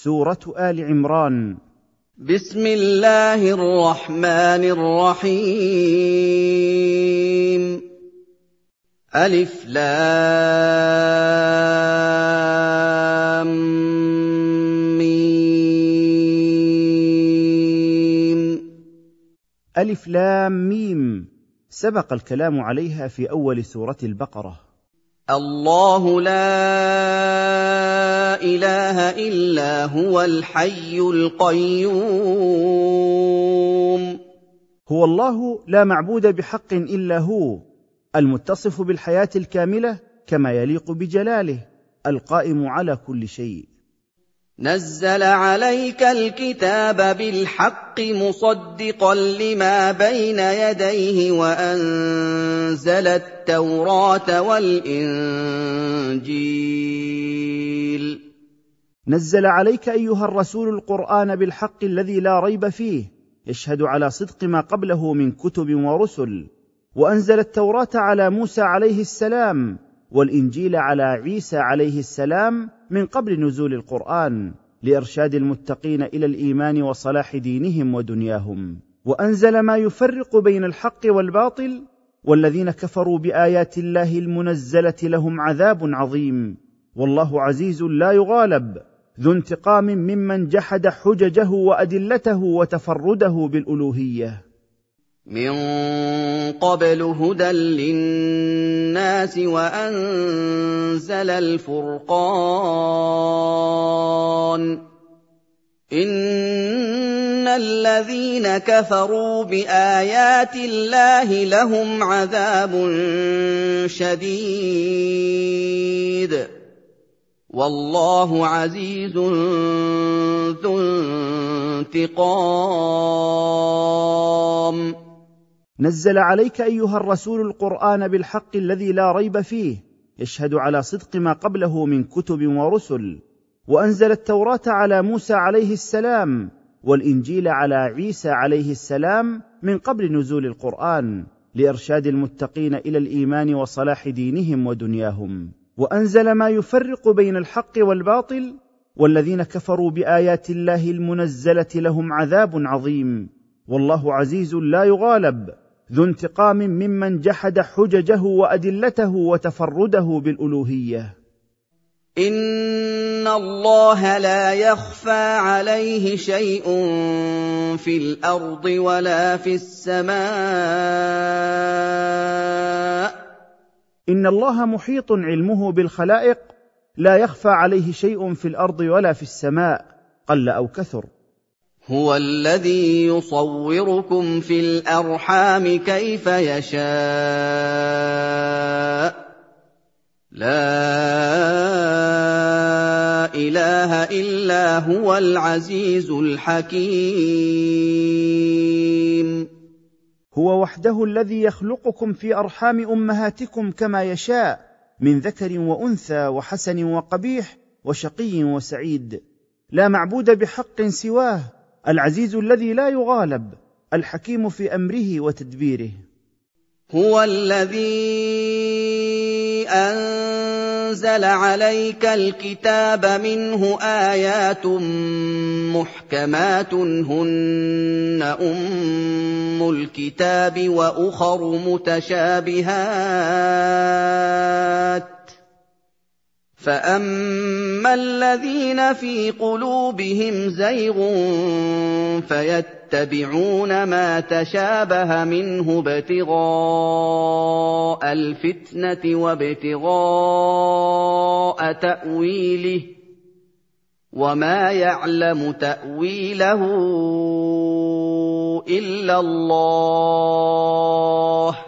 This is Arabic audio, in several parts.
سورة آل عمران. بسم الله الرحمن الرحيم. ألف لام ميم. ألف لام ميم، سبق الكلام عليها في أول سورة البقرة. الله لا إله إلا هو الحي القيوم. هو الله لا معبود بحق إلا هو، المتصف بالحياة الكاملة كما يليق بجلاله، القائم على كل شيء. نزل عليك الكتاب بالحق مصدقا لما بين يديه وأنزل التوراة والإنجيل. نزل عليك أيها الرسول القرآن بالحق الذي لا ريب فيه، يشهد على صدق ما قبله من كتب ورسل، وأنزل التوراة على موسى عليه السلام، والإنجيل على عيسى عليه السلام من قبل نزول القرآن، لإرشاد المتقين إلى الإيمان وصلاح دينهم ودنياهم. وأنزل ما يفرق بين الحق والباطل، والذين كفروا بآيات الله المنزلة لهم عذاب عظيم، والله عزيز لا يغالب، ذو انتقام ممن جحد حججه وأدلته وتفرده بالألوهية. من قبل هدى للناس وأنزل الفرقان. إن الذين كفروا بآيات الله لهم عذاب شديد، والله عزيز ذو انتقام. نزل عليك أيها الرسول القرآن بالحق الذي لا ريب فيه، يشهد على صدق ما قبله من كتب ورسل، وأنزل التوراة على موسى عليه السلام، والإنجيل على عيسى عليه السلام من قبل نزول القرآن، لإرشاد المتقين إلى الإيمان وصلاح دينهم ودنياهم. وأنزل ما يفرق بين الحق والباطل، والذين كفروا بآيات الله المنزلة لهم عذاب عظيم، والله عزيز لا يغالب، ذو انتقام ممن جحد حججه وأدلته وتفرده بالألوهية. إن الله لا يخفى عليه شيء في الأرض ولا في السماء. إن الله محيط علمه بالخلائق، لا يخفى عليه شيء في الأرض ولا في السماء، قل أو كثر. هو الذي يصوركم في الأرحام كيف يشاء. لا إله إلا هو العزيز الحكيم. هو وحده الذي يخلقكم في أرحام أمهاتكم كما يشاء، من ذكر وأنثى وحسن وقبيح وشقي وسعيد، لا معبود بحق سواه، العزيز الذي لا يغالب، الحكيم في أمره وتدبيره. هو الذي أنزل عليك الكتاب منه آيات محكمات هن أم الكتاب وأخر متشابهات، فأما الذين في قلوبهم زيغ فيتبعون ما تشابه منه ابتغاء الفتنة وابتغاء تأويله، وما يعلم تأويله إلا الله.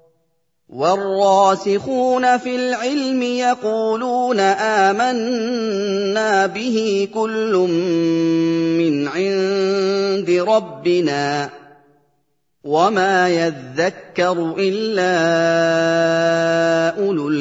والراسخون في العلم يقولون آمنا به كل من عند ربنا وما يذكر إلا أولو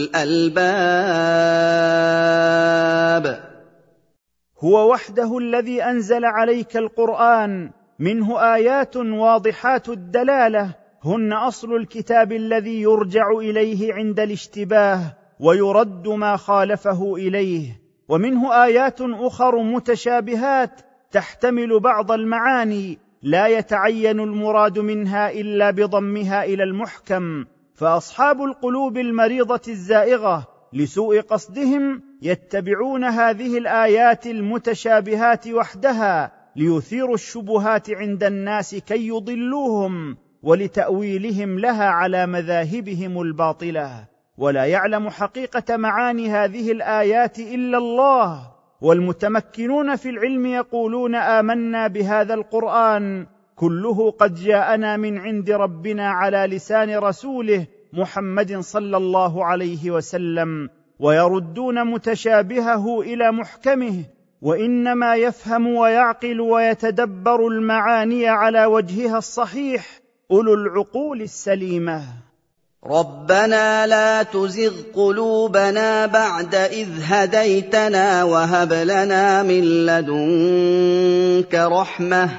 الألباب. هو وحده الذي أنزل عليك القرآن، منه آيات واضحات الدلالة، هن أصل الكتاب الذي يرجع إليه عند الاشتباه ويرد ما خالفه إليه، ومنه آيات أخر متشابهات تحتمل بعض المعاني لا يتعين المراد منها إلا بضمها إلى المحكم، فأصحاب القلوب المريضة الزائغة لسوء قصدهم يتبعون هذه الآيات المتشابهات وحدها ليثيروا الشبهات عند الناس كي يضلوهم ولتأويلهم لها على مذاهبهم الباطلة، ولا يعلم حقيقة معاني هذه الآيات إلا الله. والمتمكنون في العلم يقولون آمنا بهذا القرآن كله قد جاءنا من عند ربنا على لسان رسوله محمد صلى الله عليه وسلم، ويردون متشابهه إلى محكمه، وإنما يفهم ويعقل ويتدبر المعاني على وجهها الصحيح أولو العقول السليمة. ربنا لا تزغ قلوبنا بعد إذ هديتنا وهب لنا من لدنك رحمة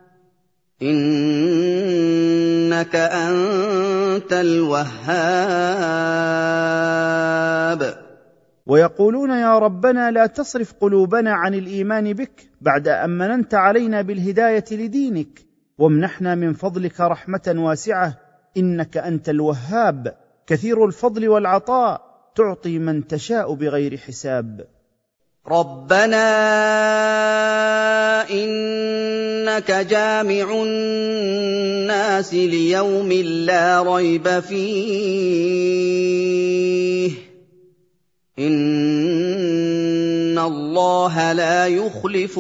إنك أنت الوهاب. ويقولون يا ربنا لا تصرف قلوبنا عن الإيمان بك بعد أن مننت علينا بالهداية لدينك، وامنحنا من فضلك رحمة واسعة إنك أنت الوهاب كثير الفضل والعطاء تعطي من تشاء بغير حساب. ربنا إنك جامع الناس ليوم لا ريب فيه إن الله لا يخلف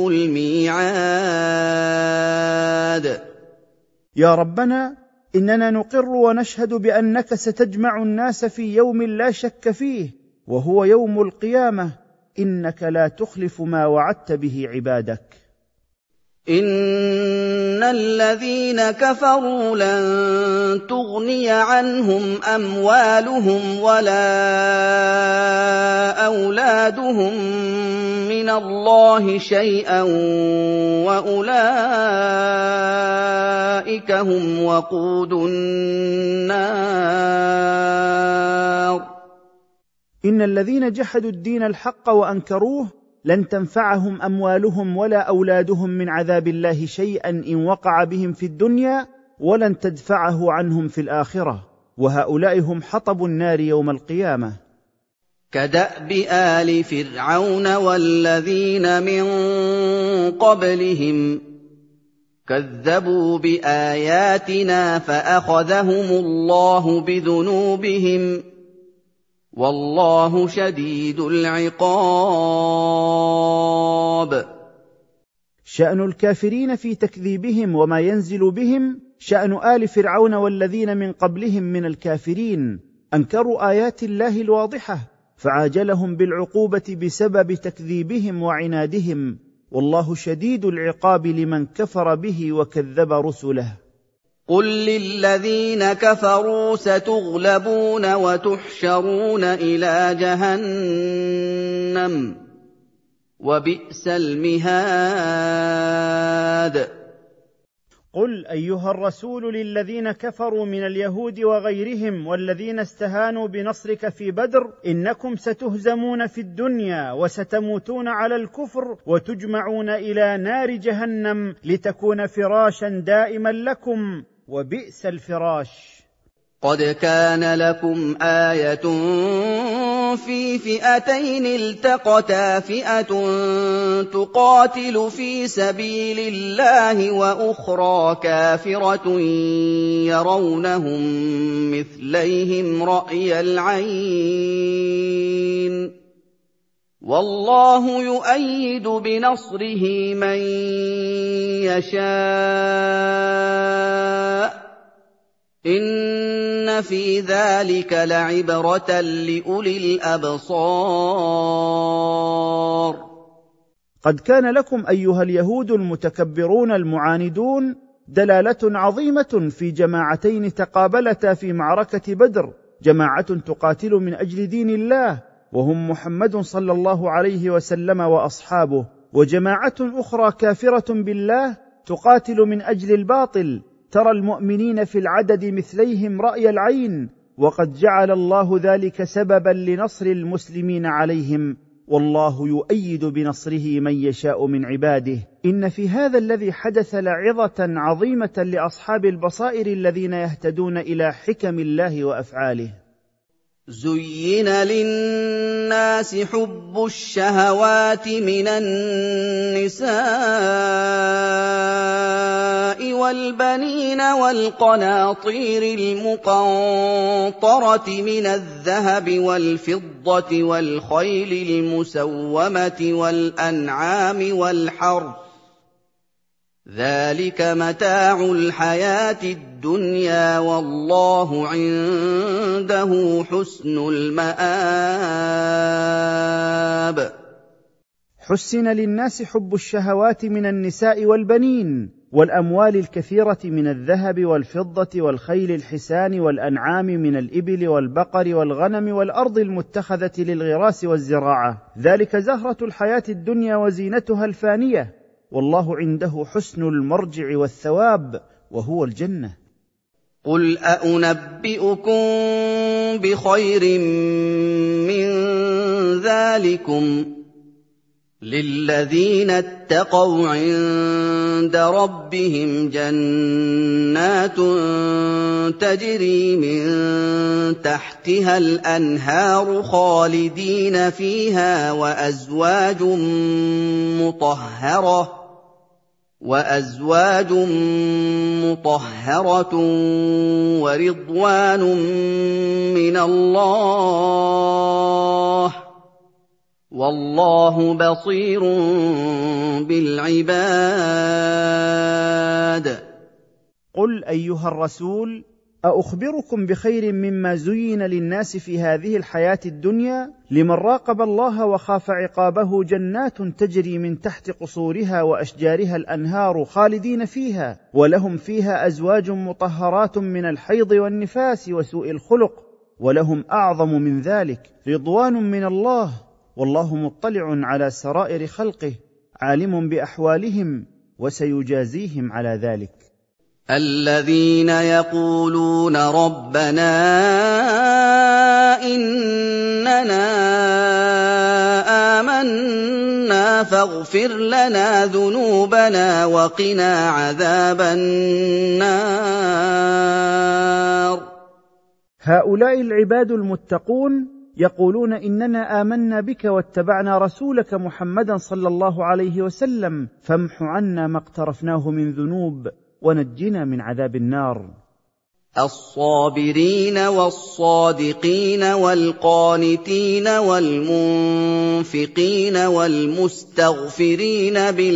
الميعاد. يا ربنا إننا نقر ونشهد بأنك ستجمع الناس في يوم لا شك فيه وهو يوم القيامة، إنك لا تخلف ما وعدت به عبادك. إن الذين كفروا لن تغني عنهم أموالهم ولا أولادهم من الله شيئا وأولئك هم وقود النار. إن الذين جحدوا الدين الحق وأنكروه لن تنفعهم أموالهم ولا أولادهم من عذاب الله شيئا إن وقع بهم في الدنيا، ولن تدفعه عنهم في الآخرة، وهؤلاء هم حطب النار يوم القيامة. كدأب آل فرعون والذين من قبلهم كذبوا بآياتنا فأخذهم الله بذنوبهم والله شديد العقاب. شأن الكافرين في تكذيبهم وما ينزل بهم شأن آل فرعون والذين من قبلهم من الكافرين، أنكروا آيات الله الواضحة فعاجلهم بالعقوبة بسبب تكذيبهم وعنادهم، والله شديد العقاب لمن كفر به وكذب رسله. قل للذين كفروا ستغلبون وتحشرون إلى جهنم وبئس المهاد. قل أيها الرسول للذين كفروا من اليهود وغيرهم والذين استهانوا بنصرك في بدر إنكم ستهزمون في الدنيا وستموتون على الكفر وتجمعون إلى نار جهنم لتكون فراشا دائما لكم وبئس الفراش. قد كان لكم آية في فئتين التقتا فئة تقاتل في سبيل الله وأخرى كافرة يرونهم مثليهم رأي العين والله يؤيد بنصره من يشاء إن في ذلك لعبرة لأولي الأبصار. قد كان لكم أيها اليهود المتكبرون المعاندون دلالة عظيمة في جماعتين تقابلتا في معركة بدر، جماعة تقاتل من أجل دين الله وهم محمد صلى الله عليه وسلم وأصحابه، وجماعة أخرى كافرة بالله تقاتل من أجل الباطل، ترى المؤمنين في العدد مثليهم رأي العين، وقد جعل الله ذلك سببا لنصر المسلمين عليهم، والله يؤيد بنصره من يشاء من عباده. إن في هذا الذي حدث لعظة عظيمة لأصحاب البصائر الذين يهتدون إلى حكم الله وأفعاله. زين للناس حب الشهوات من النساء والبنين والقناطير المقنطرة من الذهب والفضة والخيل المسومة والأنعام والحرث، ذلك متاع الحياة الدنيا والله عنده حسن المآب. حسن للناس حب الشهوات من النساء والبنين والأموال الكثيرة من الذهب والفضة والخيل الحسان والأنعام من الإبل والبقر والغنم والأرض المتخذة للغراس والزراعة، ذلك زهرة الحياة الدنيا وزينتها الفانية، والله عنده حسن المرجع والثواب وهو الجنة. قل أأنبئكم بخير من ذلكم للذين اتقوا عند ربهم جنات تجري من تحتها الأنهار خالدين فيها وأزواج مطهرة ورضوان من الله والله بصير بالعباد. قل أيها الرسول أخبركم بخير مما زين للناس في هذه الحياة الدنيا لمن راقب الله وخاف عقابه جنات تجري من تحت قصورها وأشجارها الأنهار خالدين فيها، ولهم فيها أزواج مطهرات من الحيض والنفاس وسوء الخلق، ولهم أعظم من ذلك رضوان من الله، والله مطلع على سرائر خلقه عالم بأحوالهم وسيجازيهم على ذلك. الذين يقولون ربنا إننا آمنا فاغفر لنا ذنوبنا وقنا عذاب النار. هؤلاء العباد المتقون يقولون إننا آمنا بك واتبعنا رسولك محمدا صلى الله عليه وسلم فامح عنا ما اقترفناه من ذنوب ونجنا من عذاب النار. الصابرين والصادقين والقانتين والمنفقين والمستغفرين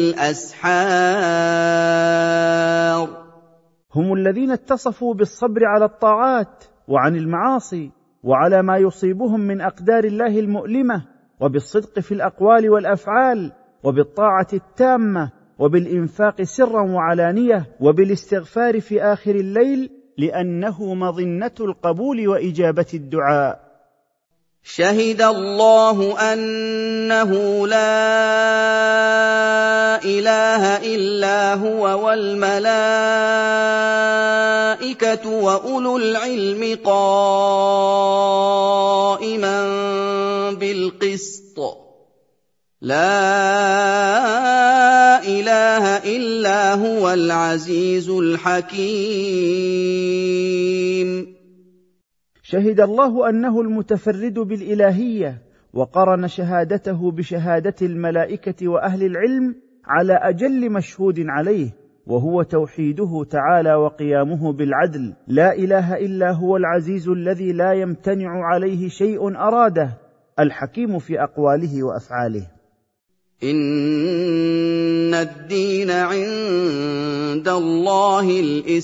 بالأسحار هم الذين اتصفوا بالصبر على الطاعات وعن المعاصي وعلى ما يصيبهم من أقدار الله المؤلمة، وبالصدق في الأقوال والأفعال، وبالطاعة التامة، وبالإنفاق سرا وعلانية، وبالاستغفار في آخر الليل لأنه مظنة القبول وإجابة الدعاء. شهد الله أنه لا إله إلا هو والملائكة وأولو العلم قائما بالقسط لا إله إلا هو العزيز الحكيم. شهد الله أنه المتفرد بالإلهية، وقرن شهادته بشهادة الملائكة وأهل العلم على أجل مشهود عليه، وهو توحيده تعالى وقيامه بالعدل. لا إله إلا هو العزيز الذي لا يمتنع عليه شيء أراده، الحكيم في أقواله وأفعاله. إن الدين عند الله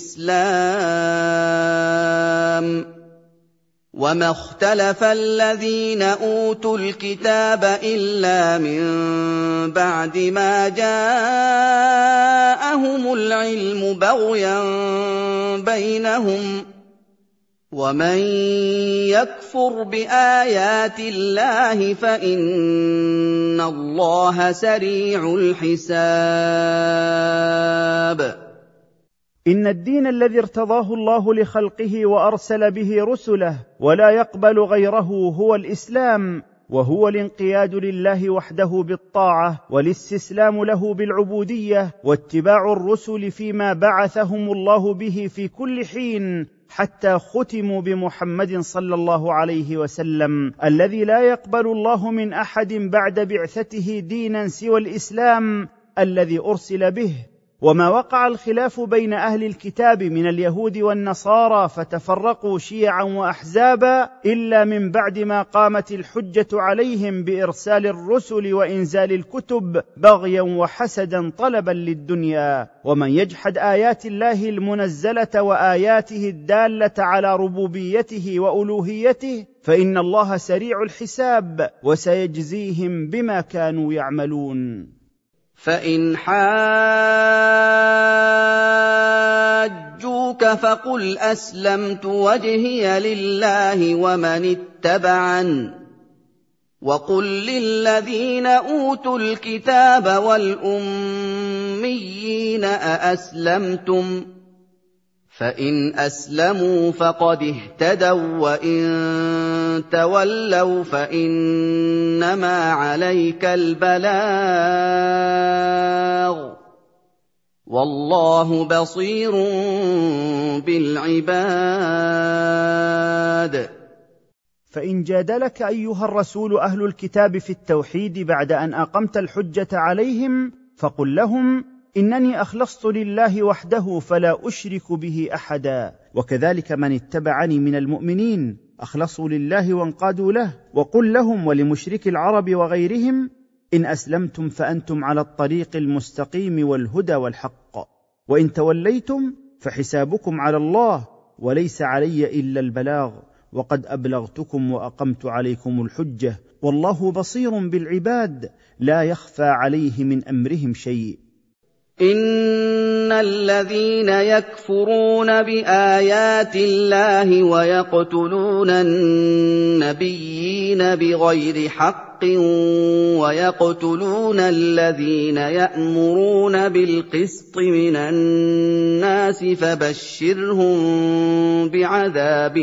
الإسلام وما اختلف الذين أوتوا الكتاب إلا من بعد ما جاءهم العلم بغيا بينهم ومن يكفر بآيات الله فإن الله سريع الحساب. إن الدين الذي ارتضاه الله لخلقه وأرسل به رسله ولا يقبل غيره هو الإسلام، وهو الانقياد لله وحده بالطاعه والاستسلام له بالعبوديه واتباع الرسل فيما بعثهم الله به في كل حين حتى ختموا بمحمد صلى الله عليه وسلم الذي لا يقبل الله من احد بعد بعثته دينا سوى الاسلام الذي ارسل به. وما وقع الخلاف بين اهل الكتاب من اليهود والنصارى فتفرقوا شيعا واحزابا الا من بعد ما قامت الحجه عليهم بارسال الرسل وانزال الكتب بغيا وحسدا طلبا للدنيا. ومن يجحد ايات الله المنزله واياته الداله على ربوبيته والوهيته فان الله سريع الحساب وسيجزيهم بما كانوا يعملون. فإن حاجوك فقل أسلمت وجهي لله ومن اتبعن وقل للذين أوتوا الكتاب والأميين أأسلمتم فإن أسلموا فقد اهتدوا وإن تولوا فإنما عليك البلاغ والله بصير بالعباد. فإن جادلك أيها الرسول أهل الكتاب في التوحيد بعد أن أقمت الحجة عليهم فقل لهم إنني أخلصت لله وحده فلا أشرك به أحدا، وكذلك من اتبعني من المؤمنين أخلصوا لله وانقادوا له. وقل لهم ولمشرك العرب وغيرهم إن أسلمتم فأنتم على الطريق المستقيم والهدى والحق، وإن توليتم فحسابكم على الله وليس علي إلا البلاغ وقد أبلغتكم وأقمت عليكم الحجة والله بصير بالعباد لا يخفى عليه من أمرهم شيء. إن الذين يكفرون بآيات الله ويقتلون النبيين بغير حق ويقتلون الذين يأمرون بالقسط من الناس فبشرهم بعذاب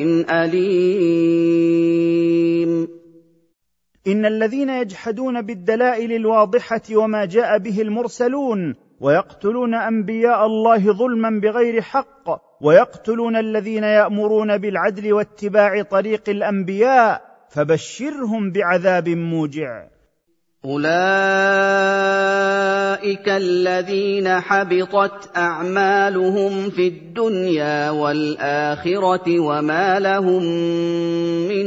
أليم. إن الذين يجحدون بالدلائل الواضحة وما جاء به المرسلون ويقتلون أنبياء الله ظلما بغير حق ويقتلون الذين يأمرون بالعدل واتباع طريق الأنبياء فبشرهم بعذاب موجع. أولئك الذين حبطت أعمالهم في الدنيا والآخرة وما لهم من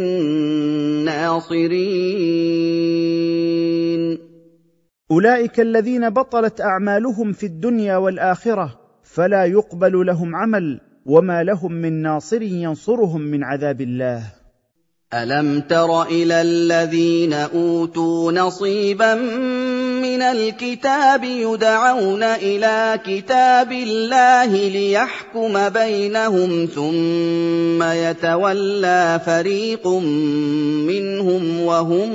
ناصرين. أولئك الذين بطلت أعمالهم في الدنيا والآخرة فلا يقبل لهم عمل وما لهم من ناصر ينصرهم من عذاب الله. ألم تر إلى الذين أوتوا نصيبا من الكتاب يدعون إلى كتاب الله ليحكم بينهم ثم يتولى فريق منهم وهم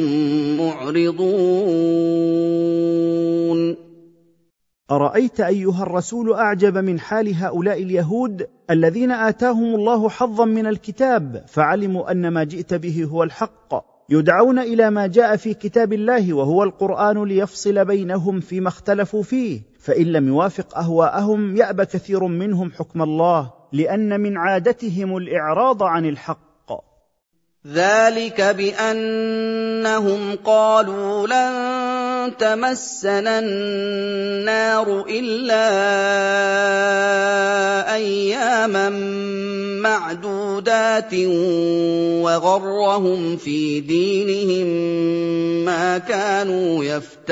معرضون. أرأيت أيها الرسول أعجب من حال هؤلاء اليهود الذين آتاهم الله حظا من الكتاب فعلموا أن ما جئت به هو الحق، يدعون إلى ما جاء في كتاب الله وهو القرآن ليفصل بينهم فيما اختلفوا فيه، فإن لم يوافق أهواءهم يأبى كثير منهم حكم الله لأن من عادتهم الإعراض عن الحق. ذلك بأنهم قالوا لن تمسنا النار إلا أياما معدودات وغرهم في دينهم ما كانوا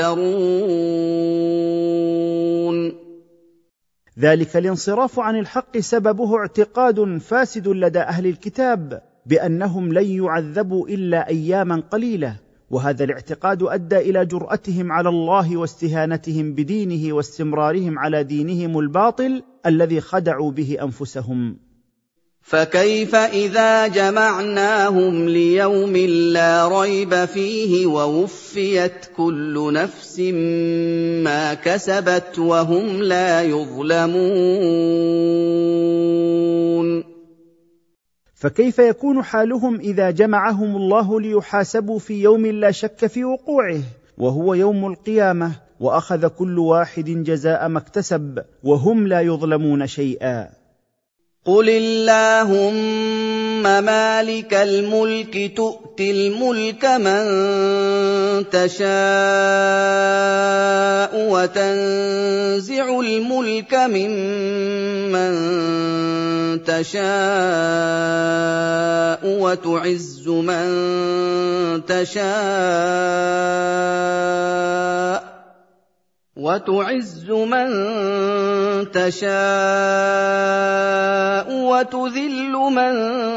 يفترون. ذلك الانصراف عن الحق سببه اعتقاد فاسد لدى أهل الكتاب بأنهم لن يعذبوا إلا أياما قليلة، وهذا الاعتقاد أدى إلى جرأتهم على الله واستهانتهم بدينه واستمرارهم على دينهم الباطل الذي خدعوا به أنفسهم. فكيف إذا جمعناهم ليوم لا ريب فيه ووفيت كل نفس ما كسبت وهم لا يظلمون. فكيف يكون حالهم إذا جمعهم الله ليحاسبوا في يوم لا شك في وقوعه، وهو يوم القيامة، وأخذ كل واحد جزاء ما اكتسب وهم لا يظلمون شيئا؟ قل اللهم مالك الملك تؤتي الملك من تشاء وتنزع الملك ممن تشاء وتعز من تشاء وتذل من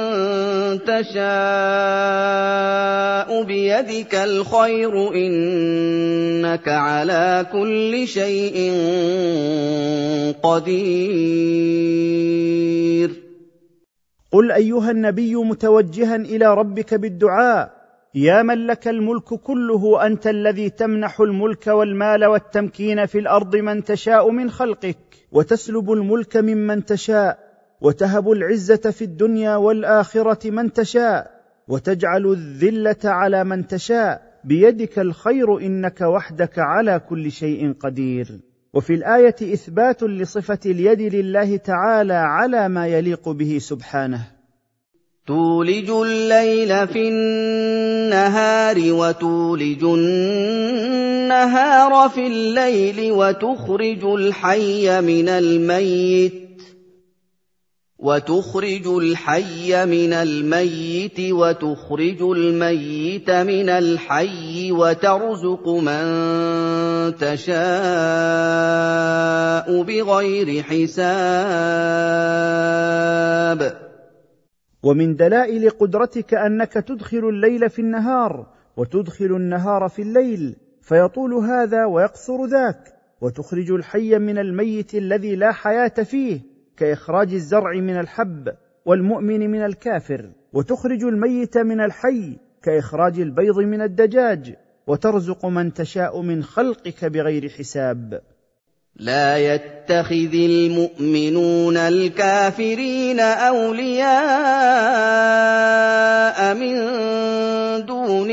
تشاء بيدك الخير إنك على كل شيء قدير. قل أيها النبي متوجها إلى ربك بالدعاء: يا من لك الملك كله، أنت الذي تمنح الملك والمال والتمكين في الأرض من تشاء من خلقك، وتسلب الملك ممن تشاء، وتهب العزة في الدنيا والآخرة من تشاء، وتجعل الذلة على من تشاء، بيدك الخير إنك وحدك على كل شيء قدير. وفي الآية إثبات لصفة اليد لله تعالى على ما يليق به سبحانه: تولج الليل في النهار وتولج النهار في الليل وتخرج الحي من الميت وتخرج الميت من الحي وترزق من تشاء بغير حساب. ومن دلائل قدرتك أنك تدخل الليل في النهار وتدخل النهار في الليل، فيطول هذا ويقصر ذاك، وتخرج الحي من الميت الذي لا حياة فيه، كإخراج الزرع من الحب والمؤمن من الكافر، وتخرج الميت من الحي، كإخراج البيض من الدجاج، وترزق من تشاء من خلقك بغير حساب. لا يتخذ المؤمنون الكافرين أولياء من دون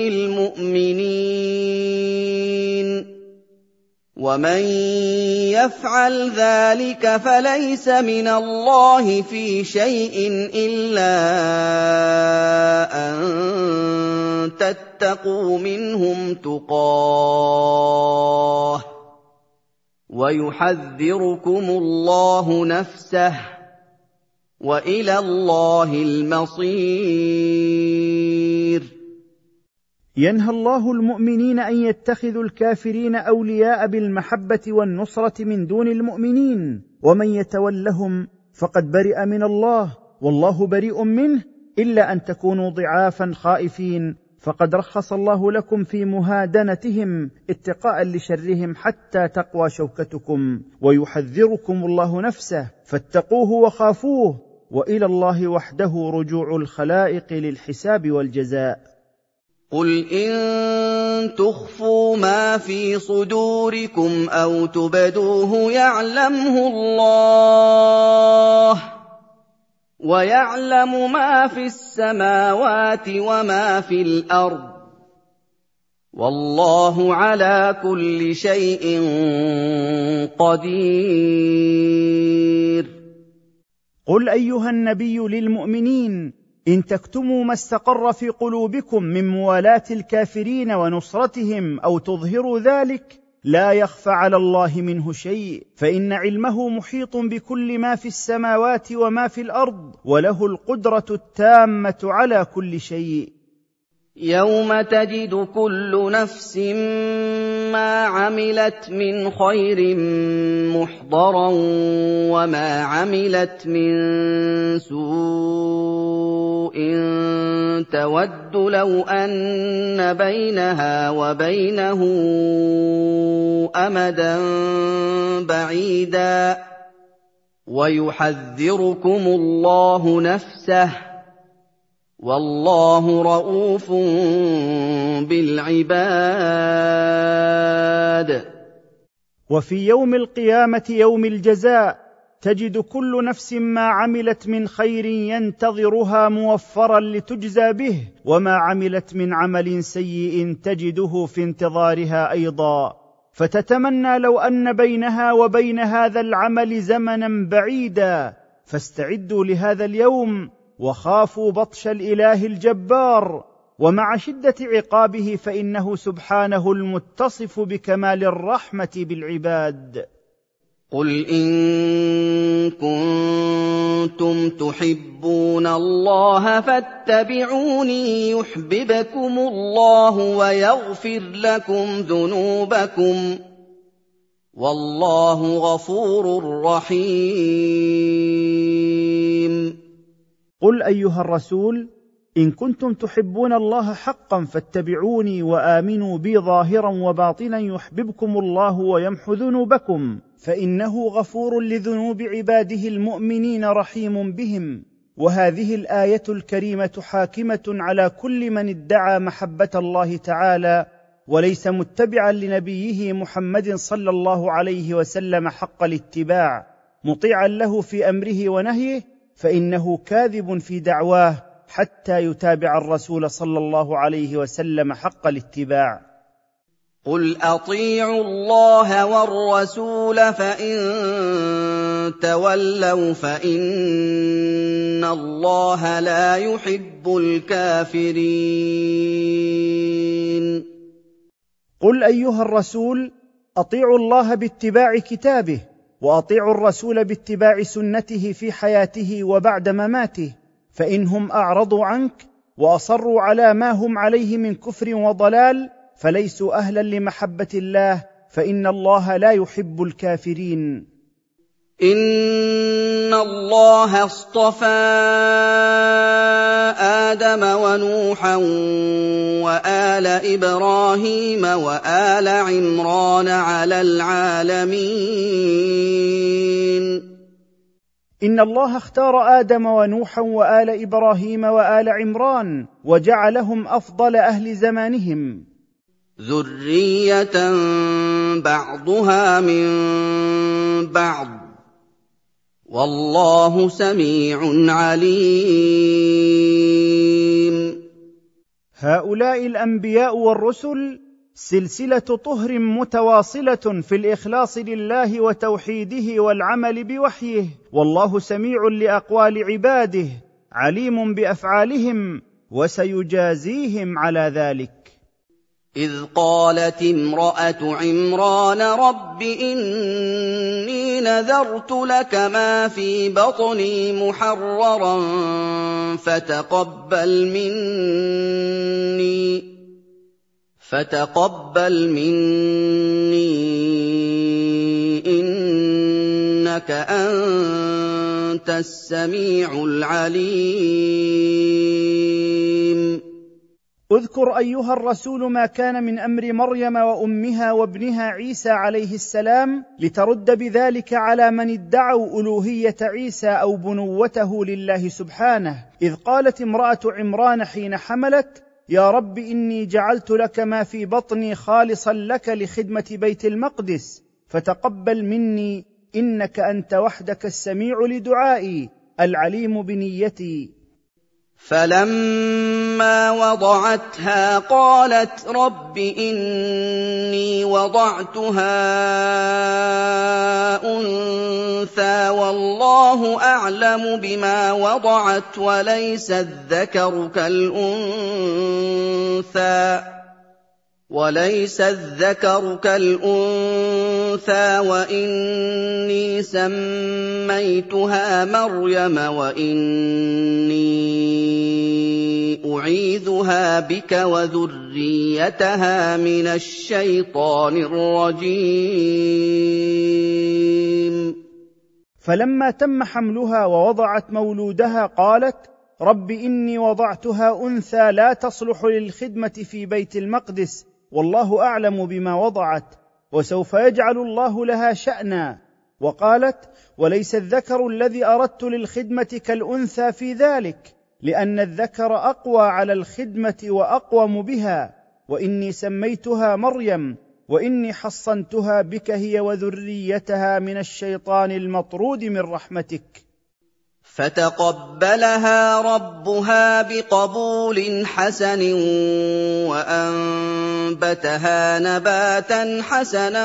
المؤمنين، ومن يفعل ذلك فليس من الله في شيء إلا أن تتقوا منهم تقاه، ويحذركم الله نفسه، وإلى الله المصير. ينهى الله المؤمنين أن يتخذوا الكافرين أولياء بالمحبة والنصرة من دون المؤمنين، ومن يتولهم فقد برئ من الله، والله بريء منه، إلا أن تكونوا ضعافا خائفين، فقد رخص الله لكم في مهادنتهم اتقاء لشرهم حتى تقوى شوكتكم، ويحذركم الله نفسه، فاتقوه وخافوه، وإلى الله وحده رجوع الخلائق للحساب والجزاء. قل إن تخفوا ما في صدوركم أو تبدوه يعلمه الله، ويعلم ما في السماوات وما في الأرض، والله على كل شيء قدير. قل أيها النبي للمؤمنين: إن تكتموا ما استقر في قلوبكم من موالاة الكافرين ونصرتهم أو تظهروا ذلك، لا يخفى على الله منه شيء، فإن علمه محيط بكل ما في السماوات وما في الأرض، وله القدرة التامة على كل شيء. يوم تجد كل نفس ما عملت من خير محضرا وما عملت من سوء تود لو أن بينها وبينه أمدا بعيدا، ويحذركم الله نفسه، والله رءوف بالعباد. وفي يوم القيامة يوم الجزاء تجد كل نفس ما عملت من خير ينتظرها موفرا لتجزى به، وما عملت من عمل سيء تجده في انتظارها ايضا، فتتمنى لو ان بينها وبين هذا العمل زمنا بعيدا. فاستعدوا لهذا اليوم وخافوا بطش الاله الجبار، ومع شده عقابه فانه سبحانه المتصف بكمال الرحمه بالعباد. قل إن كنتم تحبون الله فاتبعوني يحببكم الله ويغفر لكم ذنوبكم والله غفور رحيم. قل أيها الرسول: إن كنتم تحبون الله حقا فاتبعوني وآمنوا بي ظاهرا وباطنا يحببكم الله ويمحو ذنوبكم، فإنه غفور لذنوب عباده المؤمنين رحيم بهم. وهذه الآية الكريمة حاكمة على كل من ادعى محبة الله تعالى وليس متبعا لنبيه محمد صلى الله عليه وسلم حق الاتباع، مطيعا له في أمره ونهيه، فإنه كاذب في دعواه حتى يتابع الرسول صلى الله عليه وسلم حق الاتباع. قل أطيعوا الله والرسول فإن تولوا فإن الله لا يحب الكافرين. قل أيها الرسول: أطيعوا الله باتباع كتابه، وأطيعوا الرسول باتباع سنته في حياته وبعد مماته، فإنهم أعرضوا عنك وأصروا على ما هم عليه من كفر وضلال فليسوا أهلا لمحبة الله، فإن الله لا يحب الكافرين. إن الله اصطفى آدم ونوحا وآل إبراهيم وآل عمران على العالمين. إن الله اختار آدم ونوحا وآل إبراهيم وآل عمران وجعلهم أفضل أهل زمانهم، ذرية بعضها من بعض، والله سميع عليم. هؤلاء الأنبياء والرسل سلسلة طهر متواصلة في الإخلاص لله وتوحيده والعمل بوحيه، والله سميع لأقوال عباده عليم بأفعالهم وسيجازيهم على ذلك. إذ قالت امرأة عمران رب إني نذرت لك ما في بطني محررا فتقبل مني إنك أنت السميع العليم. اذكر أيها الرسول ما كان من أمر مريم وأمها وابنها عيسى عليه السلام لترد بذلك على من ادعوا ألوهية عيسى أو بنوته لله سبحانه. إذ قالت امرأة عمران حين حملت: يا رب إني جعلت لك ما في بطني خالصا لك لخدمة بيت المقدس فتقبل مني إنك أنت وحدك السميع لدعائي العليم بنيتي. فلما وضعتها قالت رب إني وضعتها أنثى والله أعلم بما وضعت وليس الذكر كالأنثى وإني سميتها مريم وإني أعيذها بك وذريتها من الشيطان الرجيم. فلما تم حملها ووضعت مولودها قالت: رب إني وضعتها أنثى لا تصلح للخدمة في بيت المقدس والله أعلم بما وضعت وسوف يجعل الله لها شأنا. وقالت: وليس الذكر الذي أردت للخدمة كالأنثى في ذلك، لأن الذكر أقوى على الخدمة وأقوم بها، وإني سميتها مريم وإني حصنتها بك هي وذريتها من الشيطان المطرود من رحمتك. فتقبلها ربها بقبول حسن وأنبتها نباتا حسنا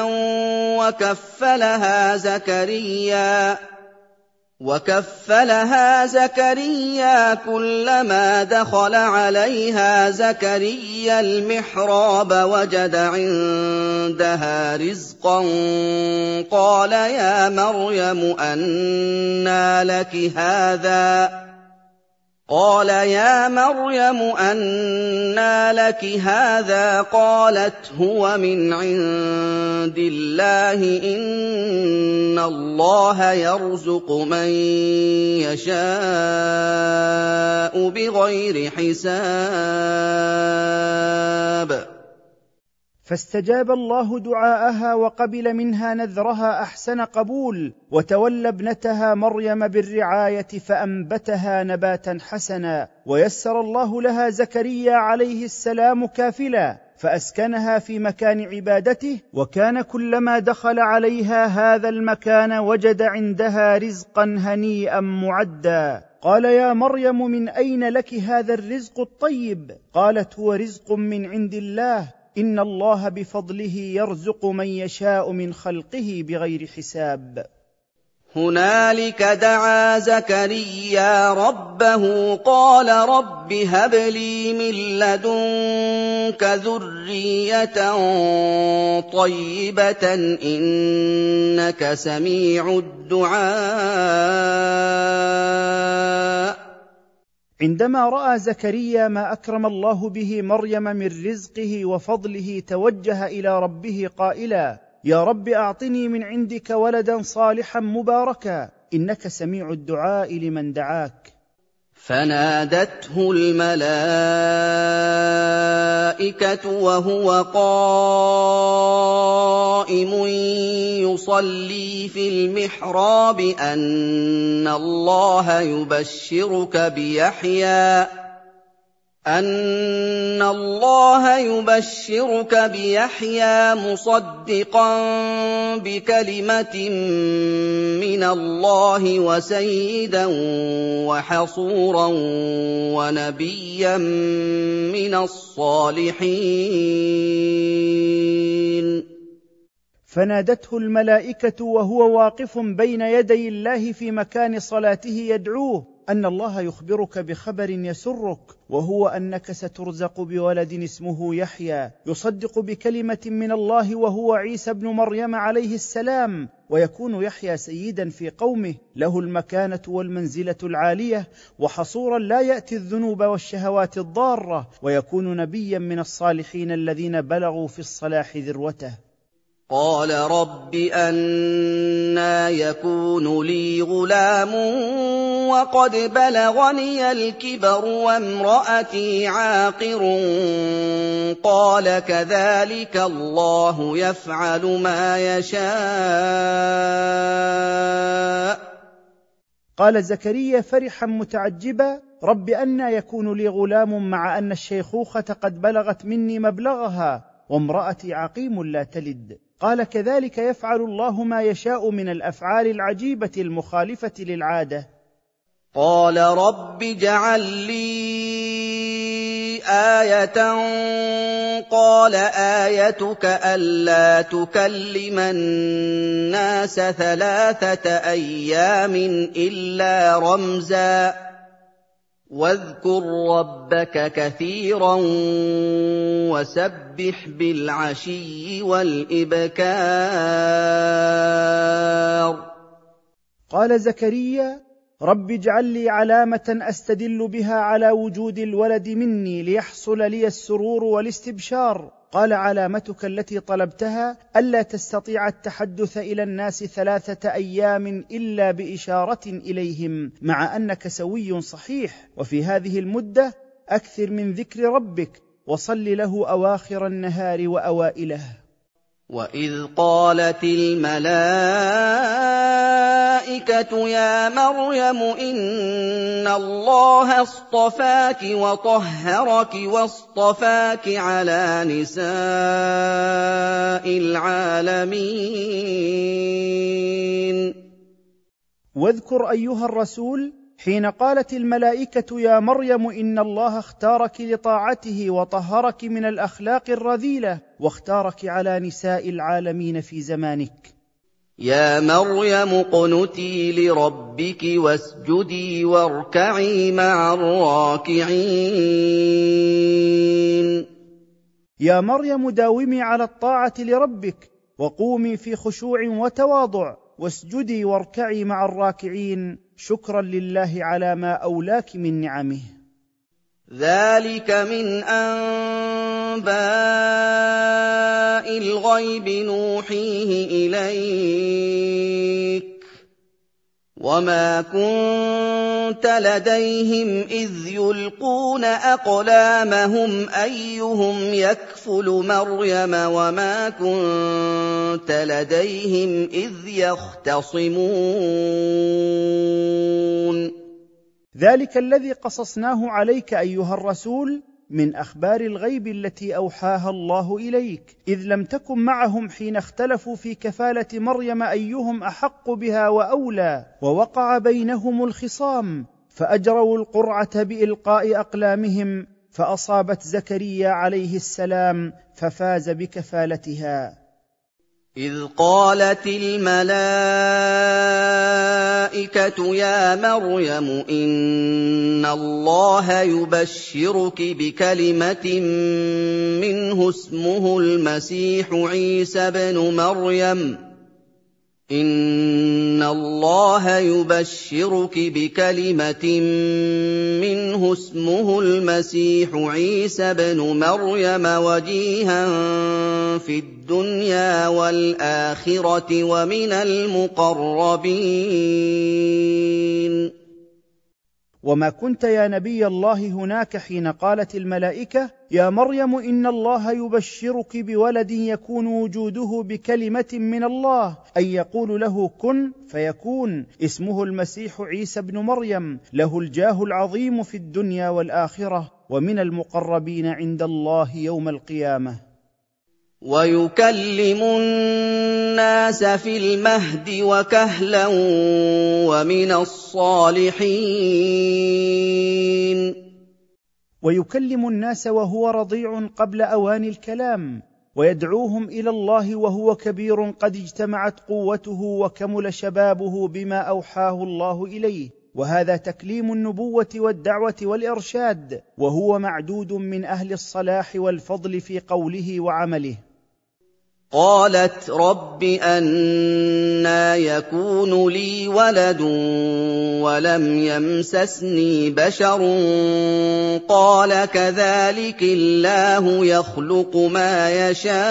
وكفلها زكريا كلما دخل عليها زكريا المحراب وجد عندها رزقا قال يا مريم أنى لك هذا قالت هو من عند الله إن الله يرزق من يشاء بغير حساب. فاستجاب الله دعاءها وقبل منها نذرها أحسن قبول، وتولى ابنتها مريم بالرعاية فأنبتها نباتا حسنا، ويسر الله لها زكريا عليه السلام كافلا فأسكنها في مكان عبادته، وكان كلما دخل عليها هذا المكان وجد عندها رزقا هنيئا معدا. قال يا مريم من أين لك هذا الرزق الطيب؟ قالت هو رزق من عند الله إن الله بفضله يرزق من يشاء من خلقه بغير حساب. هنالك دعا زكريا ربه قال رب هب لي من لدنك ذرية طيبة إنك سميع الدعاء. عندما رأى زكريا ما أكرم الله به مريم من رزقه وفضله توجه إلى ربه قائلا يا رب أعطني من عندك ولدا صالحا مباركا إنك سميع الدعاء لمن دعاك. فنادته الملائكة وهو قائم يصلي في المحراب أن الله يبشرك بيحيى مصدقا بكلمة من الله وسيدا وحصورا ونبيا من الصالحين. فنادته الملائكة وهو واقف بين يدي الله في مكان صلاته يدعوه أن الله يخبرك بخبر يسرك، وهو أنك سترزق بولد اسمه يحيى يصدق بكلمة من الله وهو عيسى ابن مريم عليه السلام، ويكون يحيى سيدا في قومه له المكانة والمنزلة العالية، وحصورا لا يأتي الذنوب والشهوات الضارة، ويكون نبيا من الصالحين الذين بلغوا في الصلاح ذروته. قال رب أنى يكون لي غلام وقد بلغني الكبر وامرأتي عاقر قال كذلك الله يفعل ما يشاء. قال زكريا فرحا متعجبا رب أنى يكون لي غلام مع أن الشيخوخة قد بلغت مني مبلغها وامرأتي عقيم لا تلد. قال كذلك يفعل الله ما يشاء من الأفعال العجيبة المخالفة للعادة. قال رب اجعل لي آية قال آيتك ألا تكلم الناس 3 أيام إلا رمزا واذكر ربك كثيرا وسبح بالعشي والإبكار. قال زكريا رب اجعل لي علامة أستدل بها على وجود الولد مني ليحصل لي السرور والاستبشار. قال علامتك التي طلبتها ألا تستطيع التحدث إلى الناس 3 أيام إلا بإشارة إليهم، مع أنك سوي صحيح، وفي هذه المدة أكثر من ذكر ربك وصل له أواخر النهار وأوائله. وَإِذْ قَالَتِ الْمَلَائِكَةُ يَا مَرْيَمُ إِنَّ اللَّهَ اصْطَفَاكِ وَطَهَّرَكِ وَاصْطَفَاكِ عَلَىٰ نِسَاءِ الْعَالَمِينَ. واذكر أيها الرسول حين قالت الملائكة يا مريم إن الله اختارك لطاعته وطهرك من الأخلاق الرذيلة واختارك على نساء العالمين في زمانك. يا مريم اقنتي لربك واسجدي واركعي مع الراكعين. يا مريم داومي على الطاعة لربك وقومي في خشوع وتواضع واسجدي واركعي مع الراكعين شكرا لله على ما أولاك من نعمه. ذلك من أنباء الغيب نوحيه إليك وما كنت لديهم إذ يلقون أقلامهم أيهم يكفل مريم وما كنت لديهم إذ يختصمون. ذلك الذي قصصناه عليك أيها الرسول من أخبار الغيب التي أوحاها الله إليك، إذ لم تكن معهم حين اختلفوا في كفالة مريم أيهم أحق بها وأولى، ووقع بينهم الخصام فأجروا القرعة بإلقاء أقلامهم فأصابت زكريا عليه السلام ففاز بكفالتها. إذ قالت الملائكة يا مريم إن الله يبشرك بكلمة منه اسمه المسيح عيسى بن مريم إن الله يبشرك بكلمة منه اسمه المسيح عيسى بن مريم وجيها في الدنيا والآخرة ومن المقربين. وما كنت يا نبي الله هناك حين قالت الملائكة يا مريم إن الله يبشرك بولد يكون وجوده بكلمة من الله أن يقول له كن فيكون، اسمه المسيح عيسى بن مريم، له الجاه العظيم في الدنيا والآخرة ومن المقربين عند الله يوم القيامة. ويكلم الناس في المهد وكهلا ومن الصالحين. ويكلم الناس وهو رضيع قبل أوان الكلام، ويدعوهم إلى الله وهو كبير قد اجتمعت قوته وكمل شبابه بما أوحاه الله إليه، وهذا تكليم النبوة والدعوة والإرشاد، وهو معدود من أهل الصلاح والفضل في قوله وعمله. قالت رب أنى يكون لي ولد ولم يمسسني بشر قال كذلك الله يخلق ما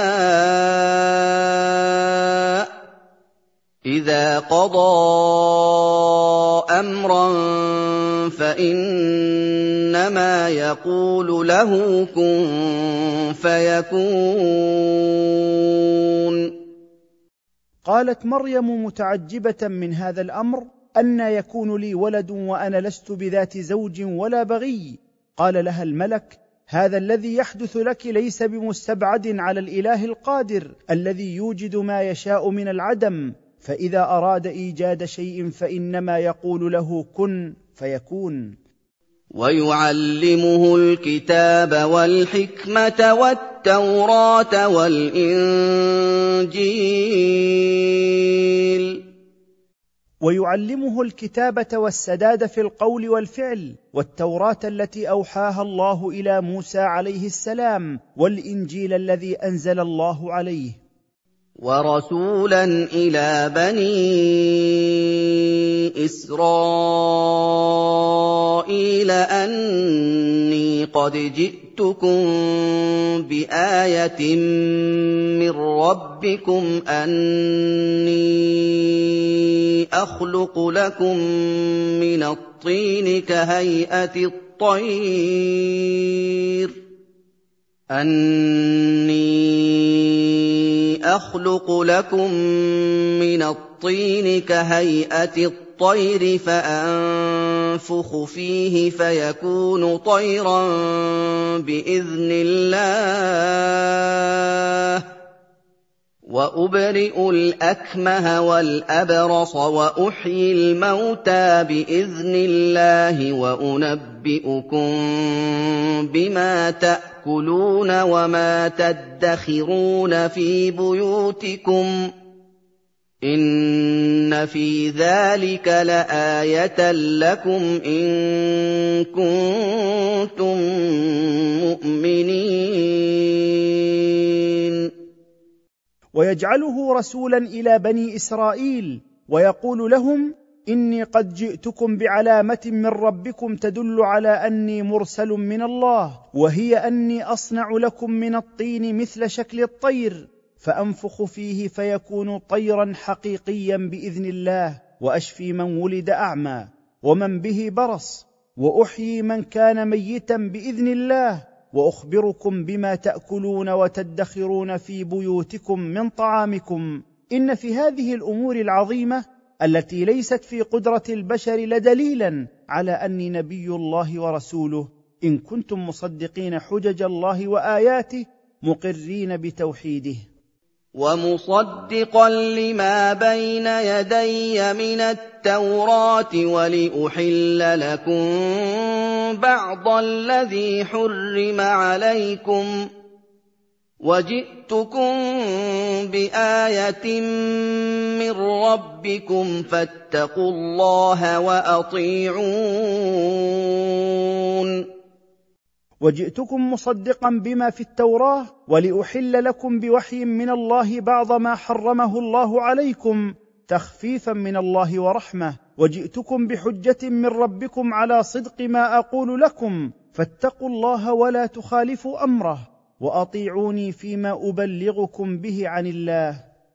يشاء إذا قضى أمرا فإنما يقول له كن فيكون. قالت مريم متعجبة من هذا الأمر أنى يكون لي ولد وأنا لست بذات زوج ولا بغي. قال لها الملك هذا الذي يحدث لك ليس بمستبعد على الإله القادر الذي يوجد ما يشاء من العدم، فإذا أراد إيجاد شيء فإنما يقول له كن فيكون. ويعلمه الكتاب والحكمة والتوراة والإنجيل. ويعلمه الكتابة والسداد في القول والفعل، والتوراة التي أوحاها الله إلى موسى عليه السلام، والإنجيل الذي أنزل الله عليه. ورسولا إلى بني إسرائيل أني قد جئتكم بآية من ربكم أني أخلق لكم من الطين كهيئة الطير أخلق لكم من الطين كهيئة الطير فأنفخ فيه فيكون طيرا بإذن الله وأبرئ الأكمه والأبرص وأحيي الموتى بإذن الله وأنبئكم بما تأكلون وما تدخرون في بيوتكم إن في ذلك لآية لكم إن كنتم مؤمنين. ويجعله رسولا إلى بني إسرائيل ويقول لهم: إني قد جئتكم بعلامة من ربكم تدل على أني مرسل من الله، وهي أني أصنع لكم من الطين مثل شكل الطير فأنفخ فيه فيكون طيرا حقيقيا بإذن الله، وأشفي من ولد أعمى ومن به برص، وأحيي من كان ميتا بإذن الله، وأخبركم بما تأكلون وتدخرون في بيوتكم من طعامكم. إن في هذه الأمور العظيمة التي ليست في قدرة البشر لدليلا على أني نبي الله ورسوله، إن كنتم مصدقين حجج الله وآياته مقرين بتوحيده. ومصدقا لما بين يدي من التوراة ولأحل لكم بعض الذي حرم عليكم وجئتكم بآية من ربكم فاتقوا الله وأطيعون. وجئتكم مصدقا بما في التوراة ولأحل لكم بوحي من الله بعض ما حرمه الله عليكم تخفيفا من الله ورحمة، وجئتكم بحجة من ربكم على صدق ما أقول لكم، فاتقوا الله ولا تخالفوا أمره، وأطيعوني فيما أبلغكم به عن الله.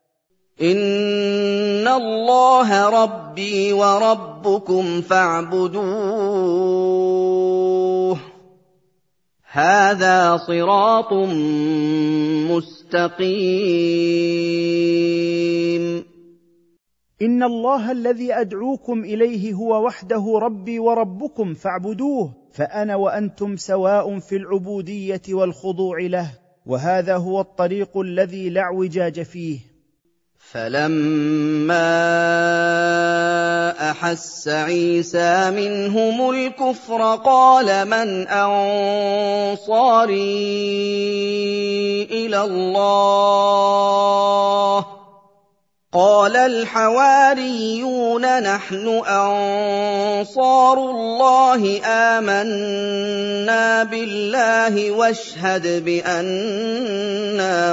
إن الله ربي وربكم فاعبدوه هذا صراط مستقيم. إن الله الذي أدعوكم إليه هو وحده ربي وربكم فاعبدوه، فأنا وأنتم سواء في العبودية والخضوع له، وهذا هو الطريق الذي لا اعوجاج فيه. فلما أحس عيسى منهم الكفر قال من أنصاري إلى الله قال الحواريون نحن أنصار الله آمنا بالله واشهد بأننا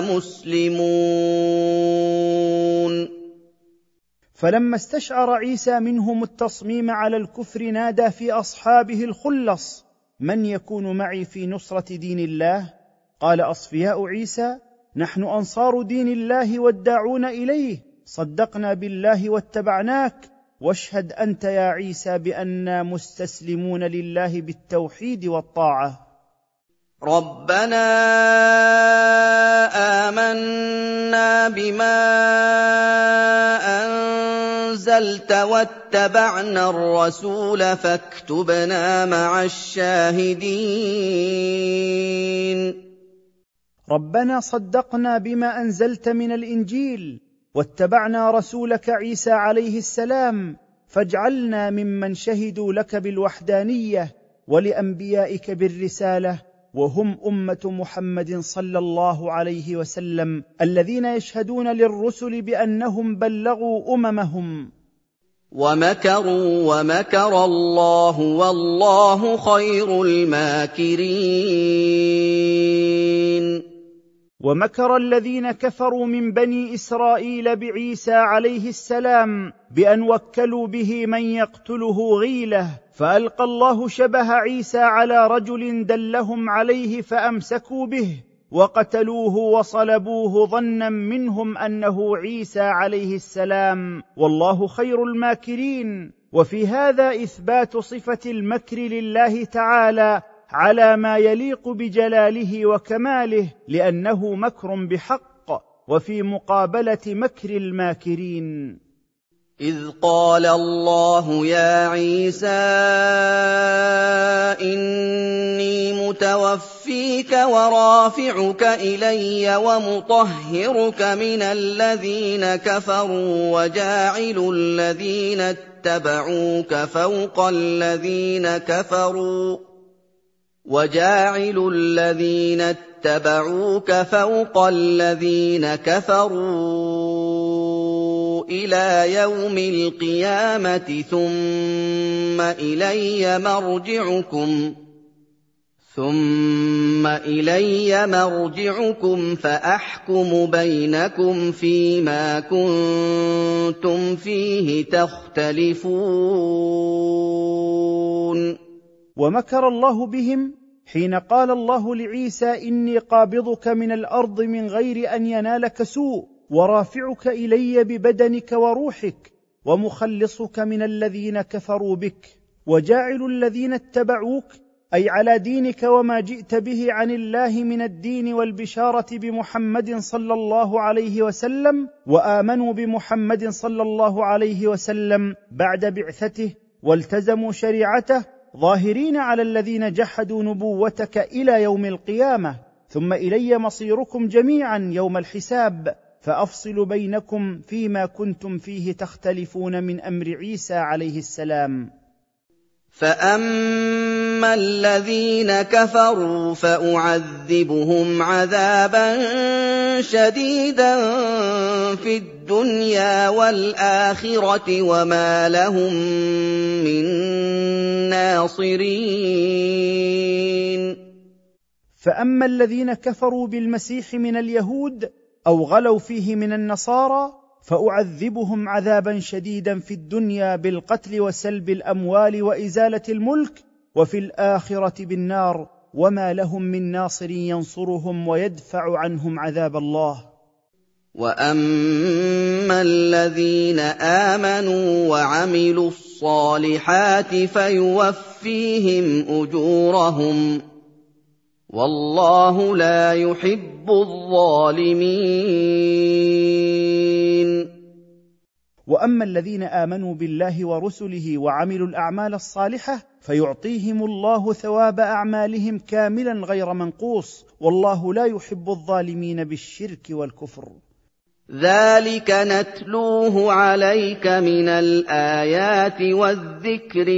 مسلمون. فلما استشعر عيسى منهم التصميم على الكفر نادى في أصحابه الخلص: من يكون معي في نصرة دين الله؟ قال أصفياء عيسى: نحن أنصار دين الله والداعون إليه، صدقنا بالله واتبعناك، واشهد أنت يا عيسى بأننا مستسلمون لله بالتوحيد والطاعة. ربنا آمنا بما أنزلت واتبعنا الرسول فاكتبنا مع الشاهدين. ربنا صدقنا بما أنزلت من الإنجيل واتبعنا رسولك عيسى عليه السلام، فاجعلنا ممن شهدوا لك بالوحدانية ولأنبيائك بالرسالة، وهم أمة محمد صلى الله عليه وسلم الذين يشهدون للرسل بأنهم بلغوا أممهم. ومكروا ومكر الله والله خير الماكرين. ومكر الذين كفروا من بني إسرائيل بعيسى عليه السلام بأن وكلوا به من يقتله غيلة، فألقى الله شبه عيسى على رجل دلهم عليه فأمسكوا به وقتلوه وصلبوه ظنا منهم أنه عيسى عليه السلام، والله خير الماكرين. وفي هذا إثبات صفة المكر لله تعالى على ما يليق بجلاله وكماله، لأنه مكر بحق، وفي مقابلة مكر الماكرين. إذ قال الله يا عيسى إني متوفيك ورافعك إلي ومطهرك من الذين كفروا وجاعل الذين اتبعوك فوق الذين كفروا إلى يوم القيامة ثم إلي مرجعكم فأحكم بينكم فيما كنتم فيه تختلفون. ومكر الله بهم حين قال الله لعيسى إني قابضك من الأرض من غير أن ينالك سوء ورافعك إلي ببدنك وروحك ومخلصك من الذين كفروا بك وجاعل الذين اتبعوك أي على دينك وما جئت به عن الله من الدين والبشارة بمحمد صلى الله عليه وسلم وآمنوا بمحمد صلى الله عليه وسلم بعد بعثته والتزموا شريعته ظاهرين على الذين جحدوا نبوتك إلى يوم القيامة. ثم إلي مصيركم جميعا يوم الحساب فأفصل بينكم فيما كنتم فيه تختلفون من أمر عيسى عليه السلام. فأما الذين كفروا فأعذبهم عذابا شديدا في الدنيا والآخرة وما لهم من ناصرين. فأما الذين كفروا بالمسيح من اليهود أو غلوا فيه من النصارى فأعذبهم عذابا شديدا في الدنيا بالقتل وسلب الأموال وإزالة الملك وفي الآخرة بالنار وما لهم من ناصر ينصرهم ويدفع عنهم عذاب الله. وأما الذين آمنوا وعملوا الصالحات فيوفيهم أجورهم والله لا يحب الظالمين. وأما الذين آمنوا بالله ورسله وعملوا الأعمال الصالحة فيعطيهم الله ثواب أعمالهم كاملا غير منقوص والله لا يحب الظالمين بالشرك والكفر. ذلك نتلوه عليك من الآيات والذكر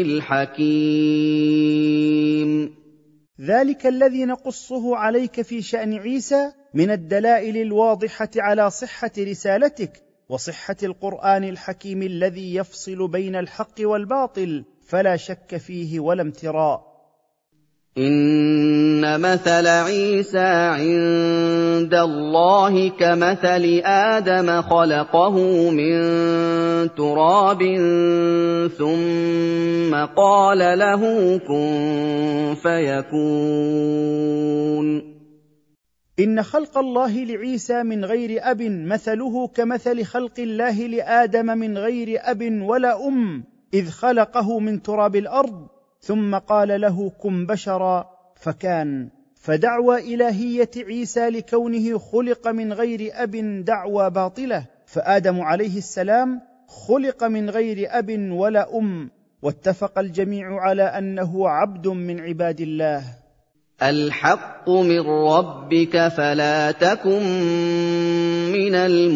الحكيم. ذلك الذي نقصه عليك في شأن عيسى من الدلائل الواضحة على صحة رسالتك وصحة القرآن الحكيم الذي يفصل بين الحق والباطل فلا شك فيه ولا امتراء. إن مثل عيسى عند الله كمثل آدم خلقه من تراب ثم قال له كن فيكون. إن خلق الله لعيسى من غير أب مثله كمثل خلق الله لآدم من غير أب ولا أم إذ خلقه من تراب الأرض ثم قال له كن بشرا فكان. فدعوى إلهية عيسى لكونه خلق من غير أب دعوى باطلة، فآدم عليه السلام خلق من غير أب ولا أم، واتفق الجميع على أنه عبد من عباد الله. الحق من ربك فلا تكن من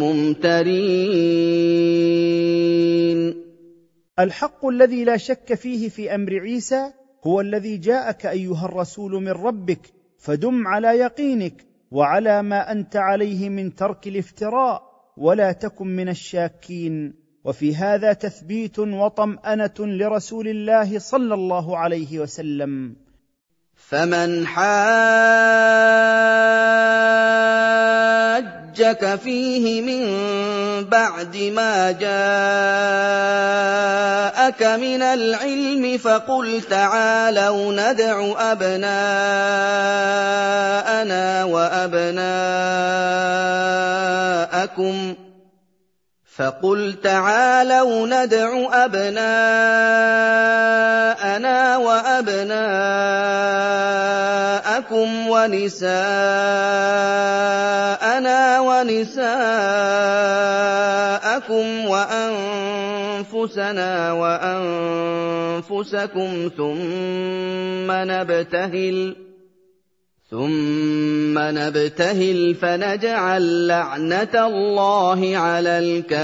الممترين. الحق الذي لا شك فيه في أمر عيسى هو الذي جاءك أيها الرسول من ربك، فدم على يقينك وعلى ما أنت عليه من ترك الافتراء ولا تكن من الشاكين. وفي هذا تثبيت وطمأنة لرسول الله صلى الله عليه وسلم. فمن حاجك فيه من بعد ما جاءك من العلم فقل تعالوا ندع أبناءنا فَقُلْ تَعَالَوْا نَدْعُ أَبْنَاءَنَا وَأَبْنَاءَكُمْ وَنِسَاءَنَا وَنِسَاءَكُمْ وَأَنفُسَنَا وَأَنفُسَكُمْ ثُمَّ نَبْتَهِلْ فَنَجْعَل لَّعْنَتَ اللَّهِ عَلَى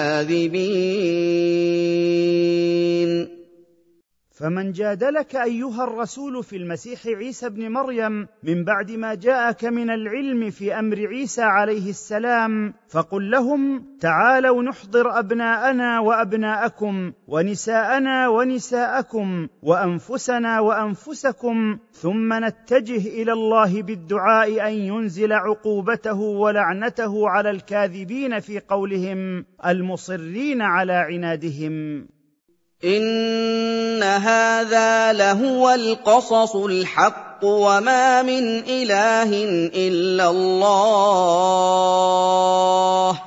الْكَاذِبِينَ. فمن جادلك أيها الرسول في المسيح عيسى بن مريم من بعد ما جاءك من العلم في أمر عيسى عليه السلام، فقل لهم: تعالوا نحضر أبناءنا وأبناءكم ونساءنا ونساءكم وأنفسنا وأنفسكم، ثم نتجه إلى الله بالدعاء أن ينزل عقوبته ولعنته على الكاذبين في قولهم المصرين على عنادهم. إِنَّ هَٰذَا لَهُوَ الْقَصَصُ الْحَقُّ وَمَا مِنْ إِلَٰهٍ إِلَّا اللَّهُ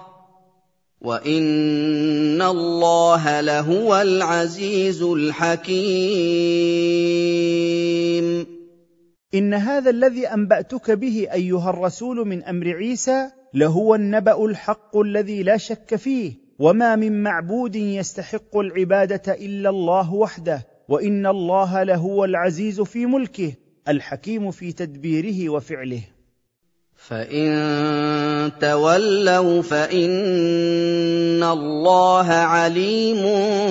وَإِنَّ اللَّهَ لَهُوَ الْعَزِيزُ الْحَكِيمُ. إن هذا الذي أنبأتك به أيها الرسول من أمر عيسى لهو النبأ الحق الذي لا شك فيه، وما من معبود يستحق العبادة إلا الله وحده، وإن الله لهو العزيز في ملكه الحكيم في تدبيره وفعله. فإن تولوا فإن الله عليم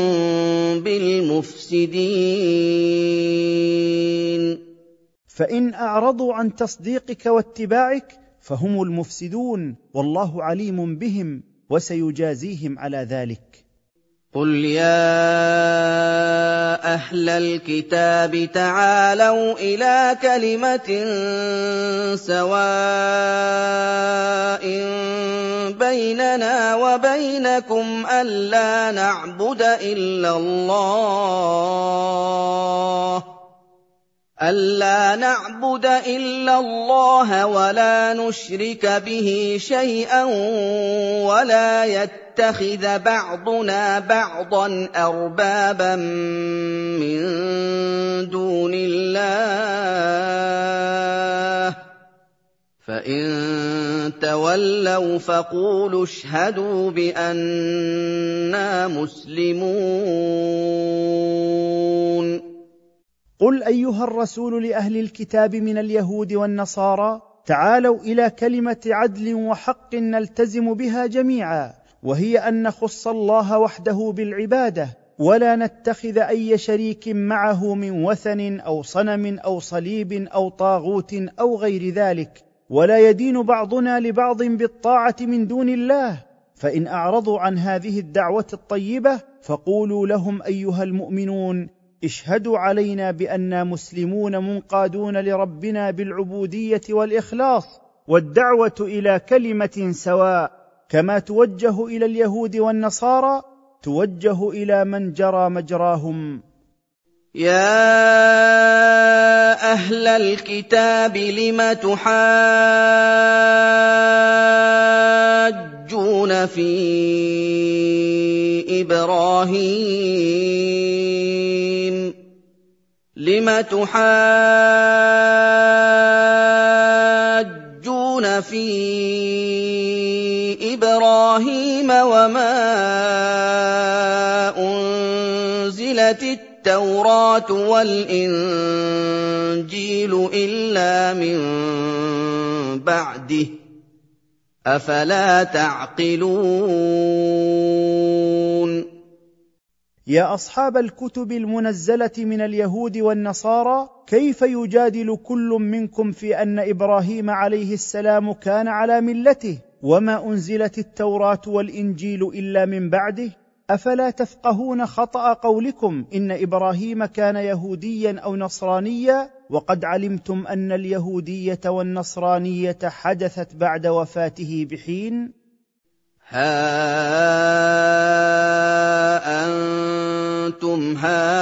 بالمفسدين. فإن أعرضوا عن تصديقك واتباعك فهم المفسدون، والله عليم بهم وسيجازيهم على ذلك. قُلْ يَا أَهْلَ الْكِتَابِ تَعَالَوْا إِلَىٰ كَلِمَةٍ سَوَاءٍ بَيْنَنَا وَبَيْنَكُمْ أَلَّا نَعْبُدَ إِلَّا اللَّهَ وَلَا نُشْرِكَ بِهِ شَيْئًا وَلَا يَتَّخِذَ بَعْضُنَا بَعْضًا أَرْبَابًا مِّن دُونِ اللَّهِ ۚ فَإِن تَوَلَّوْا فَقُولُوا اشْهَدُوا بِأَنَّا مُسْلِمُونَ. قل أيها الرسول لأهل الكتاب من اليهود والنصارى: تعالوا إلى كلمة عدل وحق نلتزم بها جميعا، وهي أن نخص الله وحده بالعبادة، ولا نتخذ أي شريك معه من وثن أو صنم أو صليب أو طاغوت أو غير ذلك، ولا يدين بعضنا لبعض بالطاعة من دون الله. فإن أعرضوا عن هذه الدعوة الطيبة فقولوا لهم أيها المؤمنون: اشهدوا علينا بأننا مسلمون منقادون لربنا بالعبودية والإخلاص والدعوة إلى كلمة سواء، كما توجه إلى اليهود والنصارى توجه إلى من جرى مجراهم. يا أهل الكتاب لم تحاجون في إبراهيم وما أنزلت التوراة والإنجيل إلا من بعده، أفلا تعقلون؟ يا أصحاب الكتب المنزلة من اليهود والنصارى، كيف يجادل كل منكم في أن إبراهيم عليه السلام كان على ملته وما أنزلت التوراة والإنجيل إلا من بعده؟ أفلا تفقهون خطأ قولكم إن إبراهيم كان يهوديا أو نصرانيا، وقد علمتم أن اليهودية والنصرانية حدثت بعد وفاته بحين؟ ها أنتم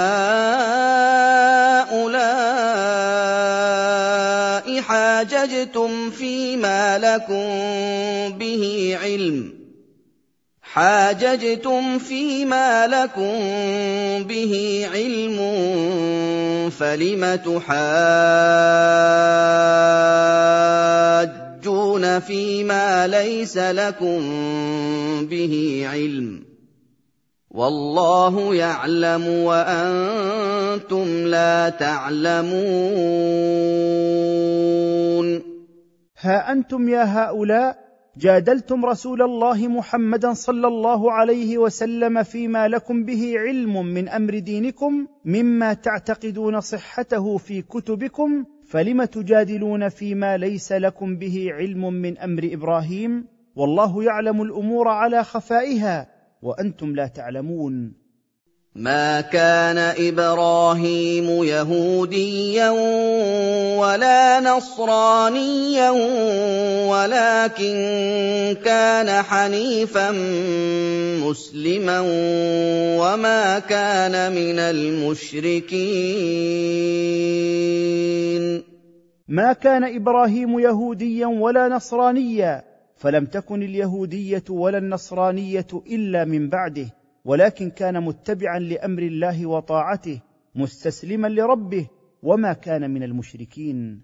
هؤلاء حاججتم فيما لكم به علم، حاججتم فيما لكم به علم فلم تحاجون فيما ليس لكم به علم والله يعلم وأنتم لا تعلمون. ها أنتم يا هؤلاء جادلتم رسول الله محمدا صلى الله عليه وسلم فيما لكم به علم من أمر دينكم مما تعتقدون صحته في كتبكم، فلم تجادلون فيما ليس لكم به علم من أمر إبراهيم والله يعلم الأمور على خفائها وأنتم لا تعلمون. ما كان إبراهيم يهوديا ولا نصرانيا ولكن كان حنيفا مسلما وما كان من المشركين. ما كان إبراهيم يهوديا ولا نصرانيا، فلم تكن اليهودية ولا النصرانية إلا من بعده، ولكن كان متبعا لأمر الله وطاعته مستسلما لربه وما كان من المشركين.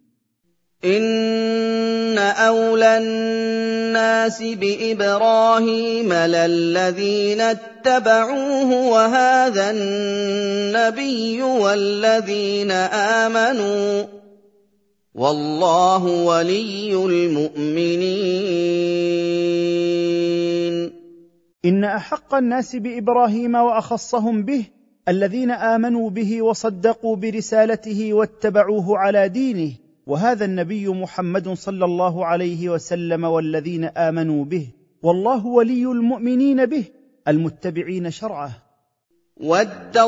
إن أولى الناس بإبراهيم للذين اتبعوه وهذا النبي والذين آمنوا والله ولي المؤمنين. إن أحق الناس بإبراهيم وأخصهم به الذين آمنوا به وصدقوا برسالته واتبعوه على دينه، وهذا النبي محمد صلى الله عليه وسلم والذين آمنوا به، والله ولي المؤمنين به المتبعين شرعه. ودت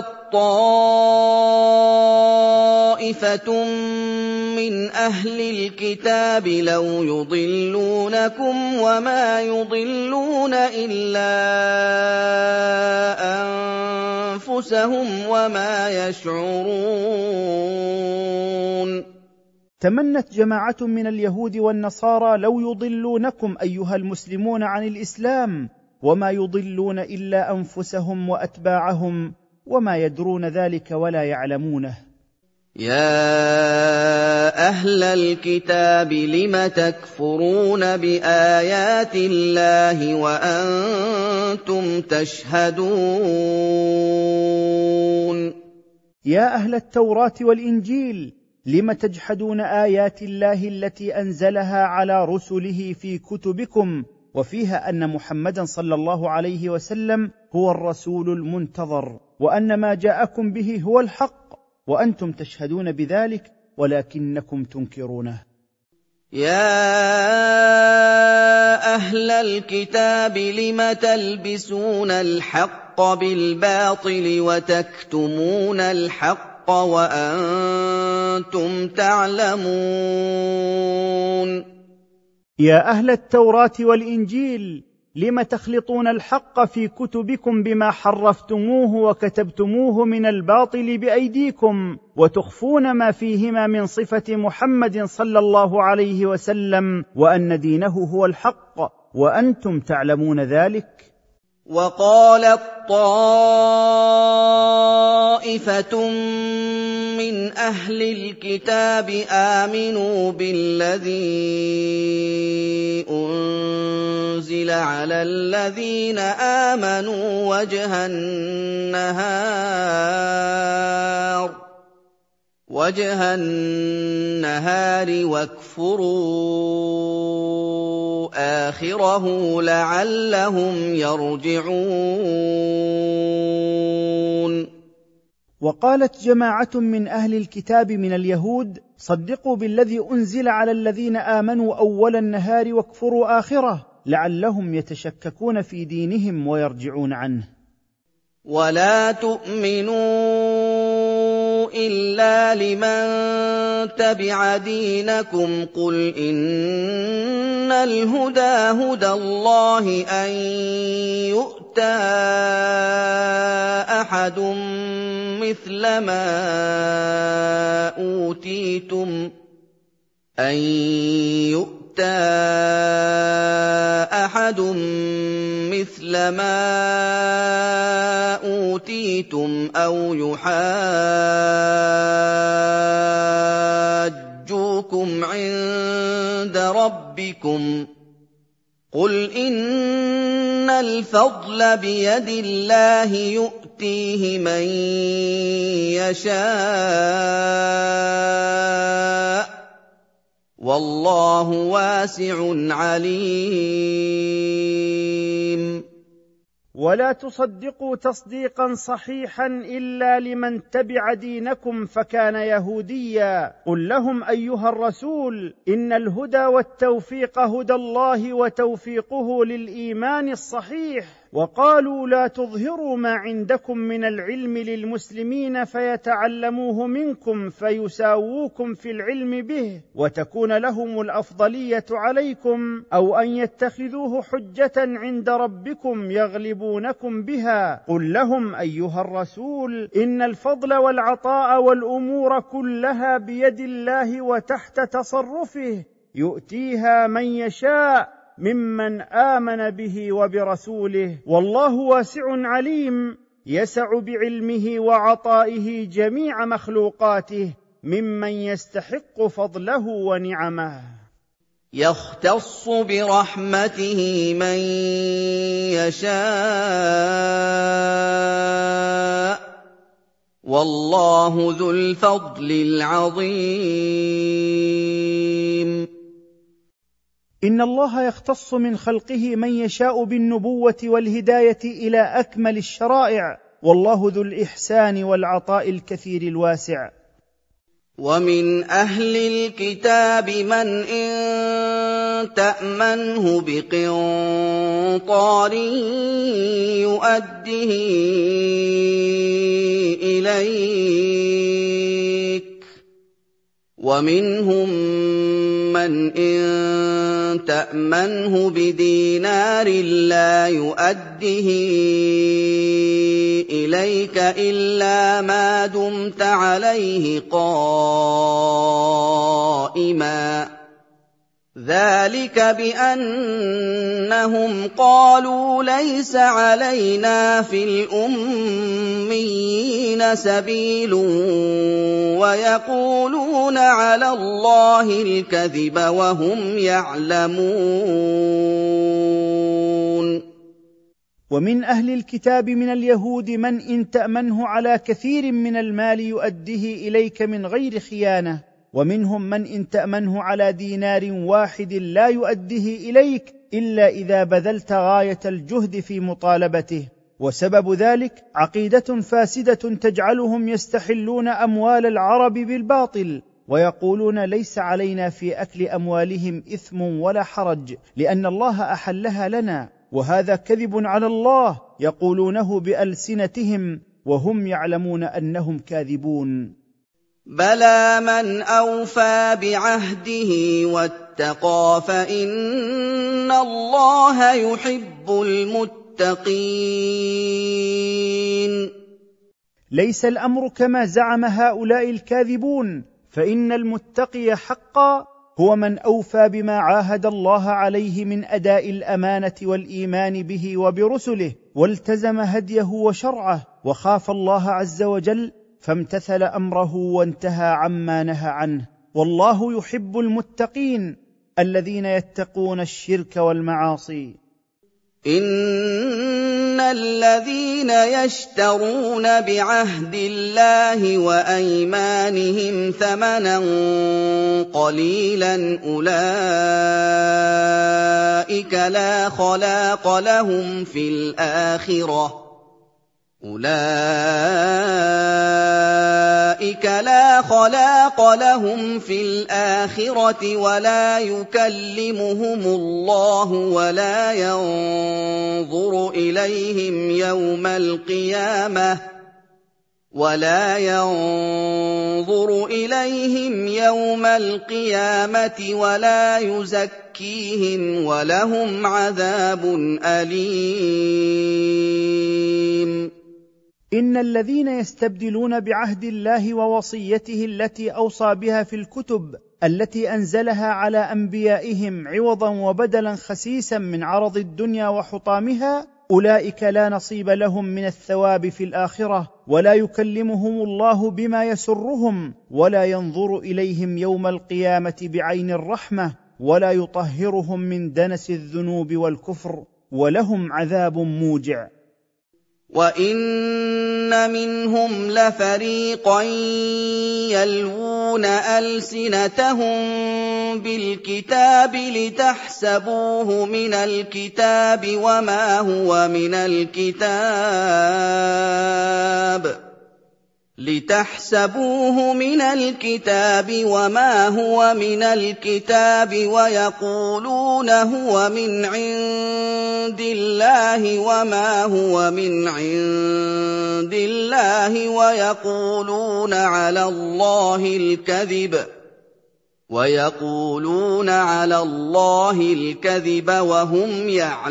طائفة من أهل الكتاب لو يضلونكم وما يضلون إلا أنفسهم وما يشعرون. تمنت جماعة من اليهود والنصارى لو يضلونكم أيها المسلمون عن الإسلام، وما يضلون إلا أنفسهم وأتباعهم وما يدرون ذلك ولا يعلمونه. يا أهل الكتاب لم تكفرون بآيات الله وأنتم تشهدون. يا أهل التوراة والإنجيل لم تجحدون آيات الله التي أنزلها على رسله في كتبكم، وفيها أن محمدا صلى الله عليه وسلم هو الرسول المنتظر وأن ما جاءكم به هو الحق، وأنتم تشهدون بذلك ولكنكم تنكرونه. يا أهل الكتاب لم تلبسون الحق بالباطل وتكتمون الحق وأنتم تعلمون. يا أهل التوراة والإنجيل لم تخلطون الحق في كتبكم بما حرفتموه وكتبتموه من الباطل بأيديكم، وتخفون ما فيهما من صفة محمد صلى الله عليه وسلم وأن دينه هو الحق وأنتم تعلمون ذلك. وقالت طائفة من أهل الكتاب آمنوا بالذي أنزل على الذين آمنوا وجه النهار واكفروا آخره لعلهم يرجعون. وقالت جماعة من أهل الكتاب من اليهود صدقوا بالذي أنزل على الذين آمنوا أول النهار واكفروا آخره لعلهم يتشككون في دينهم ويرجعون عنه. ولا تؤمنوا إلا لمن تبع دينكم قل إن الهدى هدى الله أن يؤتى أحد مثل ما أوتيتم يُؤْتَىٰ أَحَدٌ مِّثْلَ مَا أُوتِيتُمْ أَوْ يُحَاجُّوكُمْ عِندَ رَبِّكُمْ ۗ قُلْ إِنَّ الْفَضْلَ بِيَدِ اللَّهِ يُؤْتِيهِ مَن يَشَاءُ ۗ وَاللَّهُ وَاسِعٌ عَلِيمٌ. ولا تصدقوا تصديقا صحيحا إلا لمن تبع دينكم فكان يهوديا. قل لهم أيها الرسول إن الهدى والتوفيق هدى الله وتوفيقه للإيمان الصحيح. وقالوا لا تظهروا ما عندكم من العلم للمسلمين فيتعلموه منكم فيساووكم في العلم به وتكون لهم الأفضلية عليكم، أو أن يتخذوه حجة عند ربكم يغلبونكم بها. قل لهم أيها الرسول إن الفضل والعطاء والأمور كلها بيد الله وتحت تصرفه، يؤتيها من يشاء ممن آمن به وبرسوله، والله واسع عليم، يسع بعلمه وعطائه جميع مخلوقاته ممن يستحق فضله ونعمه. يختص برحمته من يشاء، والله ذو الفضل العظيم. إن الله يختص من خلقه من يشاء بالنبوة والهداية إلى أكمل الشرائع، والله ذو الإحسان والعطاء الكثير الواسع. ومن أهل الكتاب من إن تأمنه بقنطار يؤده إليك، ومنهم من إن تأمنه بدينار لا يؤده إليك إلا ما دمت عليه قائما، ذلك بأنهم قالوا ليس علينا في الأميين سبيل ويقولون على الله الكذب وهم يعلمون. ومن أهل الكتاب من اليهود من إن تأمنه على كثير من المال يؤديه إليك من غير خيانة، ومنهم من إن تأمنه على دينار واحد لا يؤديه إليك إلا إذا بذلت غاية الجهد في مطالبته. وسبب ذلك عقيدة فاسدة تجعلهم يستحلون أموال العرب بالباطل، ويقولون ليس علينا في أكل أموالهم إثم ولا حرج لأن الله أحلها لنا، وهذا كذب على الله يقولونه بألسنتهم وهم يعلمون أنهم كاذبون. بلى من أوفى بعهده واتقى فإن الله يحب المتقين. ليس الأمر كما زعم هؤلاء الكاذبون، فإن المتقي حقا هو من أوفى بما عاهد الله عليه من أداء الأمانة والإيمان به وبرسله، والتزم هديه وشرعه، وخاف الله عز وجل فامتثل أمره وانتهى عما نهى عنه. والله يحب المتقين الذين يتقون الشرك والمعاصي. إن الذين يشترون بعهد الله وأيمانهم ثمنا قليلا أولئك لا خلاق لهم في الآخرة ولا يكلمهم الله ولا ينظر إليهم يوم القيامة ولا يزكيهم ولهم عذاب أليم. إن الذين يستبدلون بعهد الله ووصيته التي أوصى بها في الكتب التي انزلها على انبيائهم عوضا وبدلا خسيسا من عرض الدنيا وحطامها، اولئك لا نصيب لهم من الثواب في الاخره، ولا يكلمهم الله بما يسرهم، ولا ينظر اليهم يوم القيامه بعين الرحمه، ولا يطهرهم من دنس الذنوب والكفر، ولهم عذاب موجع. وَإِنَّ مِنْهُمْ لَفَرِيقًا يَلْوُونَ أَلْسِنَتَهُم بِالْكِتَابِ لِتَحْسَبُوهُ مِنَ الْكِتَابِ وَمَا هُوَ مِنَ الْكِتَابِ وَيَقُولُونَ هُوَ مِنْ عِندِ اللَّهِ وَمَا هُوَ مِنْ عِندِ اللَّهِ وَيَقُولُونَ عَلَى اللَّهِ الْكَذِبَ وَهُمْ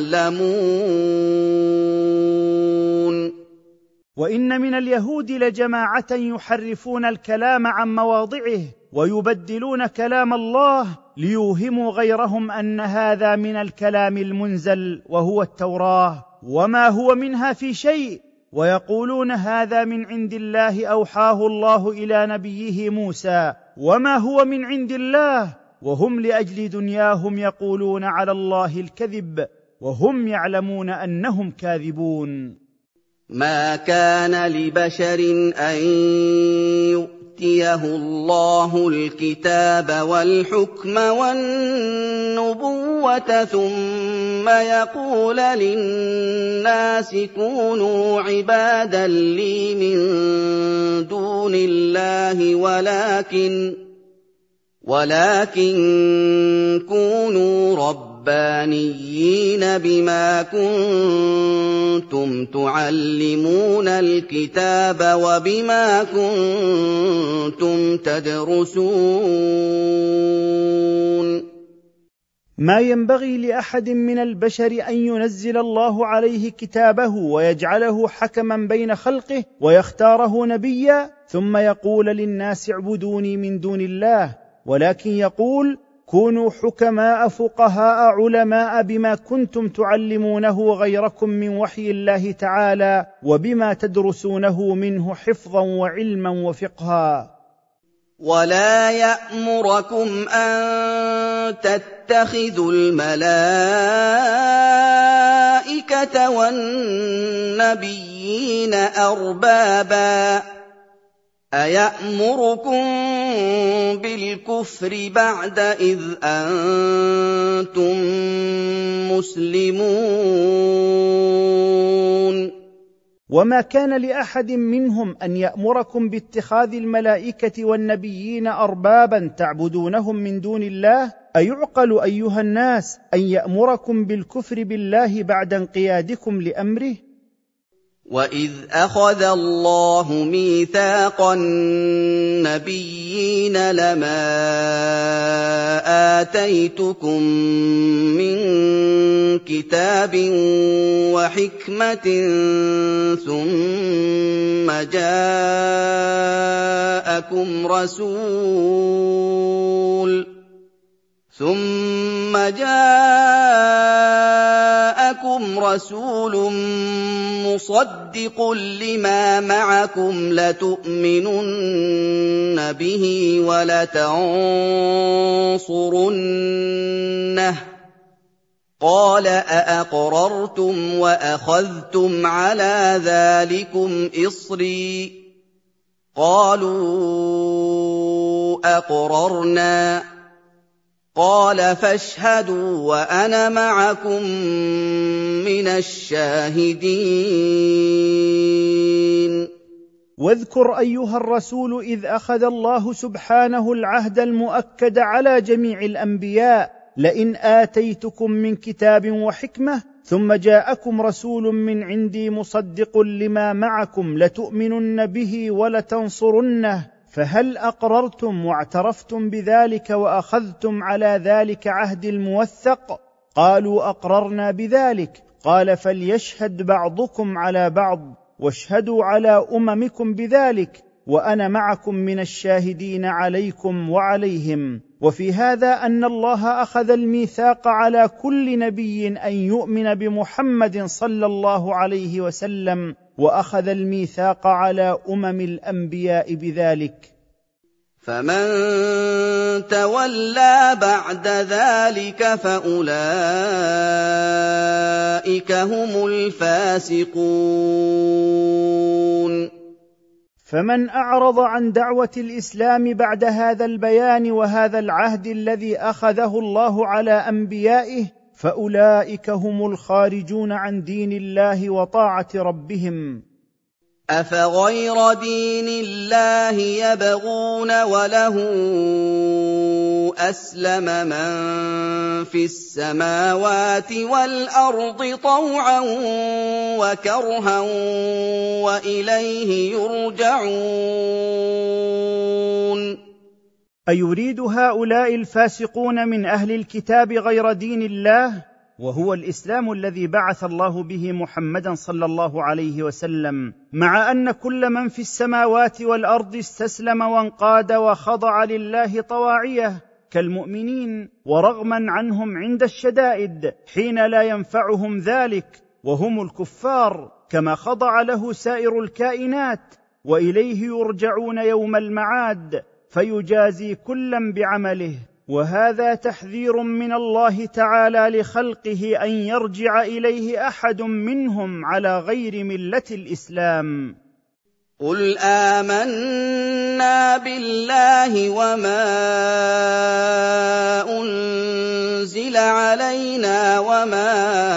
يَعْلَمُونَ. وإن من اليهود لجماعة يحرفون الكلام عن مواضعه ويبدلون كلام الله ليوهموا غيرهم أن هذا من الكلام المنزل وهو التوراة، وما هو منها في شيء، ويقولون هذا من عند الله أوحاه الله إلى نبيه موسى، وما هو من عند الله، وهم لأجل دنياهم يقولون على الله الكذب وهم يعلمون أنهم كاذبون. مَا كَانَ لِبَشَرٍ أَن يُؤْتِيَهُ اللَّهُ الْكِتَابَ وَالْحُكْمَ وَالنُّبُوَّةَ ثُمَّ يَقُولَ لِلنَّاسِ كُونُوا عِبَادًا لِّي مِن دُونِ اللَّهِ وَلَٰكِن كُونُوا رَبَّانِيِّينَ بِمَا كُنتُمْ تُعَلِّمُونَ الْكِتَابَ وَبِمَا كُنتُمْ تَدْرُسُونَ. ما ينبغي لأحد من البشر أن ينزل الله عليه كتابه ويجعله حكما بين خلقه ويختاره نبيا ثم يقول للناس اعبدوني من دون الله، ولكن يقول كونوا حكماء فقهاء علماء بما كنتم تعلمونه غيركم من وحي الله تعالى وبما تدرسونه منه حفظا وعلما وفقها. ولا يأمركم أن تتخذوا الملائكة والنبيين أربابا أَيَأْمُرُكُم بِالْكُفْرِ بَعْدَ إِذْ أَنتُم مُّسْلِمُونَ. وما كان لأحد منهم أن يأمركم باتخاذ الملائكة والنبيين أربابا تعبدونهم من دون الله. أيعقل أيها الناس أن يأمركم بالكفر بالله بعد انقيادكم لأمره؟ وَإِذْ أَخَذَ اللَّهُ مِيثَاقَ النَّبِيِّينَ لَمَا آتَيْتُكُم مِّن كِتَابٍ وَحِكْمَةٍ ثُمَّ جاءكم رسول مصدق لما معكم لتؤمنن به ولتنصرنه قال أأقررتم وأخذتم على ذلكم إصري قالوا أقررنا قال فاشهدوا وأنا معكم من الشاهدين. واذكر أيها الرسول إذ أخذ الله سبحانه العهد المؤكد على جميع الأنبياء لئن آتيتكم من كتاب وحكمة ثم جاءكم رسول من عندي مصدق لما معكم لتؤمنن به ولتنصرنه فهل أقررتم واعترفتم بذلك وأخذتم على ذلك عهد الموثق؟ قالوا أقررنا بذلك. قال فليشهد بعضكم على بعض واشهدوا على أممكم بذلك وأنا معكم من الشاهدين عليكم وعليهم. وفي هذا أن الله أخذ الميثاق على كل نبي أن يؤمن بمحمد صلى الله عليه وسلم، وأخذ الميثاق على الأنبياء بذلك. فمن تولى بعد ذلك فأولئك هم الفاسقون. فمن أعرض عن دعوة الإسلام بعد هذا البيان وهذا العهد الذي أخذه الله على أنبيائه فأولئك هم الخارجون عن دين الله وطاعة ربهم. أفغير دين الله يبغون وله أسلم من في السماوات والأرض طوعا وكرها وإليه يرجعون. أيريد هؤلاء الفاسقون من أهل الكتاب غير دين الله، وهو الإسلام الذي بعث الله به محمدا صلى الله عليه وسلم، مع أن كل من في السماوات والأرض استسلم وانقاد وخضع لله طواعية كالمؤمنين، ورغما عنهم عند الشدائد حين لا ينفعهم ذلك، وهم الكفار، كما خضع له سائر الكائنات، وإليه يرجعون يوم المعاد فيجازي كلا بعمله. وهذا تحذير من الله تعالى لخلقه أن يرجع إليه أحد منهم على غير ملة الإسلام. قل آمنا بالله وما أنزل علينا وما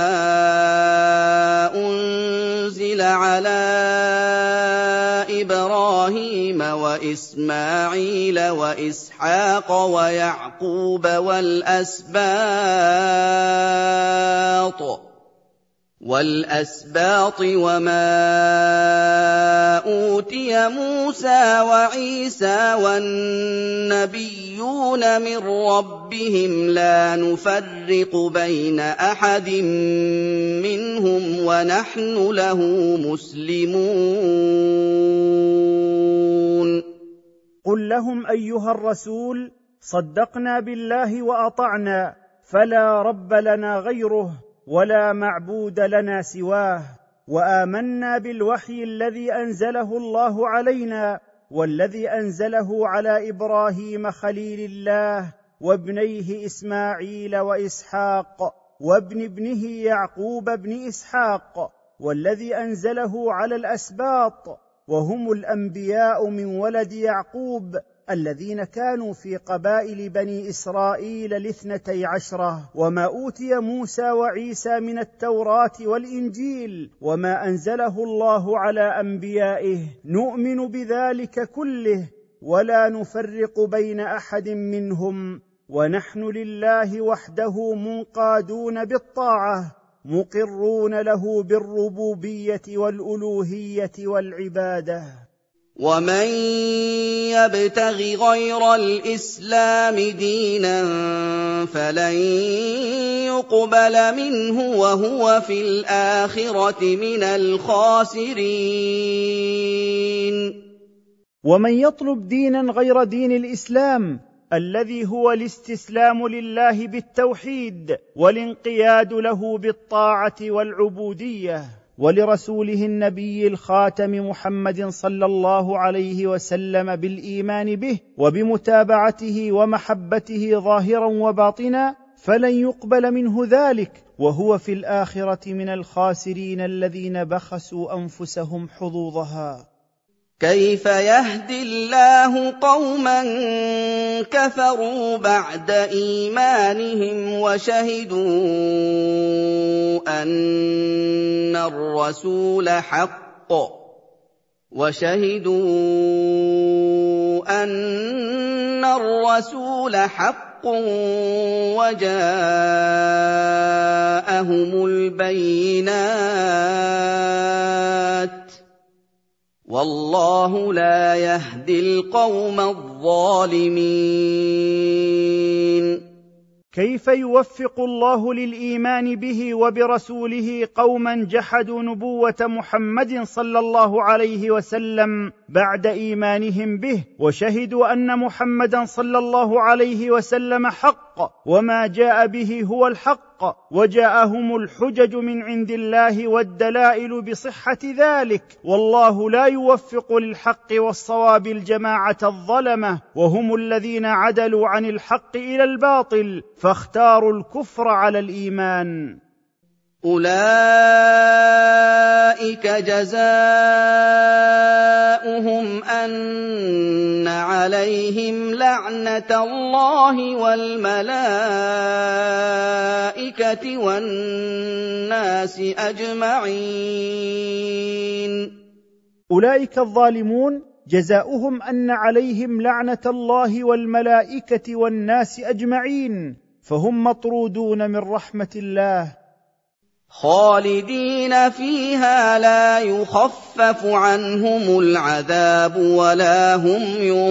أنزل على إبراهيم وإسماعيل وإسحاق ويعقوب والأسباط وما أوتي موسى وعيسى والنبيون من ربهم لا نفرق بين أحد منهم ونحن له مسلمون. قل لهم أيها الرسول: صدقنا بالله وأطعنا، فلا رب لنا غيره ولا معبود لنا سواه، وآمنا بالوحي الذي أنزله الله علينا والذي أنزله على إبراهيم خليل الله وابنيه إسماعيل وإسحاق وابن ابنه يعقوب بن إسحاق، والذي أنزله على الأسباط وهم الأنبياء من ولد يعقوب الذين كانوا في قبائل بني إسرائيل 12، وما أوتي موسى وعيسى من التوراة والإنجيل وما أنزله الله على أنبيائه، نؤمن بذلك كله ولا نفرق بين أحد منهم، ونحن لله وحده منقادون بالطاعة، مقرون له بالربوبية والألوهية والعبادة. ومن يبتغ غير الإسلام دينا فلن يقبل منه وهو في الآخرة من الخاسرين. ومن يطلب دينا غير دين الإسلام الذي هو الاستسلام لله بالتوحيد والانقياد له بالطاعة والعبودية، ولرسوله النبي الخاتم محمد صلى الله عليه وسلم بالإيمان به وبمتابعته ومحبته ظاهرا وباطنا، فلن يقبل منه ذلك وهو في الآخرة من الخاسرين الذين بخسوا أنفسهم حظوظها. كيف يهدي الله قوما كفروا بعد إيمانهم وشهدوا أن الرسول حق وجاءهم البينات، والله لا يهدي القوم الظالمين. كيف يوفق الله للايمان به وبرسوله قوما جحدوا نبوه محمد صلى الله عليه وسلم بعد ايمانهم به، وشهدوا ان محمدا صلى الله عليه وسلم حق وما جاء به هو الحق، وجاءهم الحجج من عند الله والدلائل بصحه ذلك، والله لا يوفق للحق والصواب الجماعه الظلمه، وهم الذين عدلوا عن الحق الى الباطل فاختاروا الكفر على الايمان. أولئك جزاؤهم أن عليهم لعنة الله والملائكة والناس أجمعين. أولئك الظالمون جزاؤهم أن عليهم لعنة الله والملائكة والناس أجمعين، فهم مطرودون من رحمة الله، خالدين فيها لا يخفف عنهم العذاب ولا هم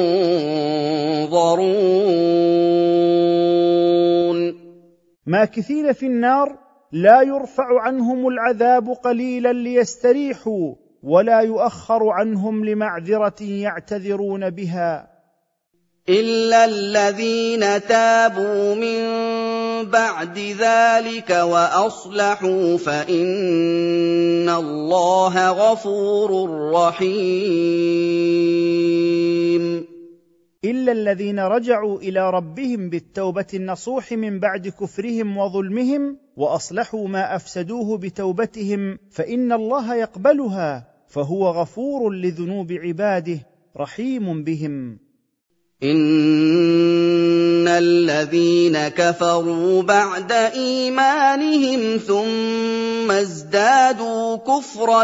ينظرون. ماكثين في النار لا يرفع عنهم العذاب قليلا ليستريحوا، ولا يؤخر عنهم لمعذرة يعتذرون بها، إلا الذين تابوا من بعد ذلك وأصلحوا فإن الله غفور رحيم. إلا الذين رجعوا إلى ربهم بالتوبة النصوح من بعد كفرهم وظلمهم وأصلحوا ما أفسدوه بتوبتهم فإن الله يقبلها، فهو غفور لذنوب عباده رحيم بهم. إن الذين كفروا بعد إيمانهم ثم ازدادوا كفرا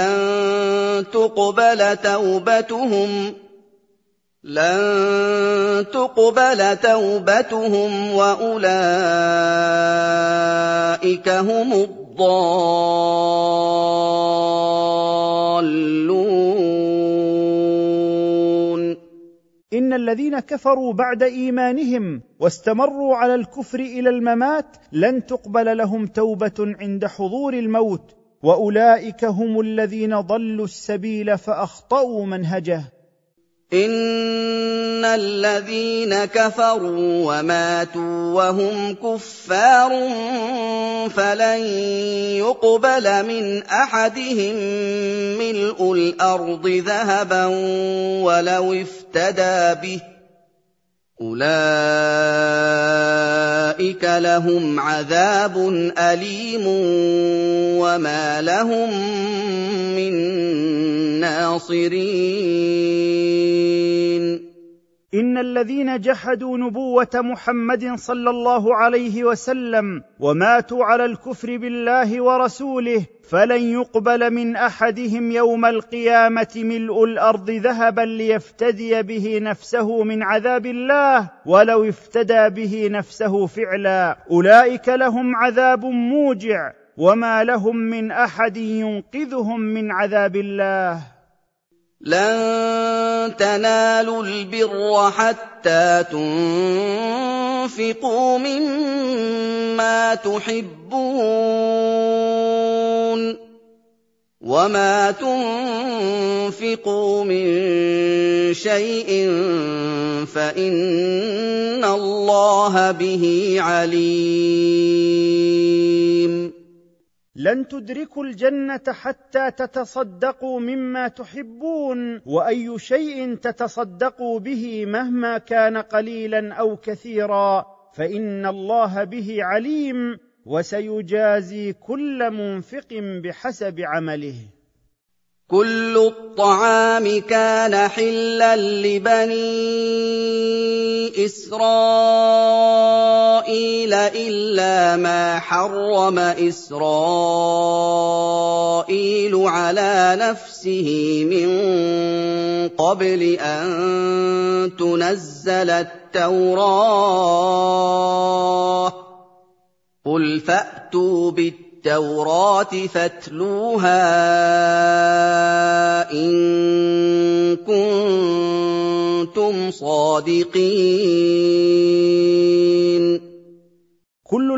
لن تقبل توبتهم وأولئك هم الضالون. إن الذين كفروا بعد إيمانهم واستمروا على الكفر إلى الممات لن تقبل لهم توبة عند حضور الموت، وأولئك هم الذين ضلوا السبيل فأخطأوا منهجه. إن الذين كفروا وماتوا وهم كفار فلن يقبل من أحدهم ملء الأرض ذهبا ولو افتدى به، أولئك لهم عذاب أليم وما لهم من ناصرين. إن الذين جحدوا نبوة محمد صلى الله عليه وسلم وماتوا على الكفر بالله ورسوله فلن يقبل من أحدهم يوم القيامة ملء الأرض ذهبا ليفتدي به نفسه من عذاب الله ولو افتدى به نفسه فعلا، أولئك لهم عذاب موجع وما لهم من أحد ينقذهم من عذاب الله. لن تنالوا البر حتى تنفقوا مما تحبون، وما تنفقوا من شيء فإن الله به عليم. لن تدركوا الجنة حتى تتصدقوا مما تحبون، وأي شيء تتصدقوا به مهما كان قليلا أو كثيرا فإن الله به عليم، وسيجازي كل منفق بحسب عمله. كل الطعام كان حلا لبني إسرائيل إلا ما حرم إسرائيل على نفسه من قبل أن تنزل التوراة، قل فأتوا التوراة فاتلوها إن كنتم صادقين.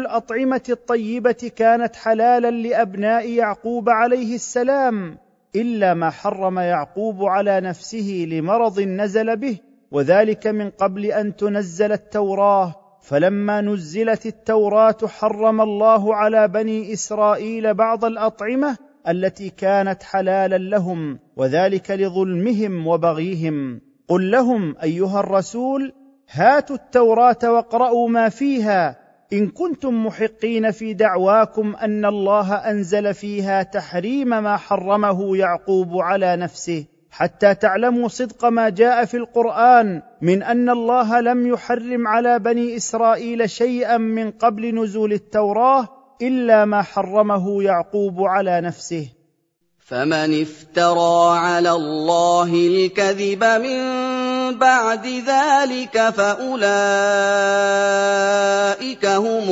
الأطعمة الطيبة كانت حلالا لأبناء يعقوب عليه السلام، إلا ما حرم يعقوب على نفسه لمرض نزل به، وذلك من قبل أن تنزل التوراة. فلما نزلت التوراة حرم الله على بني إسرائيل بعض الأطعمة التي كانت حلالا لهم، وذلك لظلمهم وبغيهم. قل لهم أيها الرسول: هاتوا التوراة واقرأوا ما فيها إن كنتم محقين في دعواكم أن الله أنزل فيها تحريم ما حرمه يعقوب على نفسه، حتى تعلموا صدق ما جاء في القرآن من أن الله لم يحرم على بني إسرائيل شيئا من قبل نزول التوراة إلا ما حرمه يعقوب على نفسه. فمن افترى على الله الكذب من بعد ذلك فأولئك هم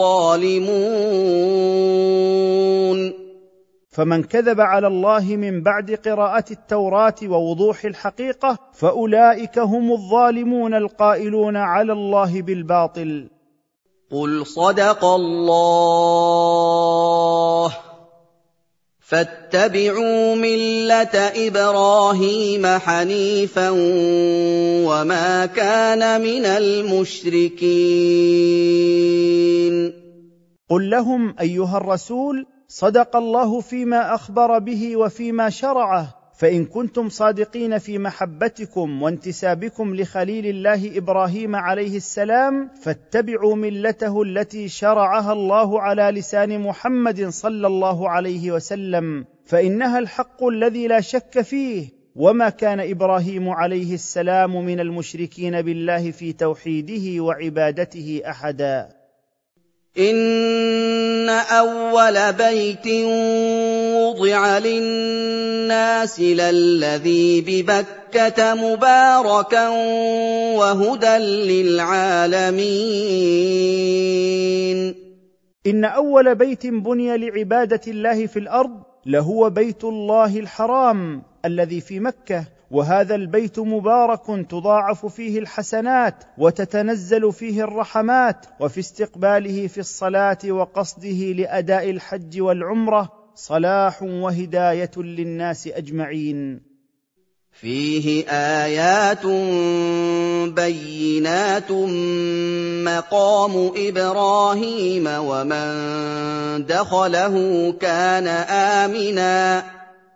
الظالمون. فمن كذب على الله من بعد قراءة التوراة ووضوح الحقيقة فأولئك هم الظالمون القائلون على الله بالباطل. قل صدق الله فاتبعوا ملة إبراهيم حنيفا وما كان من المشركين. قل لهم أيها الرسول: صدق الله فيما أخبر به وفيما شرعه، فإن كنتم صادقين في محبتكم وانتسابكم لخليل الله إبراهيم عليه السلام فاتبعوا ملته التي شرعها الله على لسان محمد صلى الله عليه وسلم، فإنها الحق الذي لا شك فيه، وما كان إبراهيم عليه السلام من المشركين بالله في توحيده وعبادته أحدا. إن أول بيت وضع للناس للذي ببكة مباركا وهدى للعالمين. إن أول بيت بني لعبادة الله في الأرض لهو بيت الله الحرام الذي في مكة، وهذا البيت مبارك تضاعف فيه الحسنات وتتنزل فيه الرحمات، وفي استقباله في الصلاة وقصده لأداء الحج والعمرة صلاح وهداية للناس أجمعين. فيه آيات بينات مقام إبراهيم ومن دخله كان آمنا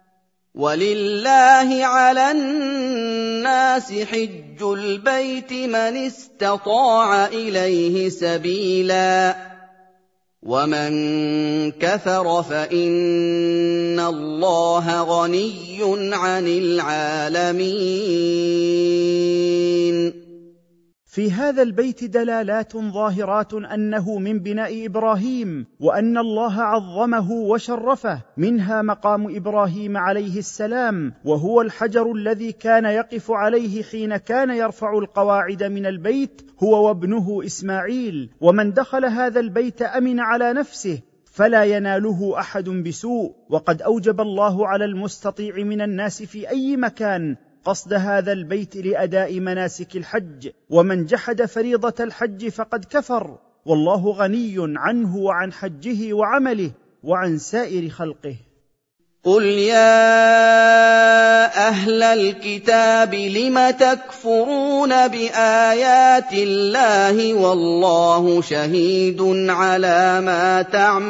ولله على الناس حج البيت من استطاع إليه سبيلا ومن كفر فإن الله غني عن العالمين. في هذا البيت دلالات ظاهرات أنه من بناء إبراهيم، وأن الله عظمه وشرفه، منها مقام إبراهيم عليه السلام، وهو الحجر الذي كان يقف عليه حين كان يرفع القواعد من البيت هو وابنه إسماعيل، ومن دخل هذا البيت أمن على نفسه فلا يناله أحد بسوء. وقد أوجب الله على المستطيع من الناس في أي مكان قصد هذا البيت لأداء مناسك الحج، ومن جحد فريضة الحج فقد كفر، والله غني عنه وعن حجه وعمله وعن سائر خلقه. قل يا أهل الكتاب لم تكفرون بآيات الله والله شهيد على ما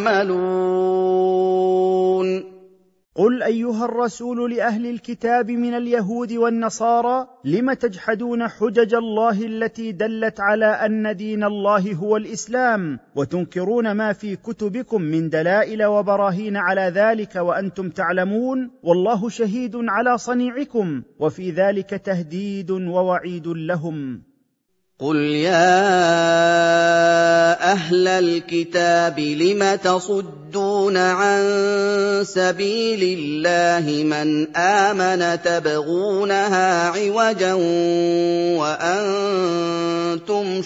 تعملون. قل أيها الرسول لأهل الكتاب من اليهود والنصارى: لم تجحدون حجج الله التي دلت على أن دين الله هو الإسلام، وتنكرون ما في كتبكم من دلائل وبراهين على ذلك وأنتم تعلمون، والله شهيد على صنيعكم، وفي ذلك تهديد ووعيد لهم. قل يا أهل الكتاب لم تصدون عن سبيل الله من آمن تبغونها عوجا وأنتم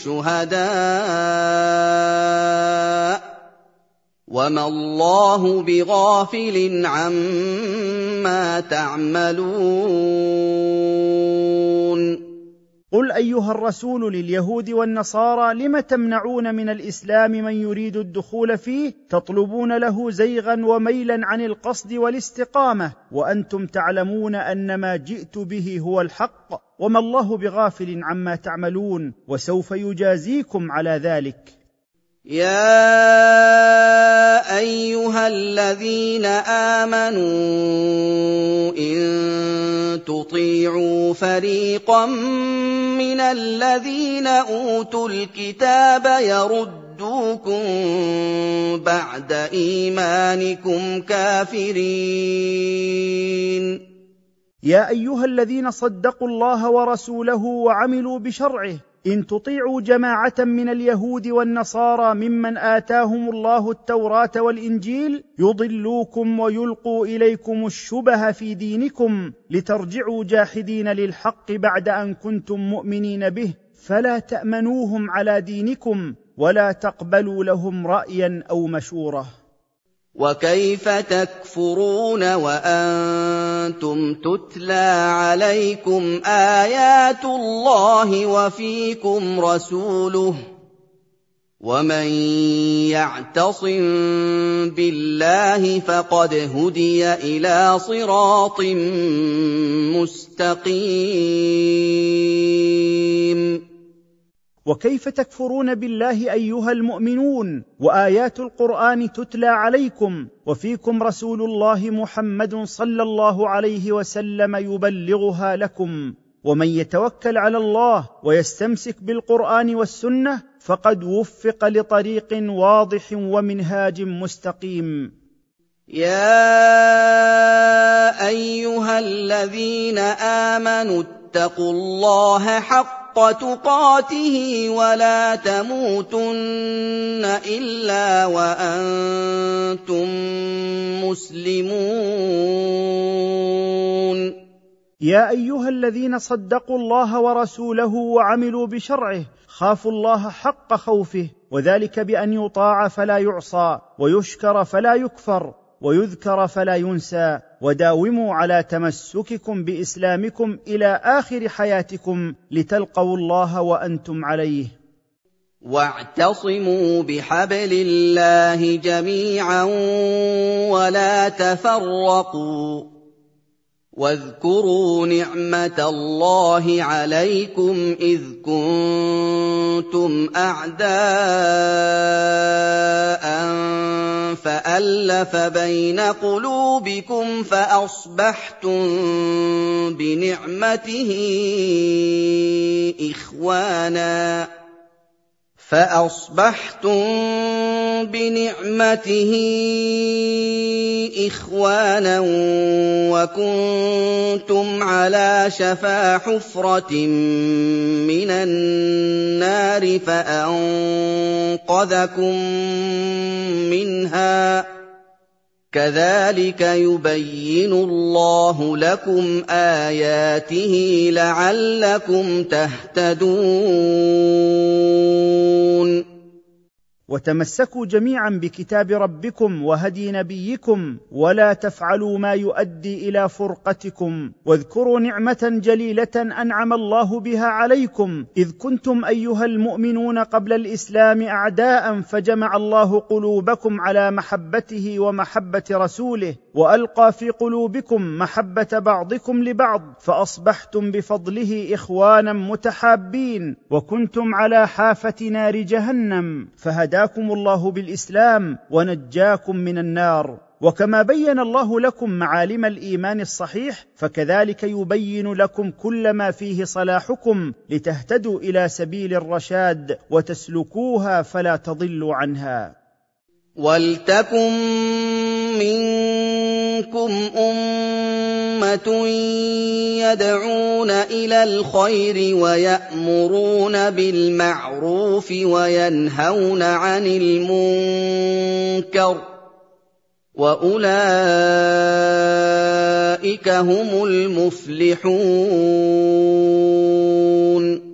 شهداء وما الله بغافل عما تعملون. قل ايها الرسول لليهود والنصارى: لم تمنعون من الاسلام من يريد الدخول فيه، تطلبون له زيغا وميلا عن القصد والاستقامه، وانتم تعلمون ان ما جئت به هو الحق، وما الله بغافل عما تعملون، وسوف يجازيكم على ذلك. يا ايها الذين امنوا ان تطيعوا فريقا من الذين اوتوا الكتاب يردوكم بعد ايمانكم كافرين. يا ايها الذين صدقوا الله ورسوله وعملوا بشرعه، إن تطيعوا جماعة من اليهود والنصارى ممن آتاهم الله التوراة والإنجيل يضلوكم ويلقوا إليكم الشبه في دينكم لترجعوا جاحدين للحق بعد أن كنتم مؤمنين به، فلا تأمنوهم على دينكم ولا تقبلوا لهم رأيا أو مشورة. وكيف تكفرون وأنتم تتلى عليكم آيات الله وفيكم رسوله، ومن يعتصم بالله فقد هدي إلى صراط مستقيم. وكيف تكفرون بالله أيها المؤمنون وآيات القرآن تتلى عليكم وفيكم رسول الله محمد صلى الله عليه وسلم يبلغها لكم؟ ومن يتوكل على الله ويستمسك بالقرآن والسنة فقد وفق لطريق واضح ومنهاج مستقيم. يا أيها الذين آمنوا اتقوا الله حق تقاته ولا تموتن إلا وأنتم مسلمون. يا أيها الذين صدقوا الله ورسوله وعملوا بشرعه خافوا الله حق خوفه، وذلك بأن يطاع فلا يعصى، ويشكر فلا يكفر، ويذكر فلا ينسى، وداوموا على تمسككم بإسلامكم إلى آخر حياتكم لتلقوا الله وأنتم عليه. واعتصموا بحبل الله جميعا ولا تفرقوا، واذكروا نعمة الله عليكم إذ كنتم أعداء فألف بين قلوبكم فأصبحتم بنعمته إخوانا وكنتم على شفا حفرة من النار فأنقذكم منها. كذلك يبين الله لكم آياته لعلكم تهتدون. وتمسكوا جميعا بكتاب ربكم وهدي نبيكم ولا تفعلوا ما يؤدي إلى فرقتكم، واذكروا نعمة جليلة أنعم الله بها عليكم إذ كنتم أيها المؤمنون قبل الإسلام أعداء فجمع الله قلوبكم على محبته ومحبة رسوله، وألقى في قلوبكم محبة بعضكم لبعض فأصبحتم بفضله إخوانا متحابين، وكنتم على حافة نار جهنم فهداكم الله بالإسلام ونجاكم من النار. وكما بين الله لكم معالم الإيمان الصحيح فكذلك يبين لكم كل ما فيه صلاحكم لتهتدوا إلى سبيل الرشاد وتسلكوها فلا تضلوا عنها. ولتكن منكم أمة يدعون إلى الخير ويأمرون بالمعروف وينهون عن المنكر، وأولئك هم المفلحون.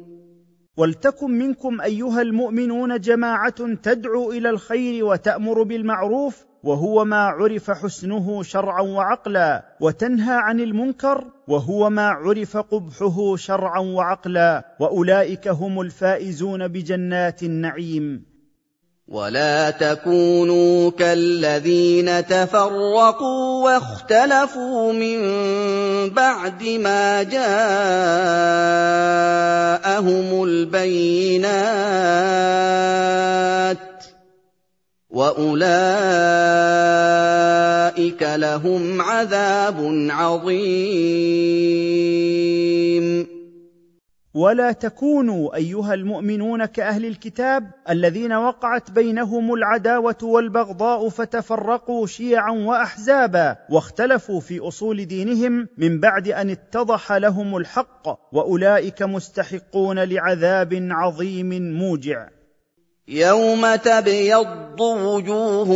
ولتكن منكم أيها المؤمنون جماعة تدعو إلى الخير وتأمر بالمعروف وهو ما عرف حسنه شرعا وعقلا، وتنهى عن المنكر وهو ما عرف قبحه شرعا وعقلا، وأولئك هم الفائزون بجنات النعيم. ولا تكونوا كالذين تفرقوا واختلفوا من بعد ما جاءهم البينات وأولئك لهم عذاب عظيم. ولا تكونوا أيها المؤمنون كأهل الكتاب الذين وقعت بينهم العداوة والبغضاء فتفرقوا شيعا وأحزابا واختلفوا في أصول دينهم من بعد أن اتضح لهم الحق، وأولئك مستحقون لعذاب عظيم موجع. يوم تبيض وجوه